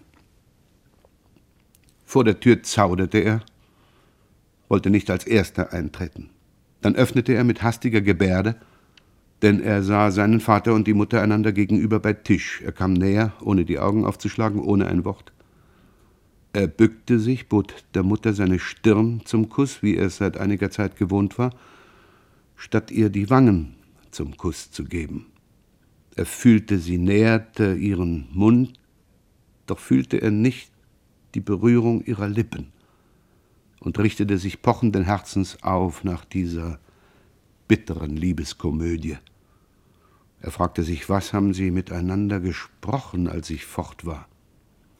Vor der Tür zauderte er, wollte nicht als Erster eintreten. Dann öffnete er mit hastiger Gebärde, denn er sah seinen Vater und die Mutter einander gegenüber bei Tisch. Er kam näher, ohne die Augen aufzuschlagen, ohne ein Wort. Er bückte sich, bot der Mutter seine Stirn zum Kuss, wie er es seit einiger Zeit gewohnt war, statt ihr die Wangen zum Kuss zu geben. Er fühlte, sie näherte ihren Mund, doch fühlte er nicht die Berührung ihrer Lippen und richtete sich pochenden Herzens auf nach dieser bitteren Liebeskomödie. Er fragte sich, was haben sie miteinander gesprochen, als ich fort war?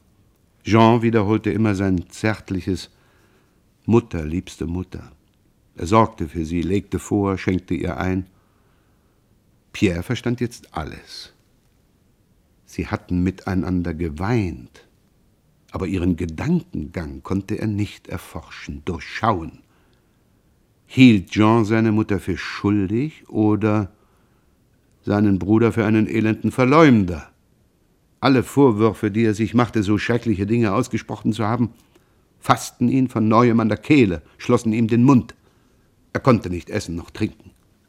Jean wiederholte immer sein zärtliches »Mutter, liebste Mutter«. Er sorgte für sie, legte vor, schenkte ihr ein. Pierre verstand jetzt alles. Sie hatten miteinander geweint, aber ihren Gedankengang konnte er nicht erforschen, durchschauen. Hielt Jean seine Mutter für schuldig oder seinen Bruder für einen elenden Verleumder? Alle Vorwürfe, die er sich machte, so schreckliche Dinge ausgesprochen zu haben, fassten ihn von neuem an der Kehle, schlossen ihm den Mund. Er konnte nicht essen noch trinken.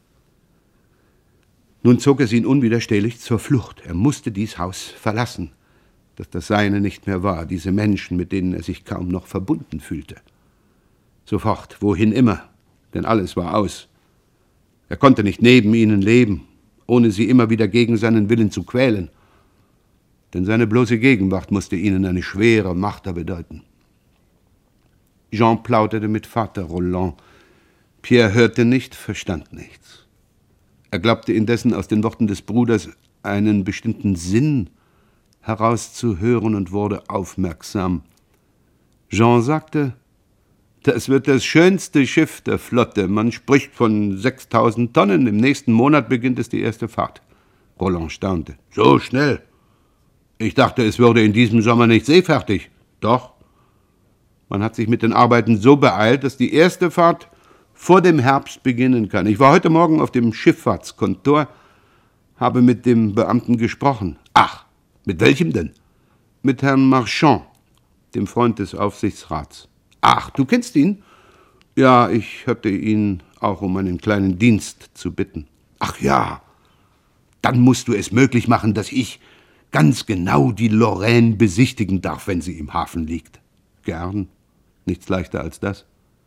Nun zog es ihn unwiderstehlich zur Flucht. Er musste dies Haus verlassen, das das seine nicht mehr war, diese Menschen, mit denen er sich kaum noch verbunden fühlte. Sofort, wohin immer, denn alles war aus. Er konnte nicht neben ihnen leben, ohne sie immer wieder gegen seinen Willen zu quälen. Denn seine bloße Gegenwart musste ihnen eine schwere Marter bedeuten. Jean plauderte mit Vater Roland. Pierre hörte nicht, verstand nichts. Er glaubte indessen aus den Worten des Bruders einen bestimmten Sinn herauszuhören und wurde aufmerksam. Jean sagte, das wird das schönste Schiff der Flotte. Man spricht von 6.000 Tonnen. Im nächsten Monat beginnt es die erste Fahrt. Roland staunte. So schnell? Ich dachte, es würde in diesem Sommer nicht seefertig. Doch. Man hat sich mit den Arbeiten so beeilt, dass die erste Fahrt vor dem Herbst beginnen kann. Ich war heute Morgen auf dem Schifffahrtskontor, habe mit dem Beamten gesprochen. Ach, mit welchem denn? Mit Herrn Marchand, dem Freund des Aufsichtsrats. Ach, du kennst ihn? Ja, ich hatte ihn auch um einen kleinen Dienst zu bitten. Ach ja, dann musst du es möglich machen, dass ich ganz genau die Lorraine besichtigen darf, wenn sie im Hafen liegt. Gern, nichts leichter als das.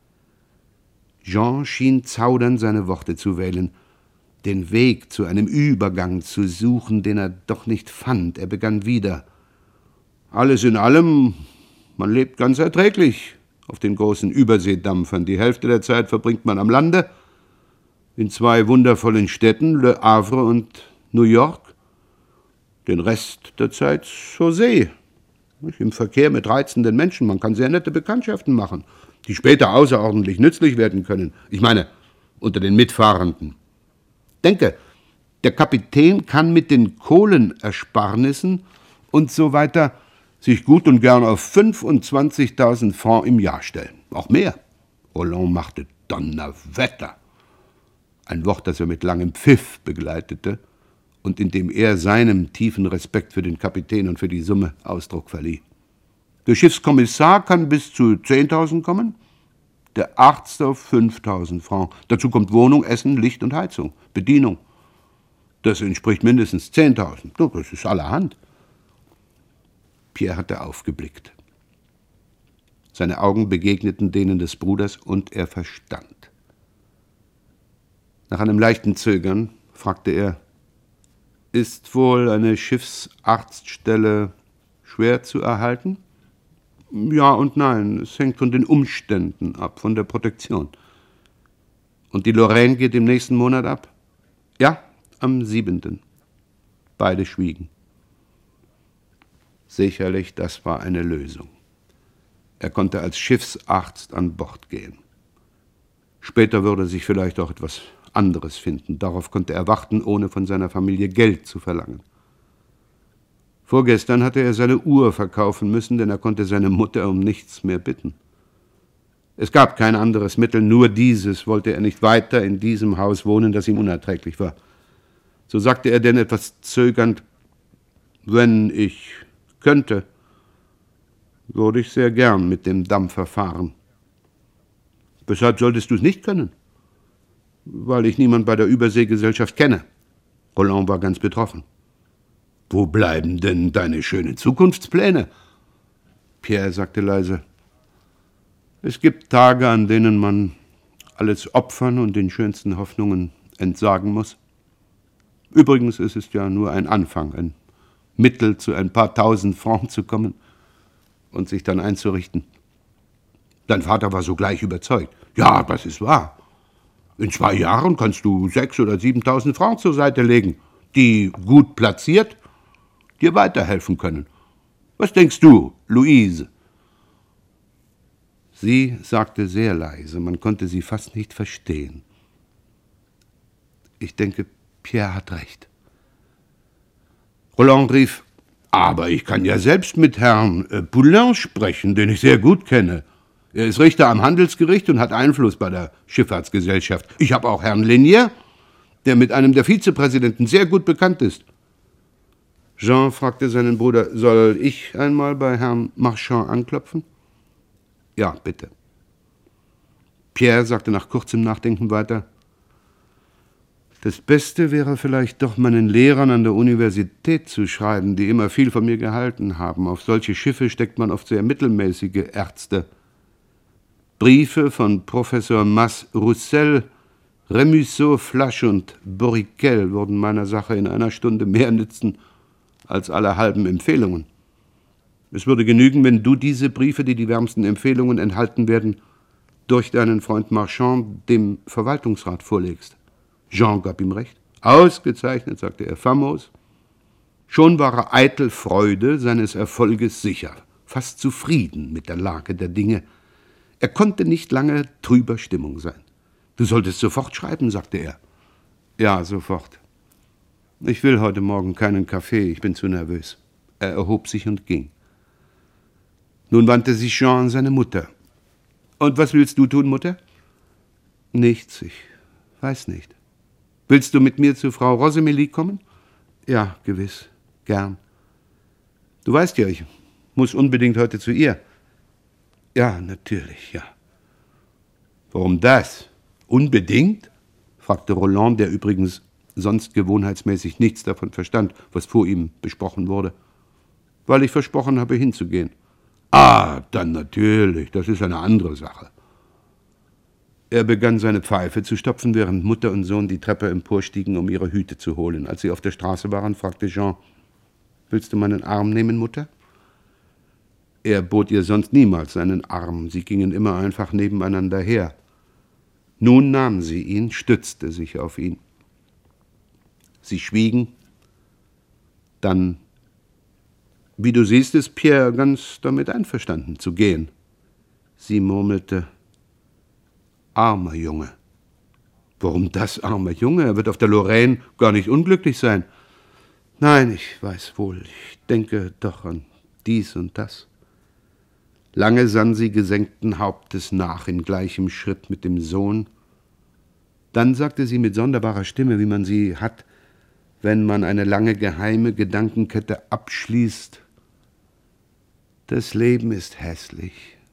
Jean schien zaudernd seine Worte zu wählen, den Weg zu einem Übergang zu suchen, den er doch nicht fand. Er begann wieder. Alles in allem, man lebt ganz erträglich auf den großen Überseedampfern. Die Hälfte der Zeit verbringt man am Lande, in 2 wundervollen Städten, Le Havre und New York. Den Rest der Zeit zur See, im Verkehr mit reizenden Menschen. Man kann sehr nette Bekanntschaften machen, die später außerordentlich nützlich werden können. Ich meine, unter den Mitfahrenden. Denke, der Kapitän kann mit den Kohlenersparnissen und so weiter sich gut und gern auf 25.000 Francs im Jahr stellen. Auch mehr. Roland machte Donnerwetter. Ein Wort, das er mit langem Pfiff begleitete und in dem er seinem tiefen Respekt für den Kapitän und für die Summe Ausdruck verlieh. Der Schiffskommissar kann bis zu 10.000 kommen, der Arzt auf 5.000 Francs. Dazu kommt Wohnung, Essen, Licht und Heizung, Bedienung. Das entspricht mindestens 10.000. Das ist allerhand. Pierre hatte aufgeblickt. Seine Augen begegneten denen des Bruders und er verstand. Nach einem leichten Zögern fragte er, ist wohl eine Schiffsarztstelle schwer zu erhalten? Ja und nein, es hängt von den Umständen ab, von der Protektion. Und die Lorraine geht im nächsten Monat ab? Ja, am 7. Beide schwiegen. Sicherlich, das war eine Lösung. Er konnte als Schiffsarzt an Bord gehen. Später würde sich vielleicht auch etwas anderes finden. Darauf konnte er warten, ohne von seiner Familie Geld zu verlangen. Vorgestern hatte er seine Uhr verkaufen müssen, denn er konnte seine Mutter um nichts mehr bitten. Es gab kein anderes Mittel, nur dieses wollte er nicht weiter in diesem Haus wohnen, das ihm unerträglich war. So sagte er denn etwas zögernd, wenn ich könnte, würde ich sehr gern mit dem Dampfer fahren. Weshalb solltest du es nicht können? Weil ich niemand bei der Überseegesellschaft kenne. Roland war ganz betroffen. Wo bleiben denn deine schönen Zukunftspläne? Pierre sagte leise, es gibt Tage, an denen man alles opfern und den schönsten Hoffnungen entsagen muss. Übrigens ist es ja nur ein Anfang, ein Mittel, zu ein paar 1.000 Francs zu kommen und sich dann einzurichten. Dein Vater war sogleich überzeugt. Ja, das ist wahr. In 2 Jahren kannst du 6.000 oder 7.000 Francs zur Seite legen, die gut platziert dir weiterhelfen können. Was denkst du, Louise? Sie sagte sehr leise, man konnte sie fast nicht verstehen. Ich denke, Pierre hat recht. Roland rief, aber ich kann ja selbst mit Herrn Poulain sprechen, den ich sehr gut kenne. Er ist Richter am Handelsgericht und hat Einfluss bei der Schifffahrtsgesellschaft. Ich habe auch Herrn Lenier, der mit einem der Vizepräsidenten sehr gut bekannt ist. Jean fragte seinen Bruder, soll ich einmal bei Herrn Marchand anklopfen? Ja, bitte. Pierre sagte nach kurzem Nachdenken weiter, das Beste wäre vielleicht doch meinen Lehrern an der Universität zu schreiben, die immer viel von mir gehalten haben. Auf solche Schiffe steckt man oft sehr mittelmäßige Ärzte. Briefe von Professor Mas-Roussel, Remusot, Flasch und Boriquel würden meiner Sache in einer Stunde mehr nützen als alle halben Empfehlungen. Es würde genügen, wenn du diese Briefe, die die wärmsten Empfehlungen enthalten werden, durch deinen Freund Marchand dem Verwaltungsrat vorlegst. Jean gab ihm recht. Ausgezeichnet, sagte er, famos. Schon war er eitel Freude seines Erfolges sicher, fast zufrieden mit der Lage der Dinge. Er konnte nicht lange trüber Stimmung sein. Du solltest sofort schreiben, sagte er. Ja, sofort. Ich will heute Morgen keinen Kaffee, ich bin zu nervös. Er erhob sich und ging. Nun wandte sich Jean an seine Mutter. Und was willst du tun, Mutter? Nichts, ich weiß nicht. Willst du mit mir zu Frau Rosemely kommen? Ja, gewiss, gern. Du weißt ja, ich muss unbedingt heute zu ihr. Ja, natürlich, ja. Warum das? Unbedingt? Fragte Roland, der übrigens sonst gewohnheitsmäßig nichts davon verstand, was vor ihm besprochen wurde. Weil ich versprochen habe, hinzugehen. Ah, dann natürlich, das ist eine andere Sache. Er begann seine Pfeife zu stopfen, während Mutter und Sohn die Treppe emporstiegen, um ihre Hüte zu holen. Als sie auf der Straße waren, fragte Jean, willst du meinen Arm nehmen, Mutter? Er bot ihr sonst niemals seinen Arm, sie gingen immer einfach nebeneinander her. Nun nahm sie ihn, stützte sich auf ihn. Sie schwiegen, dann, wie du siehst, ist Pierre ganz damit einverstanden, zu gehen. Sie murmelte, armer Junge. Warum das, armer Junge? Er wird auf der Lorraine gar nicht unglücklich sein. Nein, ich weiß wohl, ich denke doch an dies und das. Lange sann sie gesenkten Hauptes nach, in gleichem Schritt mit dem Sohn. Dann sagte sie mit sonderbarer Stimme, wie man sie hat, wenn man eine lange geheime Gedankenkette abschließt. Das Leben ist hässlich.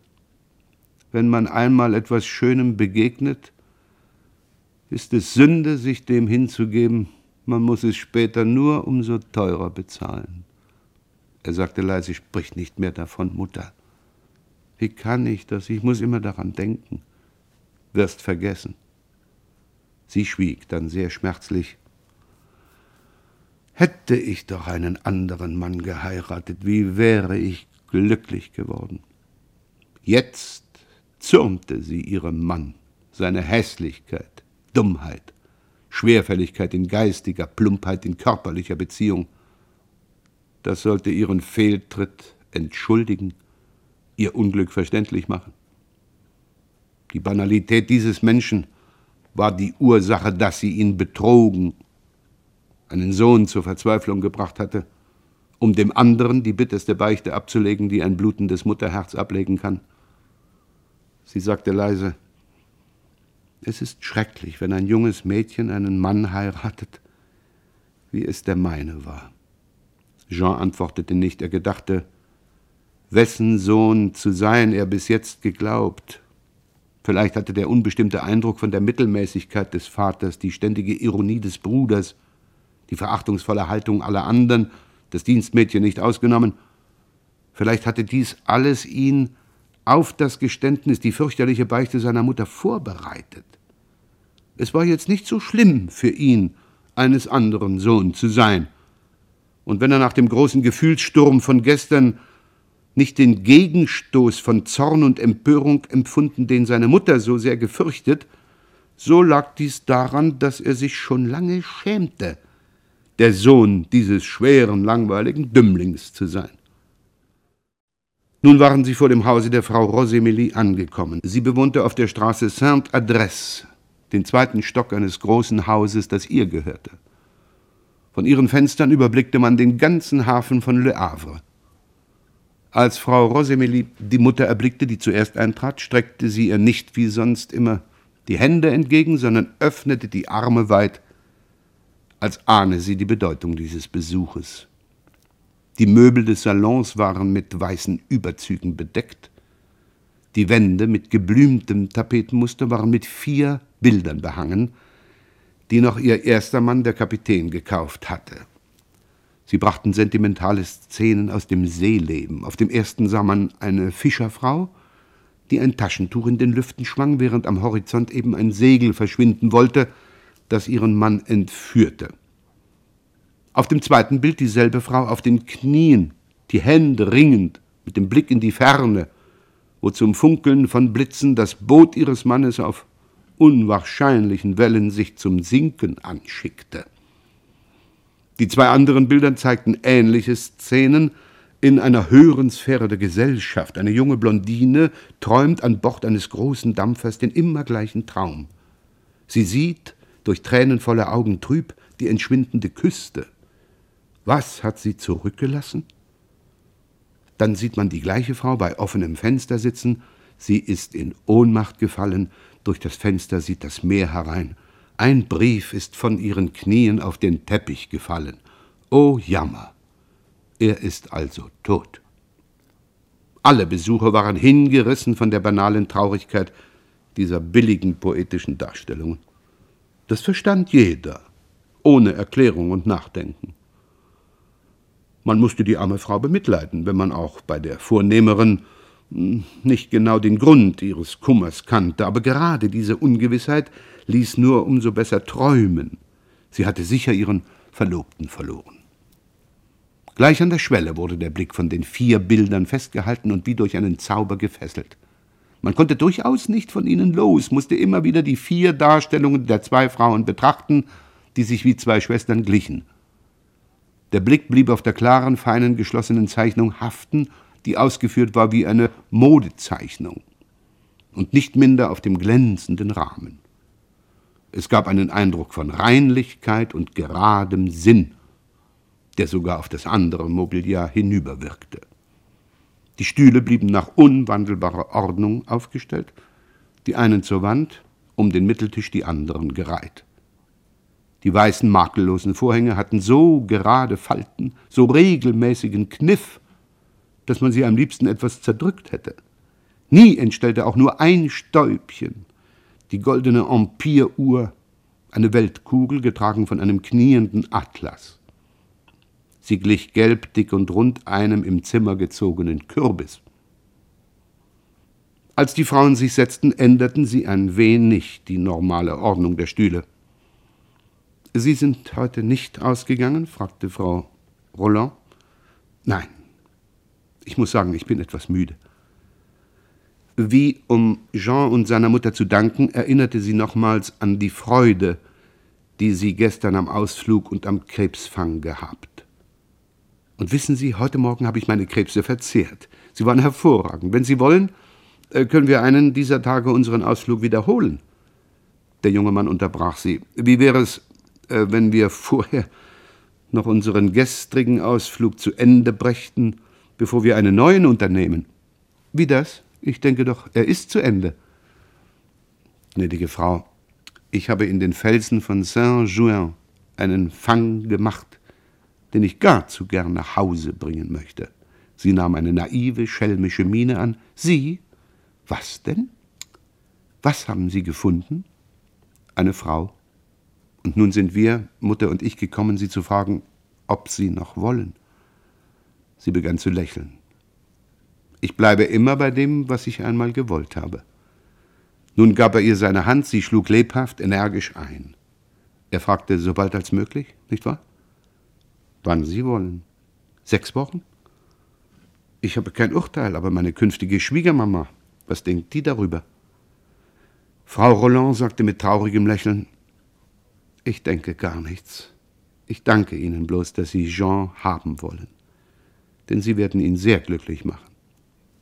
Wenn man einmal etwas Schönem begegnet, ist es Sünde, sich dem hinzugeben. Man muss es später nur umso teurer bezahlen. Er sagte leise, sprich nicht mehr davon, Mutter. Wie kann ich das? Ich muss immer daran denken. Wirst vergessen. Sie schwieg dann sehr schmerzlich. Hätte ich doch einen anderen Mann geheiratet, wie wäre ich glücklich geworden. Jetzt zürnte sie ihrem Mann, seine Hässlichkeit, Dummheit, Schwerfälligkeit in geistiger, Plumpheit in körperlicher Beziehung. Das sollte ihren Fehltritt entschuldigen, ihr Unglück verständlich machen. Die Banalität dieses Menschen war die Ursache, dass sie ihn betrogen, einen Sohn zur Verzweiflung gebracht hatte, um dem anderen die bitterste Beichte abzulegen, die ein blutendes Mutterherz ablegen kann. Sie sagte leise, es ist schrecklich, wenn ein junges Mädchen einen Mann heiratet, wie es der meine war. Jean antwortete nicht, er gedachte, wessen Sohn zu sein er bis jetzt geglaubt. Vielleicht hatte der unbestimmte Eindruck von der Mittelmäßigkeit des Vaters, die ständige Ironie des Bruders, die verachtungsvolle Haltung aller anderen, das Dienstmädchen nicht ausgenommen. Vielleicht hatte dies alles ihn auf das Geständnis, die fürchterliche Beichte seiner Mutter vorbereitet. Es war jetzt nicht so schlimm für ihn, eines anderen Sohn zu sein. Und wenn er nach dem großen Gefühlssturm von gestern nicht den Gegenstoß von Zorn und Empörung empfunden, den seine Mutter so sehr gefürchtet, so lag dies daran, dass er sich schon lange schämte, der Sohn dieses schweren, langweiligen Dümmlings zu sein. Nun waren sie vor dem Hause der Frau Rosémilly angekommen. Sie bewohnte auf der Straße Sainte-Adresse, den zweiten Stock eines großen Hauses, das ihr gehörte. Von ihren Fenstern überblickte man den ganzen Hafen von Le Havre. Als Frau Rosémilly die Mutter erblickte, die zuerst eintrat, streckte sie ihr nicht wie sonst immer die Hände entgegen, sondern öffnete die Arme weit, als ahne sie die Bedeutung dieses Besuches. Die Möbel des Salons waren mit weißen Überzügen bedeckt. Die Wände mit geblümtem Tapetenmuster waren mit 4 Bildern behangen, die noch ihr erster Mann, der Kapitän, gekauft hatte. Sie brachten sentimentale Szenen aus dem Seeleben. Auf dem ersten sah man eine Fischerfrau, die ein Taschentuch in den Lüften schwang, während am Horizont eben ein Segel verschwinden wollte, das ihren Mann entführte. Auf dem zweiten Bild dieselbe Frau auf den Knien, die Hände ringend, mit dem Blick in die Ferne, wo zum Funkeln von Blitzen das Boot ihres Mannes auf unwahrscheinlichen Wellen sich zum Sinken anschickte. Die 2 anderen Bilder zeigten ähnliche Szenen in einer höheren Sphäre der Gesellschaft. Eine junge Blondine träumt an Bord eines großen Dampfers den immer gleichen Traum. Sie sieht durch tränenvolle Augen trüb die entschwindende Küste. Was hat sie zurückgelassen? Dann sieht man die gleiche Frau bei offenem Fenster sitzen. Sie ist in Ohnmacht gefallen. Durch das Fenster sieht das Meer herein. Ein Brief ist von ihren Knien auf den Teppich gefallen. Oh Jammer! Er ist also tot. Alle Besucher waren hingerissen von der banalen Traurigkeit dieser billigen poetischen Darstellungen. Das verstand jeder, ohne Erklärung und Nachdenken. Man musste die arme Frau bemitleiden, wenn man auch bei der Vornehmeren nicht genau den Grund ihres Kummers kannte, aber gerade diese Ungewissheit ließ nur umso besser träumen. Sie hatte sicher ihren Verlobten verloren. Gleich an der Schwelle wurde der Blick von den 4 Bildern festgehalten und wie durch einen Zauber gefesselt. Man konnte durchaus nicht von ihnen los, musste immer wieder die 4 Darstellungen der 2 Frauen betrachten, die sich wie 2 Schwestern glichen. Der Blick blieb auf der klaren, feinen, geschlossenen Zeichnung haften, die ausgeführt war wie eine Modezeichnung, und nicht minder auf dem glänzenden Rahmen. Es gab einen Eindruck von Reinlichkeit und geradem Sinn, der sogar auf das andere Mobiliar hinüberwirkte. Die Stühle blieben nach unwandelbarer Ordnung aufgestellt, die einen zur Wand, um den Mitteltisch die anderen gereiht. Die weißen, makellosen Vorhänge hatten so gerade Falten, so regelmäßigen Kniff, dass man sie am liebsten etwas zerdrückt hätte. Nie entstellte auch nur ein Stäubchen die goldene Empire-Uhr, eine Weltkugel, getragen von einem knienden Atlas. Sie glich gelb, dick und rund einem im Zimmer gezogenen Kürbis. Als die Frauen sich setzten, änderten sie ein wenig die normale Ordnung der Stühle. »Sie sind heute nicht ausgegangen?« fragte Frau Roland. »Nein. Ich muss sagen, ich bin etwas müde.« Wie, um Jean und seiner Mutter zu danken, erinnerte sie nochmals an die Freude, die sie gestern am Ausflug und am Krebsfang gehabt. »Und wissen Sie, heute Morgen habe ich meine Krebse verzehrt. Sie waren hervorragend. Wenn Sie wollen, können wir einen dieser Tage unseren Ausflug wiederholen.« Der junge Mann unterbrach sie. »Wie wäre es, wenn wir vorher noch unseren gestrigen Ausflug zu Ende brächten, bevor wir einen neuen unternehmen?« »Wie das? Ich denke doch, er ist zu Ende.« »Gnädige Frau, ich habe in den Felsen von Saint-Jouin einen Fang gemacht, den ich gar zu gern nach Hause bringen möchte.« Sie nahm eine naive, schelmische Miene an. »Sie? Was denn? Was haben Sie gefunden?« »Eine Frau. Und nun sind wir, Mutter und ich, gekommen, Sie zu fragen, ob Sie noch wollen.« Sie begann zu lächeln. »Ich bleibe immer bei dem, was ich einmal gewollt habe.« Nun gab er ihr seine Hand, sie schlug lebhaft, energisch ein. Er fragte, so bald als möglich, nicht wahr? »Wann Sie wollen. 6 Wochen?« »Ich habe kein Urteil, aber meine künftige Schwiegermama, was denkt die darüber?« Frau Roland sagte mit traurigem Lächeln, »Ich denke gar nichts. Ich danke Ihnen bloß, dass Sie Jean haben wollen. Denn Sie werden ihn sehr glücklich machen.«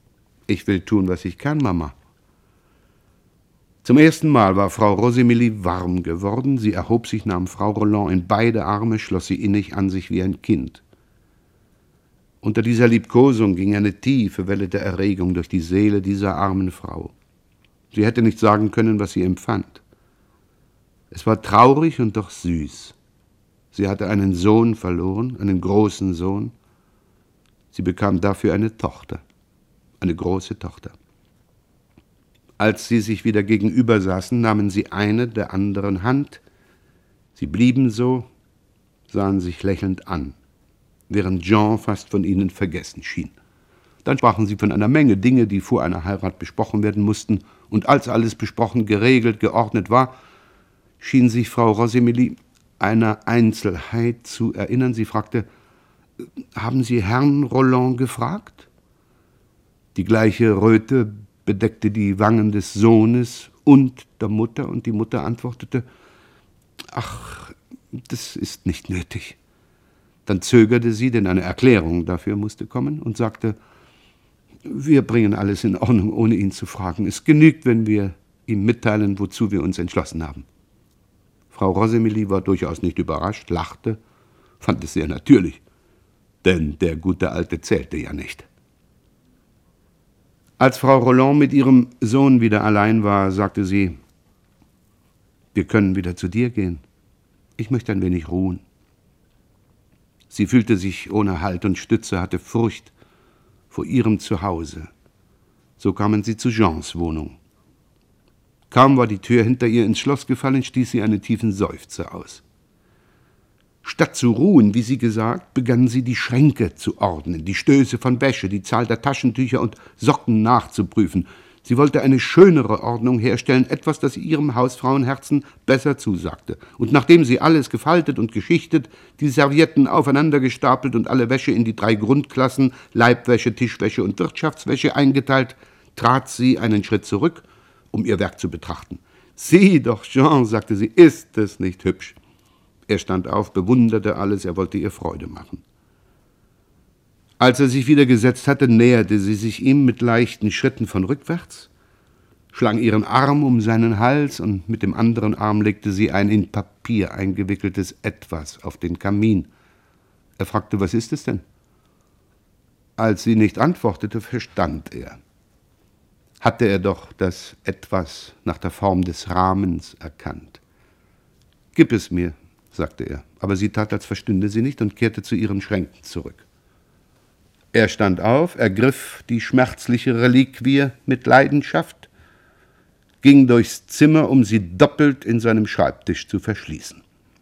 »Ich will tun, was ich kann, Mama.« Zum ersten Mal war Frau Rosémilly warm geworden. Sie erhob sich, nahm Frau Roland in beide Arme, schloss sie innig an sich wie ein Kind. Unter dieser Liebkosung ging eine tiefe Welle der Erregung durch die Seele dieser armen Frau. Sie hätte nicht sagen können, was sie empfand. Es war traurig und doch süß. Sie hatte einen Sohn verloren, einen großen Sohn. Sie bekam dafür eine Tochter, eine große Tochter. Als sie sich wieder gegenüber saßen, nahmen sie eine der anderen Hand. Sie blieben so, sahen sich lächelnd an, während Jean fast von ihnen vergessen schien. Dann sprachen sie von einer Menge Dinge, die vor einer Heirat besprochen werden mussten, und als alles besprochen, geregelt, geordnet war, schien sich Frau Rosémilly einer Einzelheit zu erinnern. Sie fragte, »Haben Sie Herrn Roland gefragt?« Die gleiche Röte bedeckte die Wangen des Sohnes und der Mutter, und die Mutter antwortete, »Ach, das ist nicht nötig.« Dann zögerte sie, denn eine Erklärung dafür musste kommen, und sagte, »Wir bringen alles in Ordnung, ohne ihn zu fragen. Es genügt, wenn wir ihm mitteilen, wozu wir uns entschlossen haben.« Frau Rosémilly war durchaus nicht überrascht, lachte, fand es sehr natürlich, denn der gute Alte zählte ja nicht. Als Frau Roland mit ihrem Sohn wieder allein war, sagte sie, »Wir können wieder zu dir gehen. Ich möchte ein wenig ruhen.« Sie fühlte sich ohne Halt und Stütze, hatte Furcht vor ihrem Zuhause. So kamen sie zu Jeans Wohnung. Kaum war die Tür hinter ihr ins Schloss gefallen, stieß sie einen tiefen Seufzer aus. Statt zu ruhen, wie sie gesagt, begannen sie die Schränke zu ordnen, die Stöße von Wäsche, die Zahl der Taschentücher und Socken nachzuprüfen. Sie wollte eine schönere Ordnung herstellen, etwas, das ihrem Hausfrauenherzen besser zusagte. Und nachdem sie alles gefaltet und geschichtet, die Servietten aufeinander gestapelt und alle Wäsche in die 3 Grundklassen, Leibwäsche, Tischwäsche und Wirtschaftswäsche eingeteilt, trat sie einen Schritt zurück, um ihr Werk zu betrachten. »Sieh doch, Jean«, sagte sie, »ist es nicht hübsch?« Er stand auf, bewunderte alles, er wollte ihr Freude machen. Als er sich wieder gesetzt hatte, näherte sie sich ihm mit leichten Schritten von rückwärts, schlang ihren Arm um seinen Hals und mit dem anderen Arm legte sie ein in Papier eingewickeltes Etwas auf den Kamin. Er fragte, was ist es denn? Als sie nicht antwortete, verstand er. Hatte er doch das Etwas nach der Form des Rahmens erkannt. »Gib es mir«, sagte er, aber sie tat, als verstünde sie nicht und kehrte zu ihren Schränken zurück. Er stand auf, ergriff die schmerzliche Reliquie mit Leidenschaft, ging durchs Zimmer, um sie doppelt in seinem Schreibtisch zu verschließen.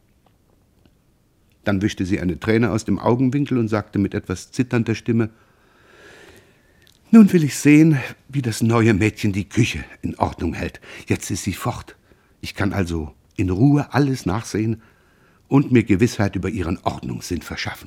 Dann wischte sie eine Träne aus dem Augenwinkel und sagte mit etwas zitternder Stimme, »Nun will ich sehen, wie das neue Mädchen die Küche in Ordnung hält. Jetzt ist sie fort. Ich kann also in Ruhe alles nachsehen und mir Gewissheit über ihren Ordnungssinn verschaffen.«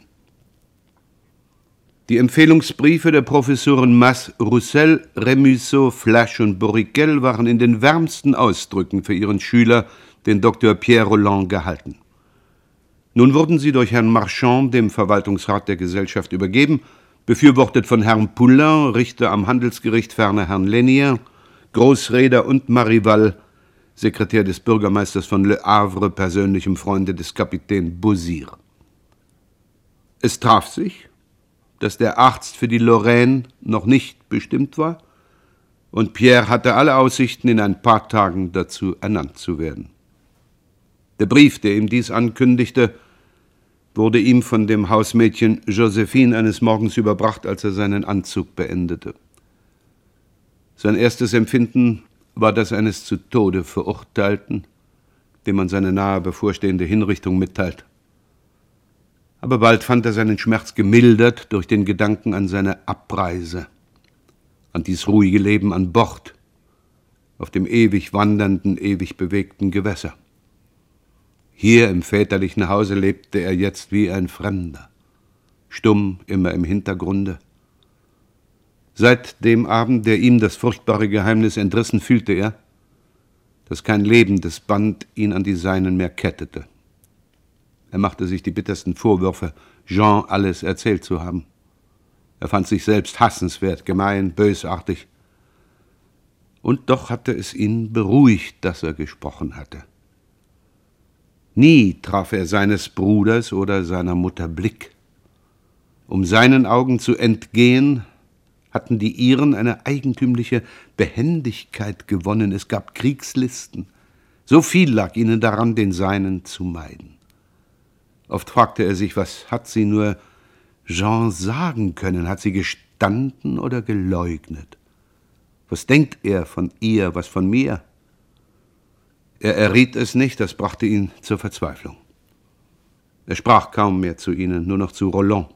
Die Empfehlungsbriefe der Professoren Mas, Roussel, Remusot, Flasch und Boriquel waren in den wärmsten Ausdrücken für ihren Schüler, den Dr. Pierre Rolland, gehalten. Nun wurden sie durch Herrn Marchand, dem Verwaltungsrat der Gesellschaft, übergeben, befürwortet von Herrn Poulain, Richter am Handelsgericht, ferner Herrn Lenier, Großreeder und Marival, Sekretär des Bürgermeisters von Le Havre, persönlichem Freunde des Kapitän Beausire. Es traf sich, dass der Arzt für die Lorraine noch nicht bestimmt war, und Pierre hatte alle Aussichten, in ein paar Tagen dazu ernannt zu werden. Der Brief, der ihm dies ankündigte, wurde ihm von dem Hausmädchen Josephine eines Morgens überbracht, als er seinen Anzug beendete. Sein erstes Empfinden war das eines zu Tode Verurteilten, dem man seine nahe bevorstehende Hinrichtung mitteilt. Aber bald fand er seinen Schmerz gemildert durch den Gedanken an seine Abreise, an dies ruhige Leben an Bord, auf dem ewig wandernden, ewig bewegten Gewässer. Hier im väterlichen Hause lebte er jetzt wie ein Fremder, stumm immer im Hintergrunde. Seit dem Abend, der ihm das furchtbare Geheimnis entrissen, fühlte er, dass kein lebendes Band ihn an die Seinen mehr kettete. Er machte sich die bittersten Vorwürfe, Jean alles erzählt zu haben. Er fand sich selbst hassenswert, gemein, bösartig. Und doch hatte es ihn beruhigt, dass er gesprochen hatte. Nie traf er seines Bruders oder seiner Mutter Blick. Um seinen Augen zu entgehen, hatten die ihren eine eigentümliche Behendigkeit gewonnen. Es gab Kriegslisten. So viel lag ihnen daran, den seinen zu meiden. Oft fragte er sich, was hat sie nur Jean sagen können? Hat sie gestanden oder geleugnet? Was denkt er von ihr, was von mir? Er erriet es nicht, das brachte ihn zur Verzweiflung. Er sprach kaum mehr zu ihnen, nur noch zu Roland.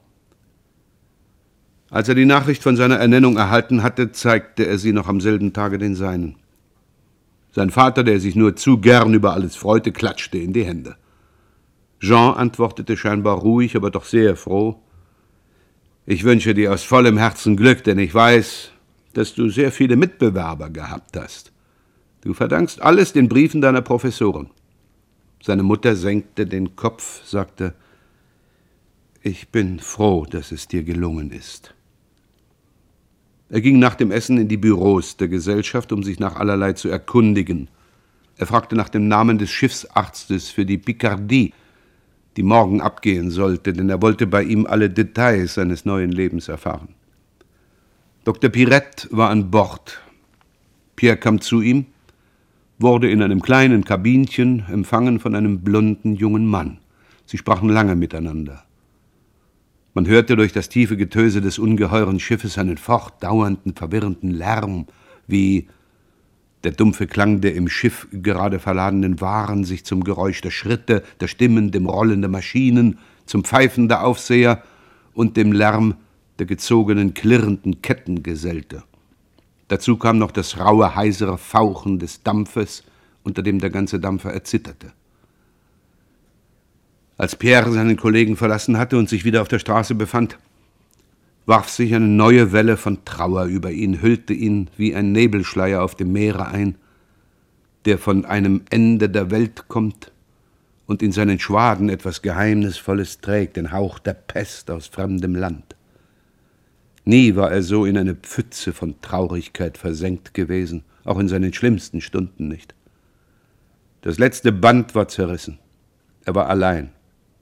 Als er die Nachricht von seiner Ernennung erhalten hatte, zeigte er sie noch am selben Tage den Seinen. Sein Vater, der sich nur zu gern über alles freute, klatschte in die Hände. Jean antwortete scheinbar ruhig, aber doch sehr froh: Ich wünsche dir aus vollem Herzen Glück, denn ich weiß, dass du sehr viele Mitbewerber gehabt hast. Du verdankst alles den Briefen deiner Professoren. Seine Mutter senkte den Kopf, sagte: Ich bin froh, dass es dir gelungen ist. Er ging nach dem Essen in die Büros der Gesellschaft, um sich nach allerlei zu erkundigen. Er fragte nach dem Namen des Schiffsarztes für die Picardie, die morgen abgehen sollte, denn er wollte bei ihm alle Details seines neuen Lebens erfahren. Dr. Pirette war an Bord. Pierre kam zu ihm, wurde in einem kleinen Kabinchen empfangen von einem blonden jungen Mann. Sie sprachen lange miteinander. Man hörte durch das tiefe Getöse des ungeheuren Schiffes einen fortdauernden, verwirrenden Lärm, wie der dumpfe Klang der im Schiff gerade verladenen Waren sich zum Geräusch der Schritte, der Stimmen, dem Rollen der Maschinen, zum Pfeifen der Aufseher und dem Lärm der gezogenen, klirrenden Ketten gesellte. Dazu kam noch das raue, heisere Fauchen des Dampfes, unter dem der ganze Dampfer erzitterte. Als Pierre seinen Kollegen verlassen hatte und sich wieder auf der Straße befand, warf sich eine neue Welle von Trauer über ihn, hüllte ihn wie ein Nebelschleier auf dem Meere ein, der von einem Ende der Welt kommt und in seinen Schwaden etwas Geheimnisvolles trägt, den Hauch der Pest aus fremdem Land. Nie war er so in eine Pfütze von Traurigkeit versenkt gewesen, auch in seinen schlimmsten Stunden nicht. Das letzte Band war zerrissen. Er war allein.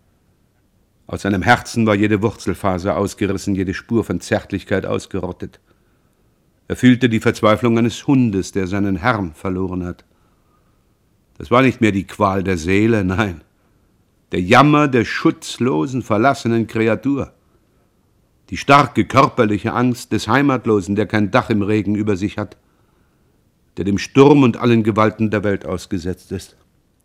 Aus seinem Herzen war jede Wurzelfaser ausgerissen, jede Spur von Zärtlichkeit ausgerottet. Er fühlte die Verzweiflung eines Hundes, der seinen Herrn verloren hat. Das war nicht mehr die Qual der Seele, nein, der Jammer der schutzlosen, verlassenen Kreatur. Die starke körperliche Angst des Heimatlosen, der kein Dach im Regen über sich hat, der dem Sturm und allen Gewalten der Welt ausgesetzt ist.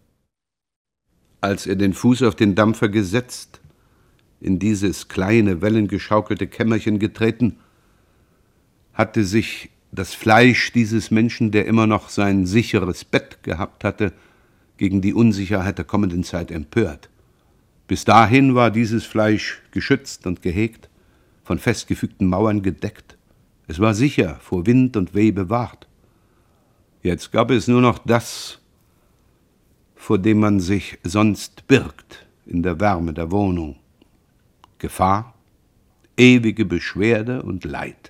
Als er den Fuß auf den Dampfer gesetzt, in dieses kleine, wellengeschaukelte Kämmerchen getreten, hatte sich das Fleisch dieses Menschen, der immer noch sein sicheres Bett gehabt hatte, gegen die Unsicherheit der kommenden Zeit empört. Bis dahin war dieses Fleisch geschützt und gehegt, von festgefügten Mauern gedeckt. Es war sicher, vor Wind und Weh bewahrt. Jetzt gab es nur noch das, vor dem man sich sonst birgt, in der Wärme der Wohnung. Gefahr, ewige Beschwerde und Leid.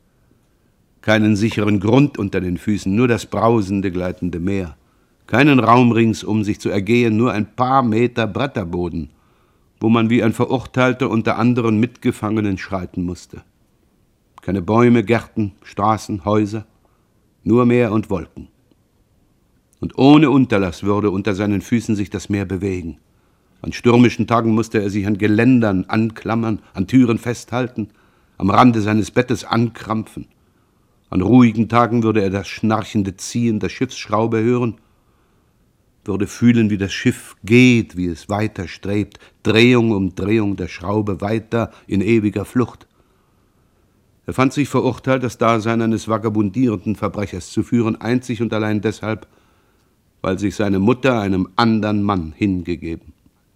Keinen sicheren Grund unter den Füßen, nur das brausende, gleitende Meer. Keinen Raum ringsum sich zu ergehen, nur ein paar Meter Bretterboden, wo man wie ein Verurteilter unter anderen Mitgefangenen schreiten musste. Keine Bäume, Gärten, Straßen, Häuser, nur Meer und Wolken. Und ohne Unterlass würde unter seinen Füßen sich das Meer bewegen. An stürmischen Tagen musste er sich an Geländern anklammern, an Türen festhalten, am Rande seines Bettes ankrampfen. An ruhigen Tagen würde er das schnarchende Ziehen der Schiffsschraube hören, würde fühlen, wie das Schiff geht, wie es weiter strebt, Drehung um Drehung der Schraube weiter in ewiger Flucht. Er fand sich verurteilt, das Dasein eines vagabundierenden Verbrechers zu führen, einzig und allein deshalb, weil sich seine Mutter einem anderen Mann hingegeben.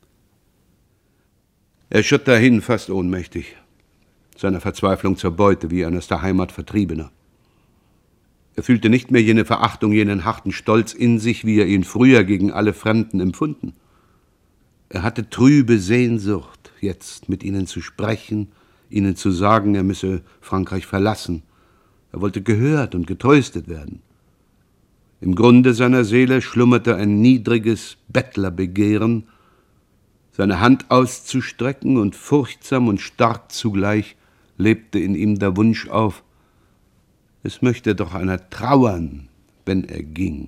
Er schritt dahin, fast ohnmächtig, seiner Verzweiflung zur Beute wie ein aus der Heimat Vertriebener. Er fühlte nicht mehr jene Verachtung, jenen harten Stolz in sich, wie er ihn früher gegen alle Fremden empfunden. Er hatte trübe Sehnsucht, jetzt mit ihnen zu sprechen, ihnen zu sagen, er müsse Frankreich verlassen. Er wollte gehört und getröstet werden. Im Grunde seiner Seele schlummerte ein niedriges Bettlerbegehren, seine Hand auszustrecken, und furchtsam und stark zugleich lebte in ihm der Wunsch auf, es möchte doch einer trauern, wenn er ging.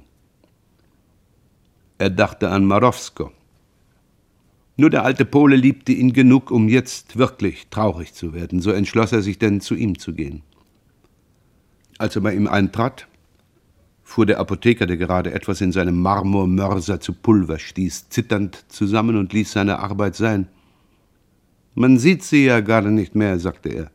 Er dachte an Marowsko. Nur der alte Pole liebte ihn genug, um jetzt wirklich traurig zu werden. So entschloss er sich denn, zu ihm zu gehen. Als er bei ihm eintrat, fuhr der Apotheker, der gerade etwas in seinem Marmormörser zu Pulver stieß, zitternd zusammen und ließ seine Arbeit sein. »Man sieht Sie ja gar nicht mehr«, sagte er.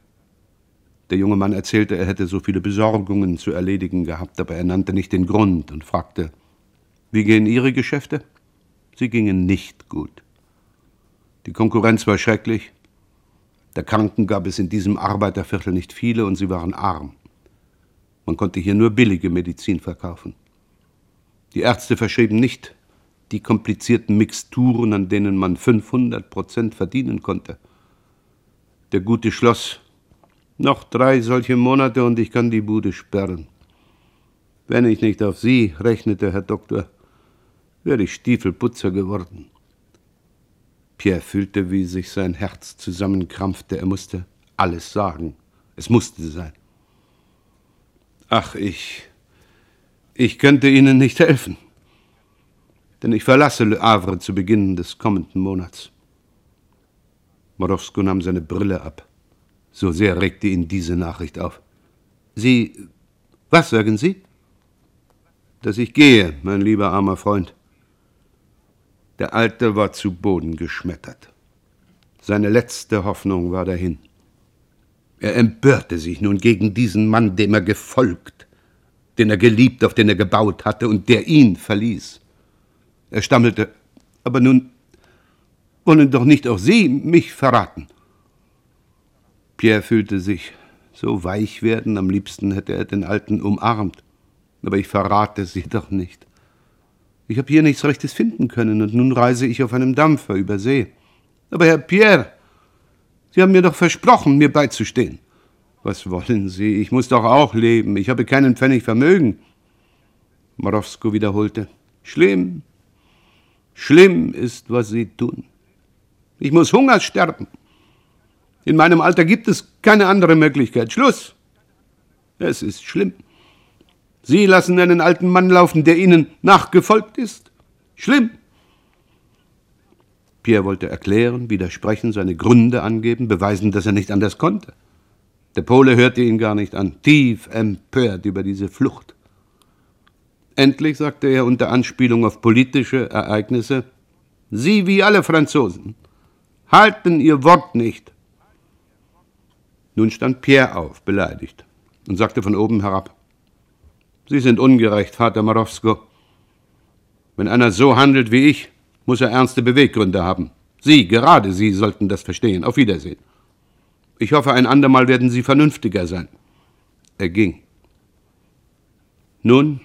Der junge Mann erzählte, er hätte so viele Besorgungen zu erledigen gehabt, aber er nannte nicht den Grund und fragte, »Wie gehen Ihre Geschäfte?« Sie gingen nicht gut. Die Konkurrenz war schrecklich. Der Kranken gab es in diesem Arbeiterviertel nicht viele und sie waren arm. Man konnte hier nur billige Medizin verkaufen. Die Ärzte verschrieben nicht die komplizierten Mixturen, an denen man 500% verdienen konnte. Der Gute schloss, noch 3 solche Monate und ich kann die Bude sperren. Wenn ich nicht auf Sie rechnete, Herr Doktor, wäre ich Stiefelputzer geworden. Pierre fühlte, wie sich sein Herz zusammenkrampfte. Er musste alles sagen. Es musste sein. Ach, ich könnte Ihnen nicht helfen, denn ich verlasse Le Havre zu Beginn des kommenden Monats. Marowsko nahm seine Brille ab. So sehr regte ihn diese Nachricht auf. Sie, was sagen Sie? Dass ich gehe, mein lieber armer Freund. Der Alte war zu Boden geschmettert. Seine letzte Hoffnung war dahin. Er empörte sich nun gegen diesen Mann, dem er gefolgt, den er geliebt, auf den er gebaut hatte und der ihn verließ. Er stammelte, aber nun wollen doch nicht auch Sie mich verraten. Pierre fühlte sich so weich werden, am liebsten hätte er den Alten umarmt. Aber ich verrate Sie doch nicht. Ich habe hier nichts Rechtes finden können und nun reise ich auf einem Dampfer über See. Aber Herr Pierre, Sie haben mir doch versprochen, mir beizustehen. Was wollen Sie? Ich muss doch auch leben. Ich habe keinen Pfennig Vermögen. Marowsko wiederholte. Schlimm. Schlimm ist, was Sie tun. Ich muss Hunger sterben. In meinem Alter gibt es keine andere Möglichkeit. Schluss. Es ist schlimm. Sie lassen einen alten Mann laufen, der Ihnen nachgefolgt ist. Schlimm. Pierre wollte erklären, widersprechen, seine Gründe angeben, beweisen, dass er nicht anders konnte. Der Pole hörte ihn gar nicht an, tief empört über diese Flucht. Endlich sagte er unter Anspielung auf politische Ereignisse, Sie wie alle Franzosen halten Ihr Wort nicht. Nun stand Pierre auf, beleidigt, und sagte von oben herab, Sie sind ungerecht, Vater Marowsko. Wenn einer so handelt wie ich, muss er ernste Beweggründe haben. Sie, gerade Sie, sollten das verstehen. Auf Wiedersehen. Ich hoffe, ein andermal werden Sie vernünftiger sein. Er ging. Nun,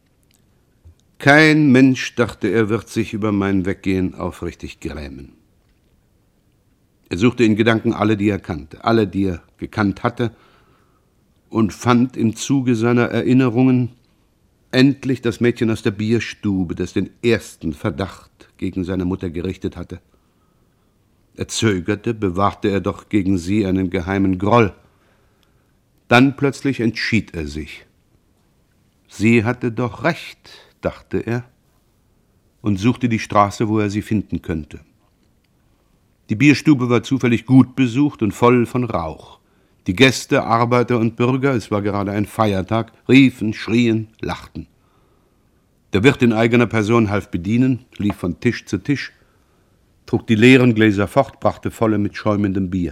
kein Mensch, dachte er, wird sich über mein Weggehen aufrichtig grämen. Er suchte in Gedanken alle, die er kannte, alle, die er gekannt hatte, und fand im Zuge seiner Erinnerungen endlich das Mädchen aus der Bierstube, das den ersten Verdacht gegen seine Mutter gerichtet hatte. Er zögerte, bewahrte er doch gegen sie einen geheimen Groll. Dann plötzlich entschied er sich. Sie hatte doch recht, dachte er, und suchte die Straße, wo er sie finden könnte. Die Bierstube war zufällig gut besucht und voll von Rauch. Die Gäste, Arbeiter und Bürger, es war gerade ein Feiertag, riefen, schrien, lachten. Der Wirt in eigener Person half bedienen, lief von Tisch zu Tisch, trug die leeren Gläser fort, brachte volle mit schäumendem Bier.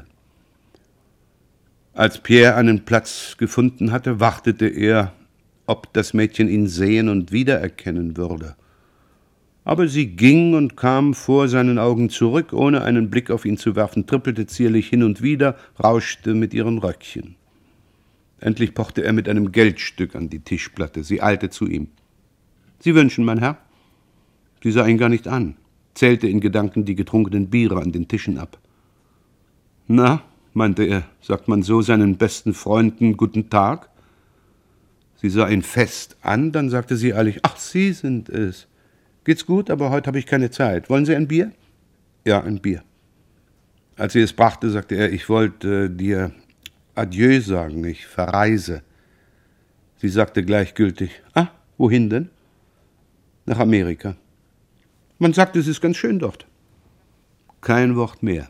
Als Pierre einen Platz gefunden hatte, wartete er, ob das Mädchen ihn sehen und wiedererkennen würde. Aber sie ging und kam vor seinen Augen zurück, ohne einen Blick auf ihn zu werfen, trippelte zierlich hin und wieder, rauschte mit ihren Röckchen. Endlich pochte er mit einem Geldstück an die Tischplatte. Sie eilte zu ihm. »Sie wünschen, mein Herr?« Sie sah ihn gar nicht an, zählte in Gedanken die getrunkenen Biere an den Tischen ab. »Na, meinte er. Sagt man so seinen besten Freunden guten Tag? Sie sah ihn fest an, dann sagte sie eilig, »Ach, Sie sind es. Geht's gut, aber heute habe ich keine Zeit. Wollen Sie ein Bier?« »Ja, ein Bier.« Als sie es brachte, sagte er, »Ich wollte dir Adieu sagen, ich verreise.« Sie sagte gleichgültig, »Ah, wohin denn?« »Nach Amerika.« »Man sagt, es ist ganz schön dort.« Kein Wort mehr.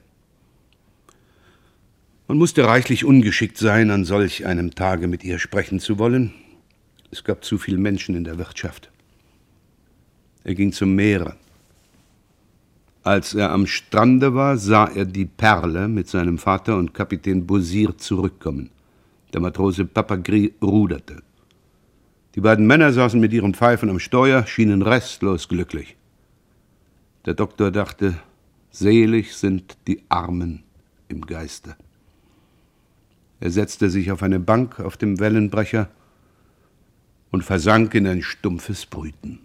Man musste reichlich ungeschickt sein, an solch einem Tage mit ihr sprechen zu wollen. Es gab zu viele Menschen in der Wirtschaft. Er ging zum Meere. Als er am Strande war, sah er die Perle mit seinem Vater und Kapitän Beausire zurückkommen. Der Matrose Papagris ruderte. Die beiden Männer saßen mit ihren Pfeifen am Steuer, schienen restlos glücklich. Der Doktor dachte, selig sind die Armen im Geiste. Er setzte sich auf eine Bank auf dem Wellenbrecher und versank in ein stumpfes Brüten.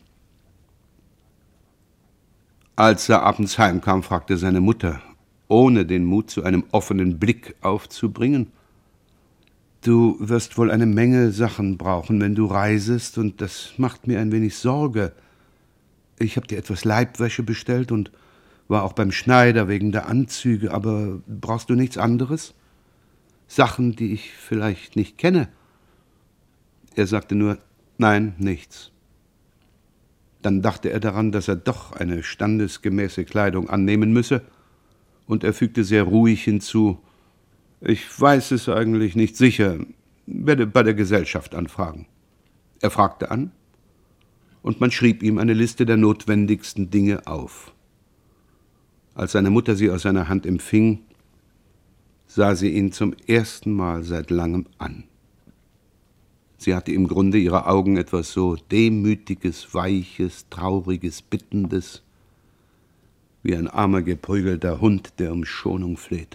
Als er abends heimkam, fragte seine Mutter, ohne den Mut zu einem offenen Blick aufzubringen, »Du wirst wohl eine Menge Sachen brauchen, wenn du reisest, und das macht mir ein wenig Sorge. Ich habe dir etwas Leibwäsche bestellt und war auch beim Schneider wegen der Anzüge, aber brauchst du nichts anderes? Sachen, die ich vielleicht nicht kenne?« Er sagte nur, »Nein, nichts.« Dann dachte er daran, dass er doch eine standesgemäße Kleidung annehmen müsse, und er fügte sehr ruhig hinzu, »Ich weiß es eigentlich nicht sicher, werde bei der Gesellschaft anfragen.« Er fragte an, und man schrieb ihm eine Liste der notwendigsten Dinge auf. Als seine Mutter sie aus seiner Hand empfing, sah sie ihn zum ersten Mal seit langem an. Sie hatte im Grunde ihrer Augen etwas so Demütiges, Weiches, Trauriges, Bittendes, wie ein armer, geprügelter Hund, der um Schonung fleht.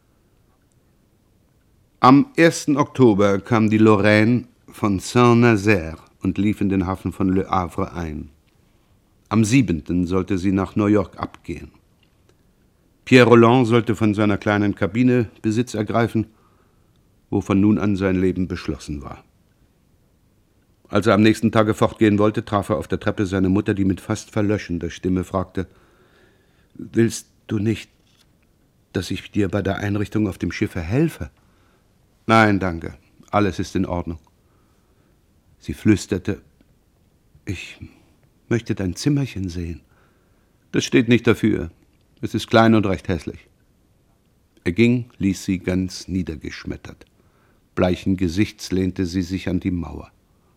Am 1. Oktober kam die Lorraine von Saint-Nazaire und lief in den Hafen von Le Havre ein. Am 7. sollte sie nach New York abgehen. Pierre Rolland sollte von seiner kleinen Kabine Besitz ergreifen, wo von nun an sein Leben beschlossen war. Als er am nächsten Tage fortgehen wollte, traf er auf der Treppe seine Mutter, die mit fast verlöschender Stimme fragte, »Willst du nicht, dass ich dir bei der Einrichtung auf dem Schiffe helfe?« »Nein, danke, alles ist in Ordnung.« Sie flüsterte, »Ich möchte dein Zimmerchen sehen.« »Das steht nicht dafür. Es ist klein und recht hässlich.« Er ging, ließ sie ganz niedergeschmettert. Bleichen Gesichts lehnte sie sich an die Mauer.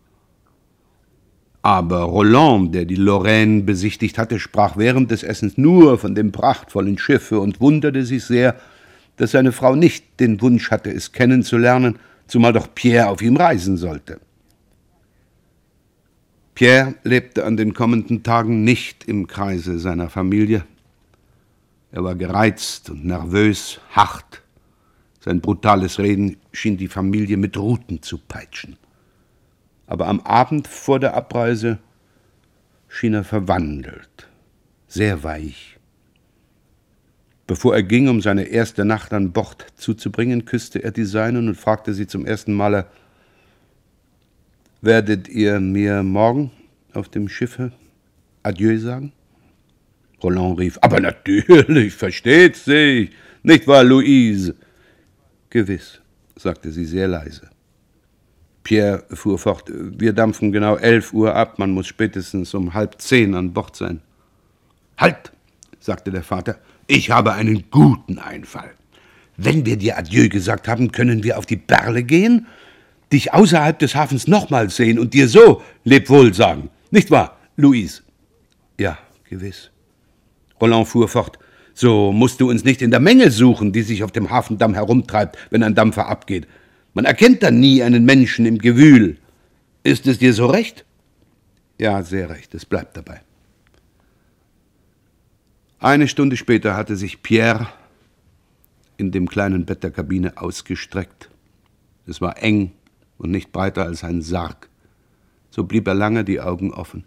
Aber Rolland, der die Lorraine besichtigt hatte, sprach während des Essens nur von dem prachtvollen Schiffe und wunderte sich sehr, dass seine Frau nicht den Wunsch hatte, es kennenzulernen, zumal doch Pierre auf ihm reisen sollte. Pierre lebte an den kommenden Tagen nicht im Kreise seiner Familie. Er war gereizt und nervös, hart. Sein brutales Reden schien die Familie mit Ruten zu peitschen. Aber am Abend vor der Abreise schien er verwandelt, sehr weich. Bevor er ging, um seine erste Nacht an Bord zuzubringen, küsste er die Seinen und fragte sie zum ersten Male, »Werdet ihr mir morgen auf dem Schiffe Adieu sagen?« Rolland rief, »Aber natürlich, versteht sich, nicht wahr, Louise?« »Gewiss«, sagte sie sehr leise. Pierre fuhr fort, »Wir dampfen genau 11 Uhr ab, man muss spätestens um 9:30 an Bord sein.« »Halt«, sagte der Vater, »ich habe einen guten Einfall. Wenn wir dir Adieu gesagt haben, können wir auf die Perle gehen, dich außerhalb des Hafens nochmals sehen und dir so leb wohl sagen. Nicht wahr, Louise?« »Ja, gewiss.« Rolland fuhr fort, »So musst du uns nicht in der Menge suchen, die sich auf dem Hafendamm herumtreibt, wenn ein Dampfer abgeht. Man erkennt dann nie einen Menschen im Gewühl. Ist es dir so recht?« »Ja, sehr recht, es bleibt dabei.« Eine Stunde später hatte sich Pierre in dem kleinen Bett der Kabine ausgestreckt. Es war eng und nicht breiter als ein Sarg. So blieb er lange die Augen offen.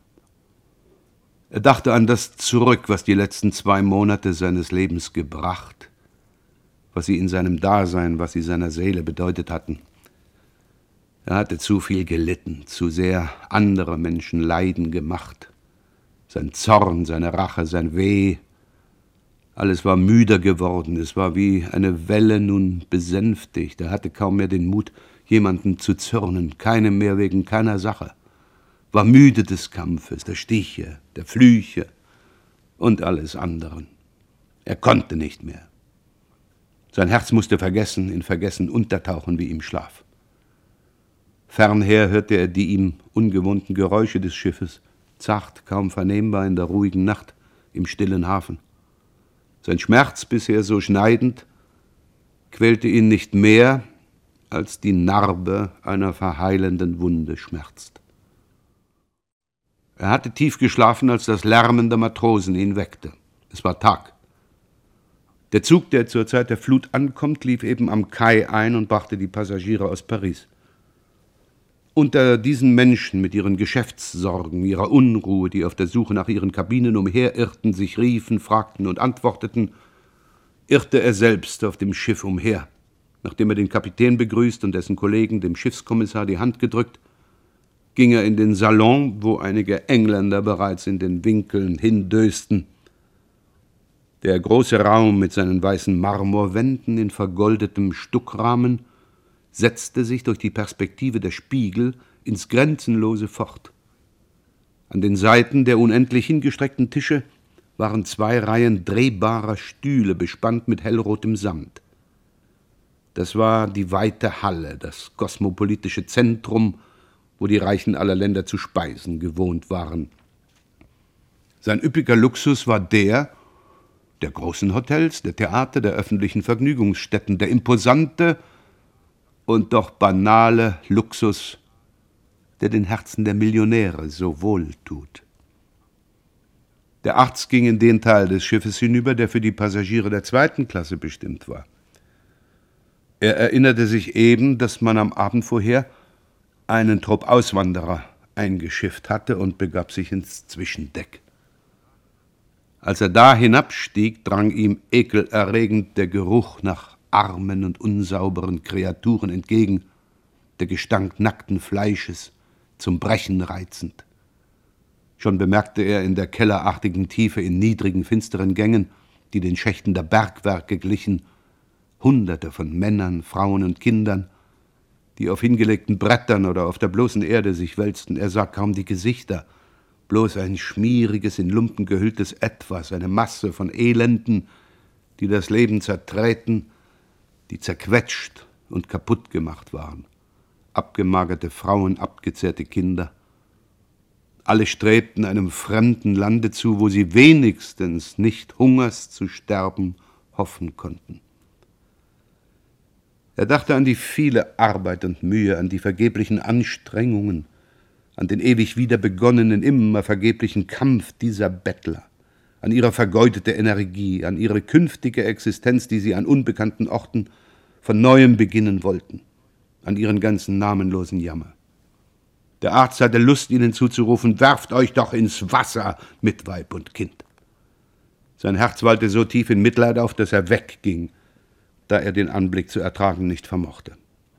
Er dachte an das zurück, was die letzten 2 Monate seines Lebens gebracht, was sie in seinem Dasein, was sie seiner Seele bedeutet hatten. Er hatte zu viel gelitten, zu sehr andere Menschen Leiden gemacht. Sein Zorn, seine Rache, sein Weh, alles war müder geworden, es war wie eine Welle nun besänftigt. Er hatte kaum mehr den Mut, jemanden zu zürnen, keinem mehr wegen keiner Sache. War müde des Kampfes, der Stiche, der Flüche und alles anderen. Er konnte nicht mehr. Sein Herz musste vergessen, in Vergessen untertauchen wie im Schlaf. Fernher hörte er die ihm ungewohnten Geräusche des Schiffes, zacht, kaum vernehmbar in der ruhigen Nacht im stillen Hafen. Sein Schmerz, bisher so schneidend, quälte ihn nicht mehr, als die Narbe einer verheilenden Wunde schmerzt. Er hatte tief geschlafen, als das Lärmen der Matrosen ihn weckte. Es war Tag. Der Zug, der zur Zeit der Flut ankommt, lief eben am Kai ein und brachte die Passagiere aus Paris. Unter diesen Menschen mit ihren Geschäftssorgen, ihrer Unruhe, die auf der Suche nach ihren Kabinen umherirrten, sich riefen, fragten und antworteten, irrte er selbst auf dem Schiff umher. Nachdem er den Kapitän begrüßt und dessen Kollegen, dem Schiffskommissar, die Hand gedrückt, ging er in den Salon, wo einige Engländer bereits in den Winkeln hindösten. Der große Raum mit seinen weißen Marmorwänden in vergoldetem Stuckrahmen setzte sich durch die Perspektive der Spiegel ins Grenzenlose fort. An den Seiten der unendlich hingestreckten Tische waren 2 Reihen drehbarer Stühle bespannt mit hellrotem Samt. Das war die weite Halle, das kosmopolitische Zentrum, wo die Reichen aller Länder zu speisen gewohnt waren. Sein üppiger Luxus war der großen Hotels, der Theater, der öffentlichen Vergnügungsstätten, der imposante und doch banale Luxus, der den Herzen der Millionäre so wohl tut. Der Arzt ging in den Teil des Schiffes hinüber, der für die Passagiere der 2. Klasse bestimmt war. Er erinnerte sich eben, dass man am Abend vorher einen Trupp Auswanderer eingeschifft hatte und begab sich ins Zwischendeck. Als er da hinabstieg, drang ihm ekelerregend der Geruch nach armen und unsauberen Kreaturen entgegen, der Gestank nackten Fleisches, zum Brechen reizend. Schon bemerkte er in der kellerartigen Tiefe, in niedrigen, finsteren Gängen, die den Schächten der Bergwerke glichen, Hunderte von Männern, Frauen und Kindern, die auf hingelegten Brettern oder auf der bloßen Erde sich wälzten. Er sah kaum die Gesichter, bloß ein schmieriges, in Lumpen gehülltes Etwas, eine Masse von Elenden, die das Leben zertreten, die zerquetscht und kaputt gemacht waren. Abgemagerte Frauen, abgezehrte Kinder. Alle strebten einem fremden Lande zu, wo sie wenigstens nicht Hungers zu sterben hoffen konnten. Er dachte an die viele Arbeit und Mühe, an die vergeblichen Anstrengungen, an den ewig wieder begonnenen, immer vergeblichen Kampf dieser Bettler, an ihre vergeudete Energie, an ihre künftige Existenz, die sie an unbekannten Orten von Neuem beginnen wollten, an ihren ganzen namenlosen Jammer. Der Arzt hatte Lust, ihnen zuzurufen, werft euch doch ins Wasser mit Weib und Kind. Sein Herz wallte so tief in Mitleid auf, dass er wegging, da er den Anblick zu ertragen nicht vermochte.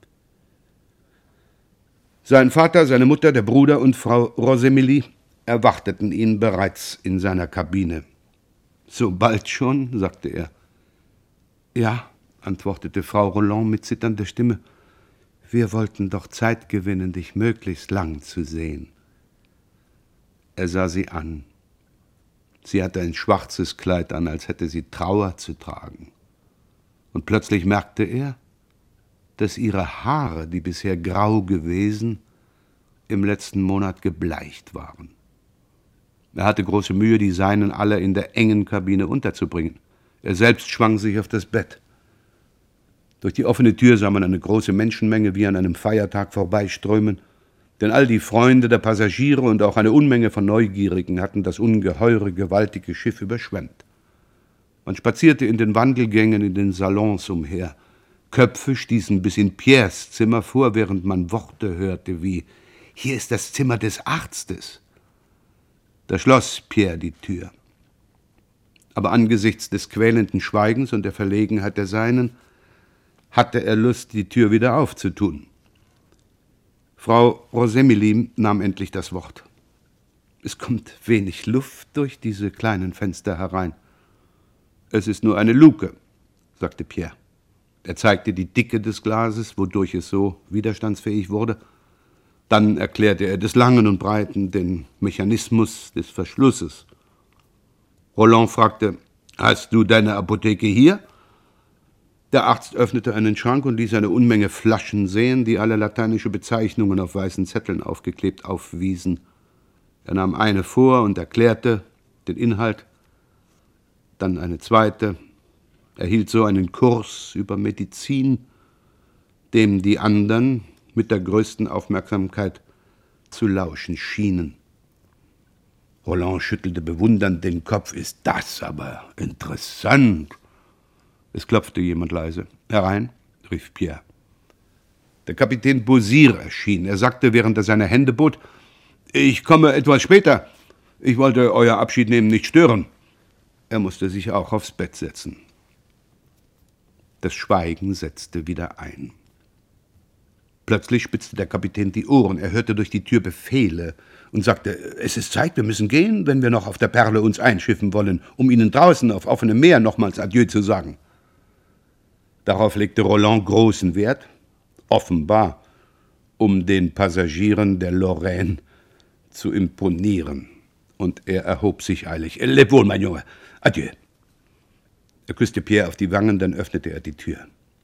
Sein Vater, seine Mutter, der Bruder und Frau Rosemily erwarteten ihn bereits in seiner Kabine. »So bald schon?« sagte er. »Ja«, antwortete Frau Roland mit zitternder Stimme. »Wir wollten doch Zeit gewinnen, dich möglichst lang zu sehen.« Er sah sie an. Sie hatte ein schwarzes Kleid an, als hätte sie Trauer zu tragen. Und plötzlich merkte er, dass ihre Haare, die bisher grau gewesen, im letzten Monat gebleicht waren. Er hatte große Mühe, die Seinen alle in der engen Kabine unterzubringen. Er selbst schwang sich auf das Bett. Durch die offene Tür sah man eine große Menschenmenge wie an einem Feiertag vorbeiströmen, denn all die Freunde der Passagiere und auch eine Unmenge von Neugierigen hatten das ungeheure, gewaltige Schiff überschwemmt. Man spazierte in den Wandelgängen, in den Salons umher. Köpfe stießen bis in Pierres Zimmer vor, während man Worte hörte wie »Hier ist das Zimmer des Arztes«. Da schloss Pierre die Tür. Aber angesichts des quälenden Schweigens und der Verlegenheit der Seinen hatte er Lust, die Tür wieder aufzutun. Frau Rosémilly nahm endlich das Wort. »Es kommt wenig Luft durch diese kleinen Fenster herein.« »Es ist nur eine Luke«, sagte Pierre. Er zeigte die Dicke des Glases, wodurch es so widerstandsfähig wurde. Dann erklärte er des Langen und Breiten den Mechanismus des Verschlusses. Roland fragte, »Hast du deine Apotheke hier?« Der Arzt öffnete einen Schrank und ließ eine Unmenge Flaschen sehen, die alle lateinische Bezeichnungen auf weißen Zetteln aufgeklebt aufwiesen. Er nahm eine vor und erklärte den Inhalt, dann eine zweite. Er hielt so einen Kurs über Medizin, dem die anderen mit der größten Aufmerksamkeit zu lauschen schienen. Roland schüttelte bewundernd den Kopf. »Ist das aber interessant!« Es klopfte jemand leise. »Herein«, rief Pierre. Der Kapitän Beausire erschien. Er sagte, während er seine Hände bot, »Ich komme etwas später. Ich wollte euer Abschiednehmen nicht stören.« Er musste sich auch aufs Bett setzen. Das Schweigen setzte wieder ein. Plötzlich spitzte der Kapitän die Ohren. Er hörte durch die Tür Befehle und sagte, »Es ist Zeit, wir müssen gehen, wenn wir noch auf der Perle uns einschiffen wollen, um Ihnen draußen auf offenem Meer nochmals Adieu zu sagen.« Darauf legte Roland großen Wert, offenbar, um den Passagieren der Lorraine zu imponieren. Und er erhob sich eilig. »Leb wohl, mein Junge. Adieu.« Er küsste Pierre auf die Wangen, dann öffnete er die Tür.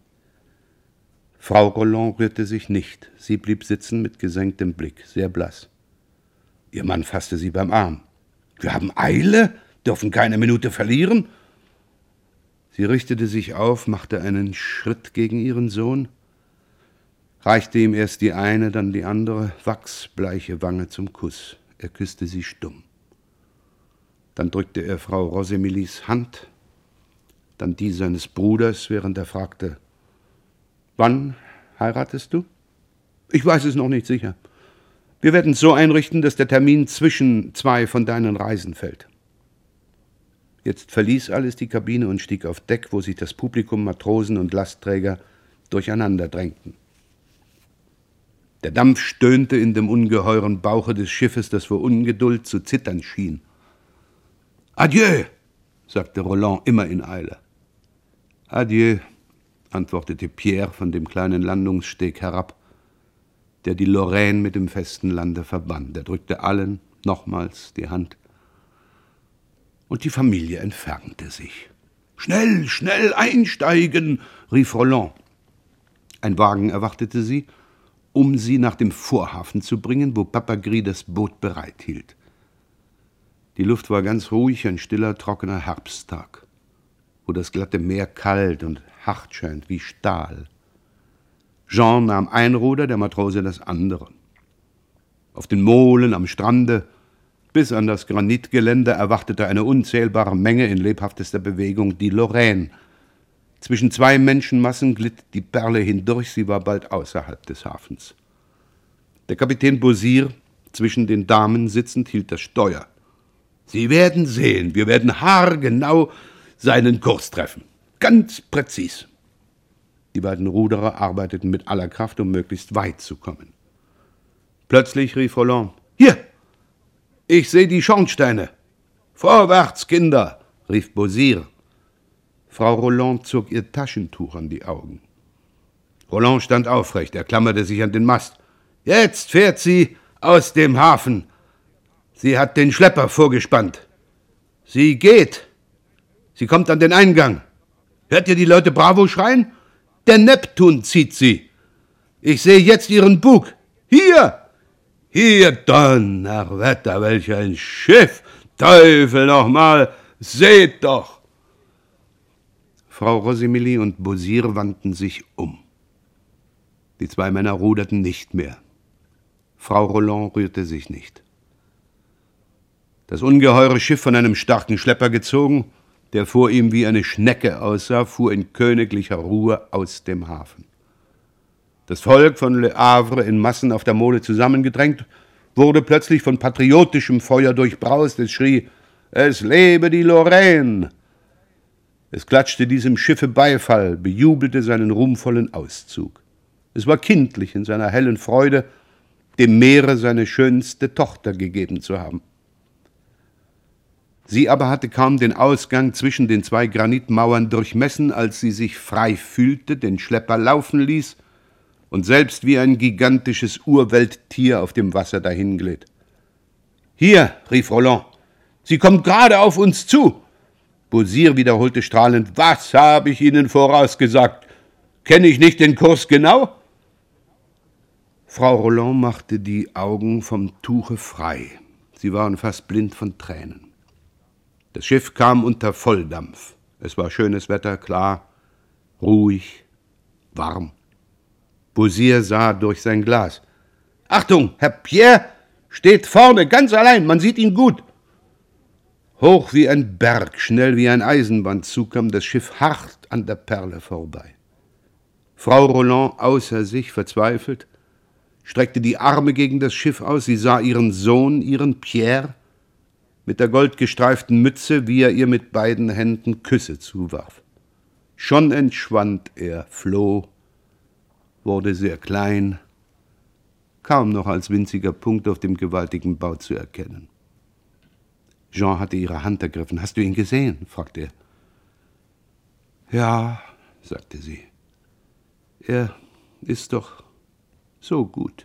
Frau Roland rührte sich nicht. Sie blieb sitzen mit gesenktem Blick, sehr blass. Ihr Mann fasste sie beim Arm. »Wir haben Eile, dürfen keine Minute verlieren.« Sie richtete sich auf, machte einen Schritt gegen ihren Sohn, reichte ihm erst die eine, dann die andere, wachsbleiche Wange zum Kuss. Er küsste sie stumm. Dann drückte er Frau Rosémillys Hand, dann die seines Bruders, während er fragte, »Wann heiratest du?« »Ich weiß es noch nicht sicher. Wir werden es so einrichten, dass der Termin zwischen zwei von deinen Reisen fällt.« Jetzt verließ alles die Kabine und stieg auf Deck, wo sich das Publikum, Matrosen und Lastträger durcheinander drängten. Der Dampf stöhnte in dem ungeheuren Bauche des Schiffes, das vor Ungeduld zu zittern schien. »Adieu«, sagte Roland immer in Eile. »Adieu«, antwortete Pierre von dem kleinen Landungssteg herab, der die Lorraine mit dem festen Lande verband. Er drückte allen nochmals die Hand. Und die Familie entfernte sich. »Schnell, schnell einsteigen«, rief Roland. Ein Wagen erwartete sie, um sie nach dem Vorhafen zu bringen, wo Papa Gris das Boot bereit hielt. Die Luft war ganz ruhig, ein stiller, trockener Herbsttag, wo das glatte Meer kalt und hart scheint wie Stahl. Jean nahm ein Ruder, der Matrose das andere. Auf den Molen am Strande bis an das Granitgeländer erwartete eine unzählbare Menge in lebhaftester Bewegung die Lorraine. Zwischen zwei Menschenmassen glitt die Perle hindurch, sie war bald außerhalb des Hafens. Der Kapitän Beausire, zwischen den Damen sitzend, hielt das Steuer. »Sie werden sehen, wir werden haargenau seinen Kurs treffen. Ganz präzis.« Die beiden Ruderer arbeiteten mit aller Kraft, um möglichst weit zu kommen. Plötzlich rief Roland, »Hier, ich sehe die Schornsteine.« »Vorwärts, Kinder«, rief Beausire. Frau Roland zog ihr Taschentuch an die Augen. Roland stand aufrecht, er klammerte sich an den Mast. »Jetzt fährt sie aus dem Hafen. Sie hat den Schlepper vorgespannt. Sie geht. Sie kommt an den Eingang. Hört ihr die Leute Bravo schreien? Der Neptun zieht sie. Ich sehe jetzt ihren Bug. Hier! Hier, Donnerwetter, welch ein Schiff! Teufel nochmal, seht doch!« Frau Rosémilly und Beausire wandten sich um. Die zwei Männer ruderten nicht mehr. Frau Roland rührte sich nicht. Das ungeheure Schiff, von einem starken Schlepper gezogen, der vor ihm wie eine Schnecke aussah, fuhr in königlicher Ruhe aus dem Hafen. Das Volk von Le Havre in Massen auf der Mole zusammengedrängt, wurde plötzlich von patriotischem Feuer durchbraust. Es schrie, »Es lebe die Lorraine!« Es klatschte diesem Schiffe Beifall, bejubelte seinen ruhmvollen Auszug. Es war kindlich in seiner hellen Freude, dem Meere seine schönste Tochter gegeben zu haben. Sie aber hatte kaum den Ausgang zwischen den zwei Granitmauern durchmessen, als sie sich frei fühlte, den Schlepper laufen ließ und selbst wie ein gigantisches Urwelttier auf dem Wasser dahinglitt. »Hier«, rief Roland, »sie kommt gerade auf uns zu!« Beausire wiederholte strahlend, »Was habe ich Ihnen vorausgesagt? Kenne ich nicht den Kurs genau?« Frau Roland machte die Augen vom Tuche frei. Sie waren fast blind von Tränen. Das Schiff kam unter Volldampf. Es war schönes Wetter, klar, ruhig, warm. Beausire sah durch sein Glas. »Achtung, Herr Pierre steht vorne, ganz allein, man sieht ihn gut.« Hoch wie ein Berg, schnell wie ein Eisenbahnzug kam das Schiff hart an der Perle vorbei. Frau Roland, außer sich, verzweifelt, streckte die Arme gegen das Schiff aus. Sie sah ihren Sohn, ihren Pierre, mit der goldgestreiften Mütze, wie er ihr mit beiden Händen Küsse zuwarf. Schon entschwand er, floh, wurde sehr klein, kaum noch als winziger Punkt auf dem gewaltigen Bau zu erkennen. Jean hatte ihre Hand ergriffen. »Hast du ihn gesehen?« fragte er. »Ja«, sagte sie, »er ist doch so gut.«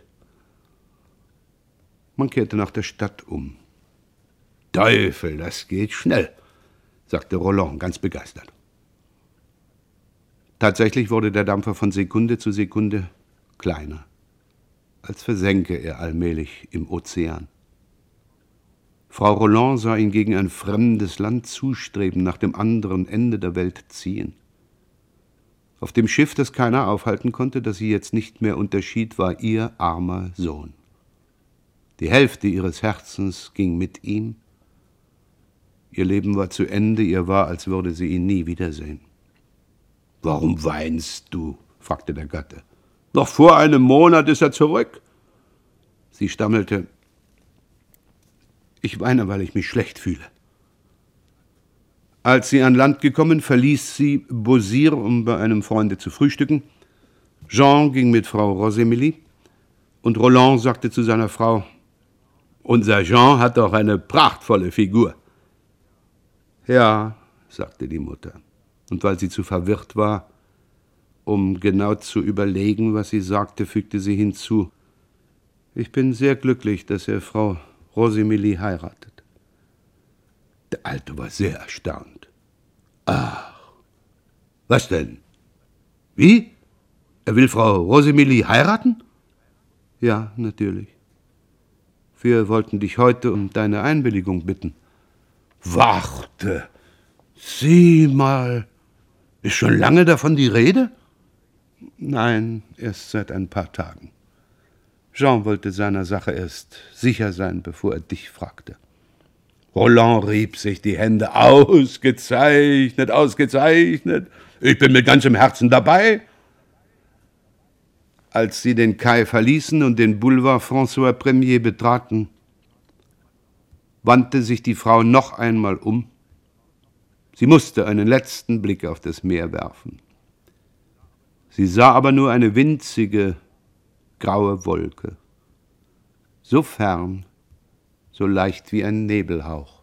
Man kehrte nach der Stadt um. »Teufel, das geht schnell«, sagte Roland ganz begeistert. Tatsächlich wurde der Dampfer von Sekunde zu Sekunde kleiner, als versenke er allmählich im Ozean. Frau Roland sah ihn gegen ein fremdes Land zustreben, nach dem anderen Ende der Welt ziehen. Auf dem Schiff, das keiner aufhalten konnte, das sie jetzt nicht mehr unterschied, war ihr armer Sohn. Die Hälfte ihres Herzens ging mit ihm. Ihr Leben war zu Ende, ihr war, als würde sie ihn nie wiedersehen. »Warum weinst du?« fragte der Gatte. »Noch vor einem Monat ist er zurück.« Sie stammelte, »Ich weine, weil ich mich schlecht fühle.« Als sie an Land gekommen, verließ sie Beausire, um bei einem Freunde zu frühstücken. Jean ging mit Frau Rosémilly und Roland sagte zu seiner Frau, »Unser Jean hat doch eine prachtvolle Figur.« »Ja«, sagte die Mutter, und weil sie zu verwirrt war, um genau zu überlegen, was sie sagte, fügte sie hinzu, »Ich bin sehr glücklich, dass er Frau Rosémilly heiratet.« Der Alte war sehr erstaunt. »Ach, was denn? Wie? Er will Frau Rosémilly heiraten?« »Ja, natürlich. Wir wollten dich heute um deine Einwilligung bitten.« »Warte, sieh mal, ist schon lange davon die Rede?« »Nein, erst seit ein paar Tagen. Jean wollte seiner Sache erst sicher sein, bevor er dich fragte.« Roland rieb sich die Hände. »Ausgezeichnet, ausgezeichnet! Ich bin mit ganzem Herzen dabei!« Als sie den Kai verließen und den Boulevard François Premier betraten, wandte sich die Frau noch einmal um. Sie musste einen letzten Blick auf das Meer werfen. Sie sah aber nur eine winzige, graue Wolke, so fern, so leicht wie ein Nebelhauch.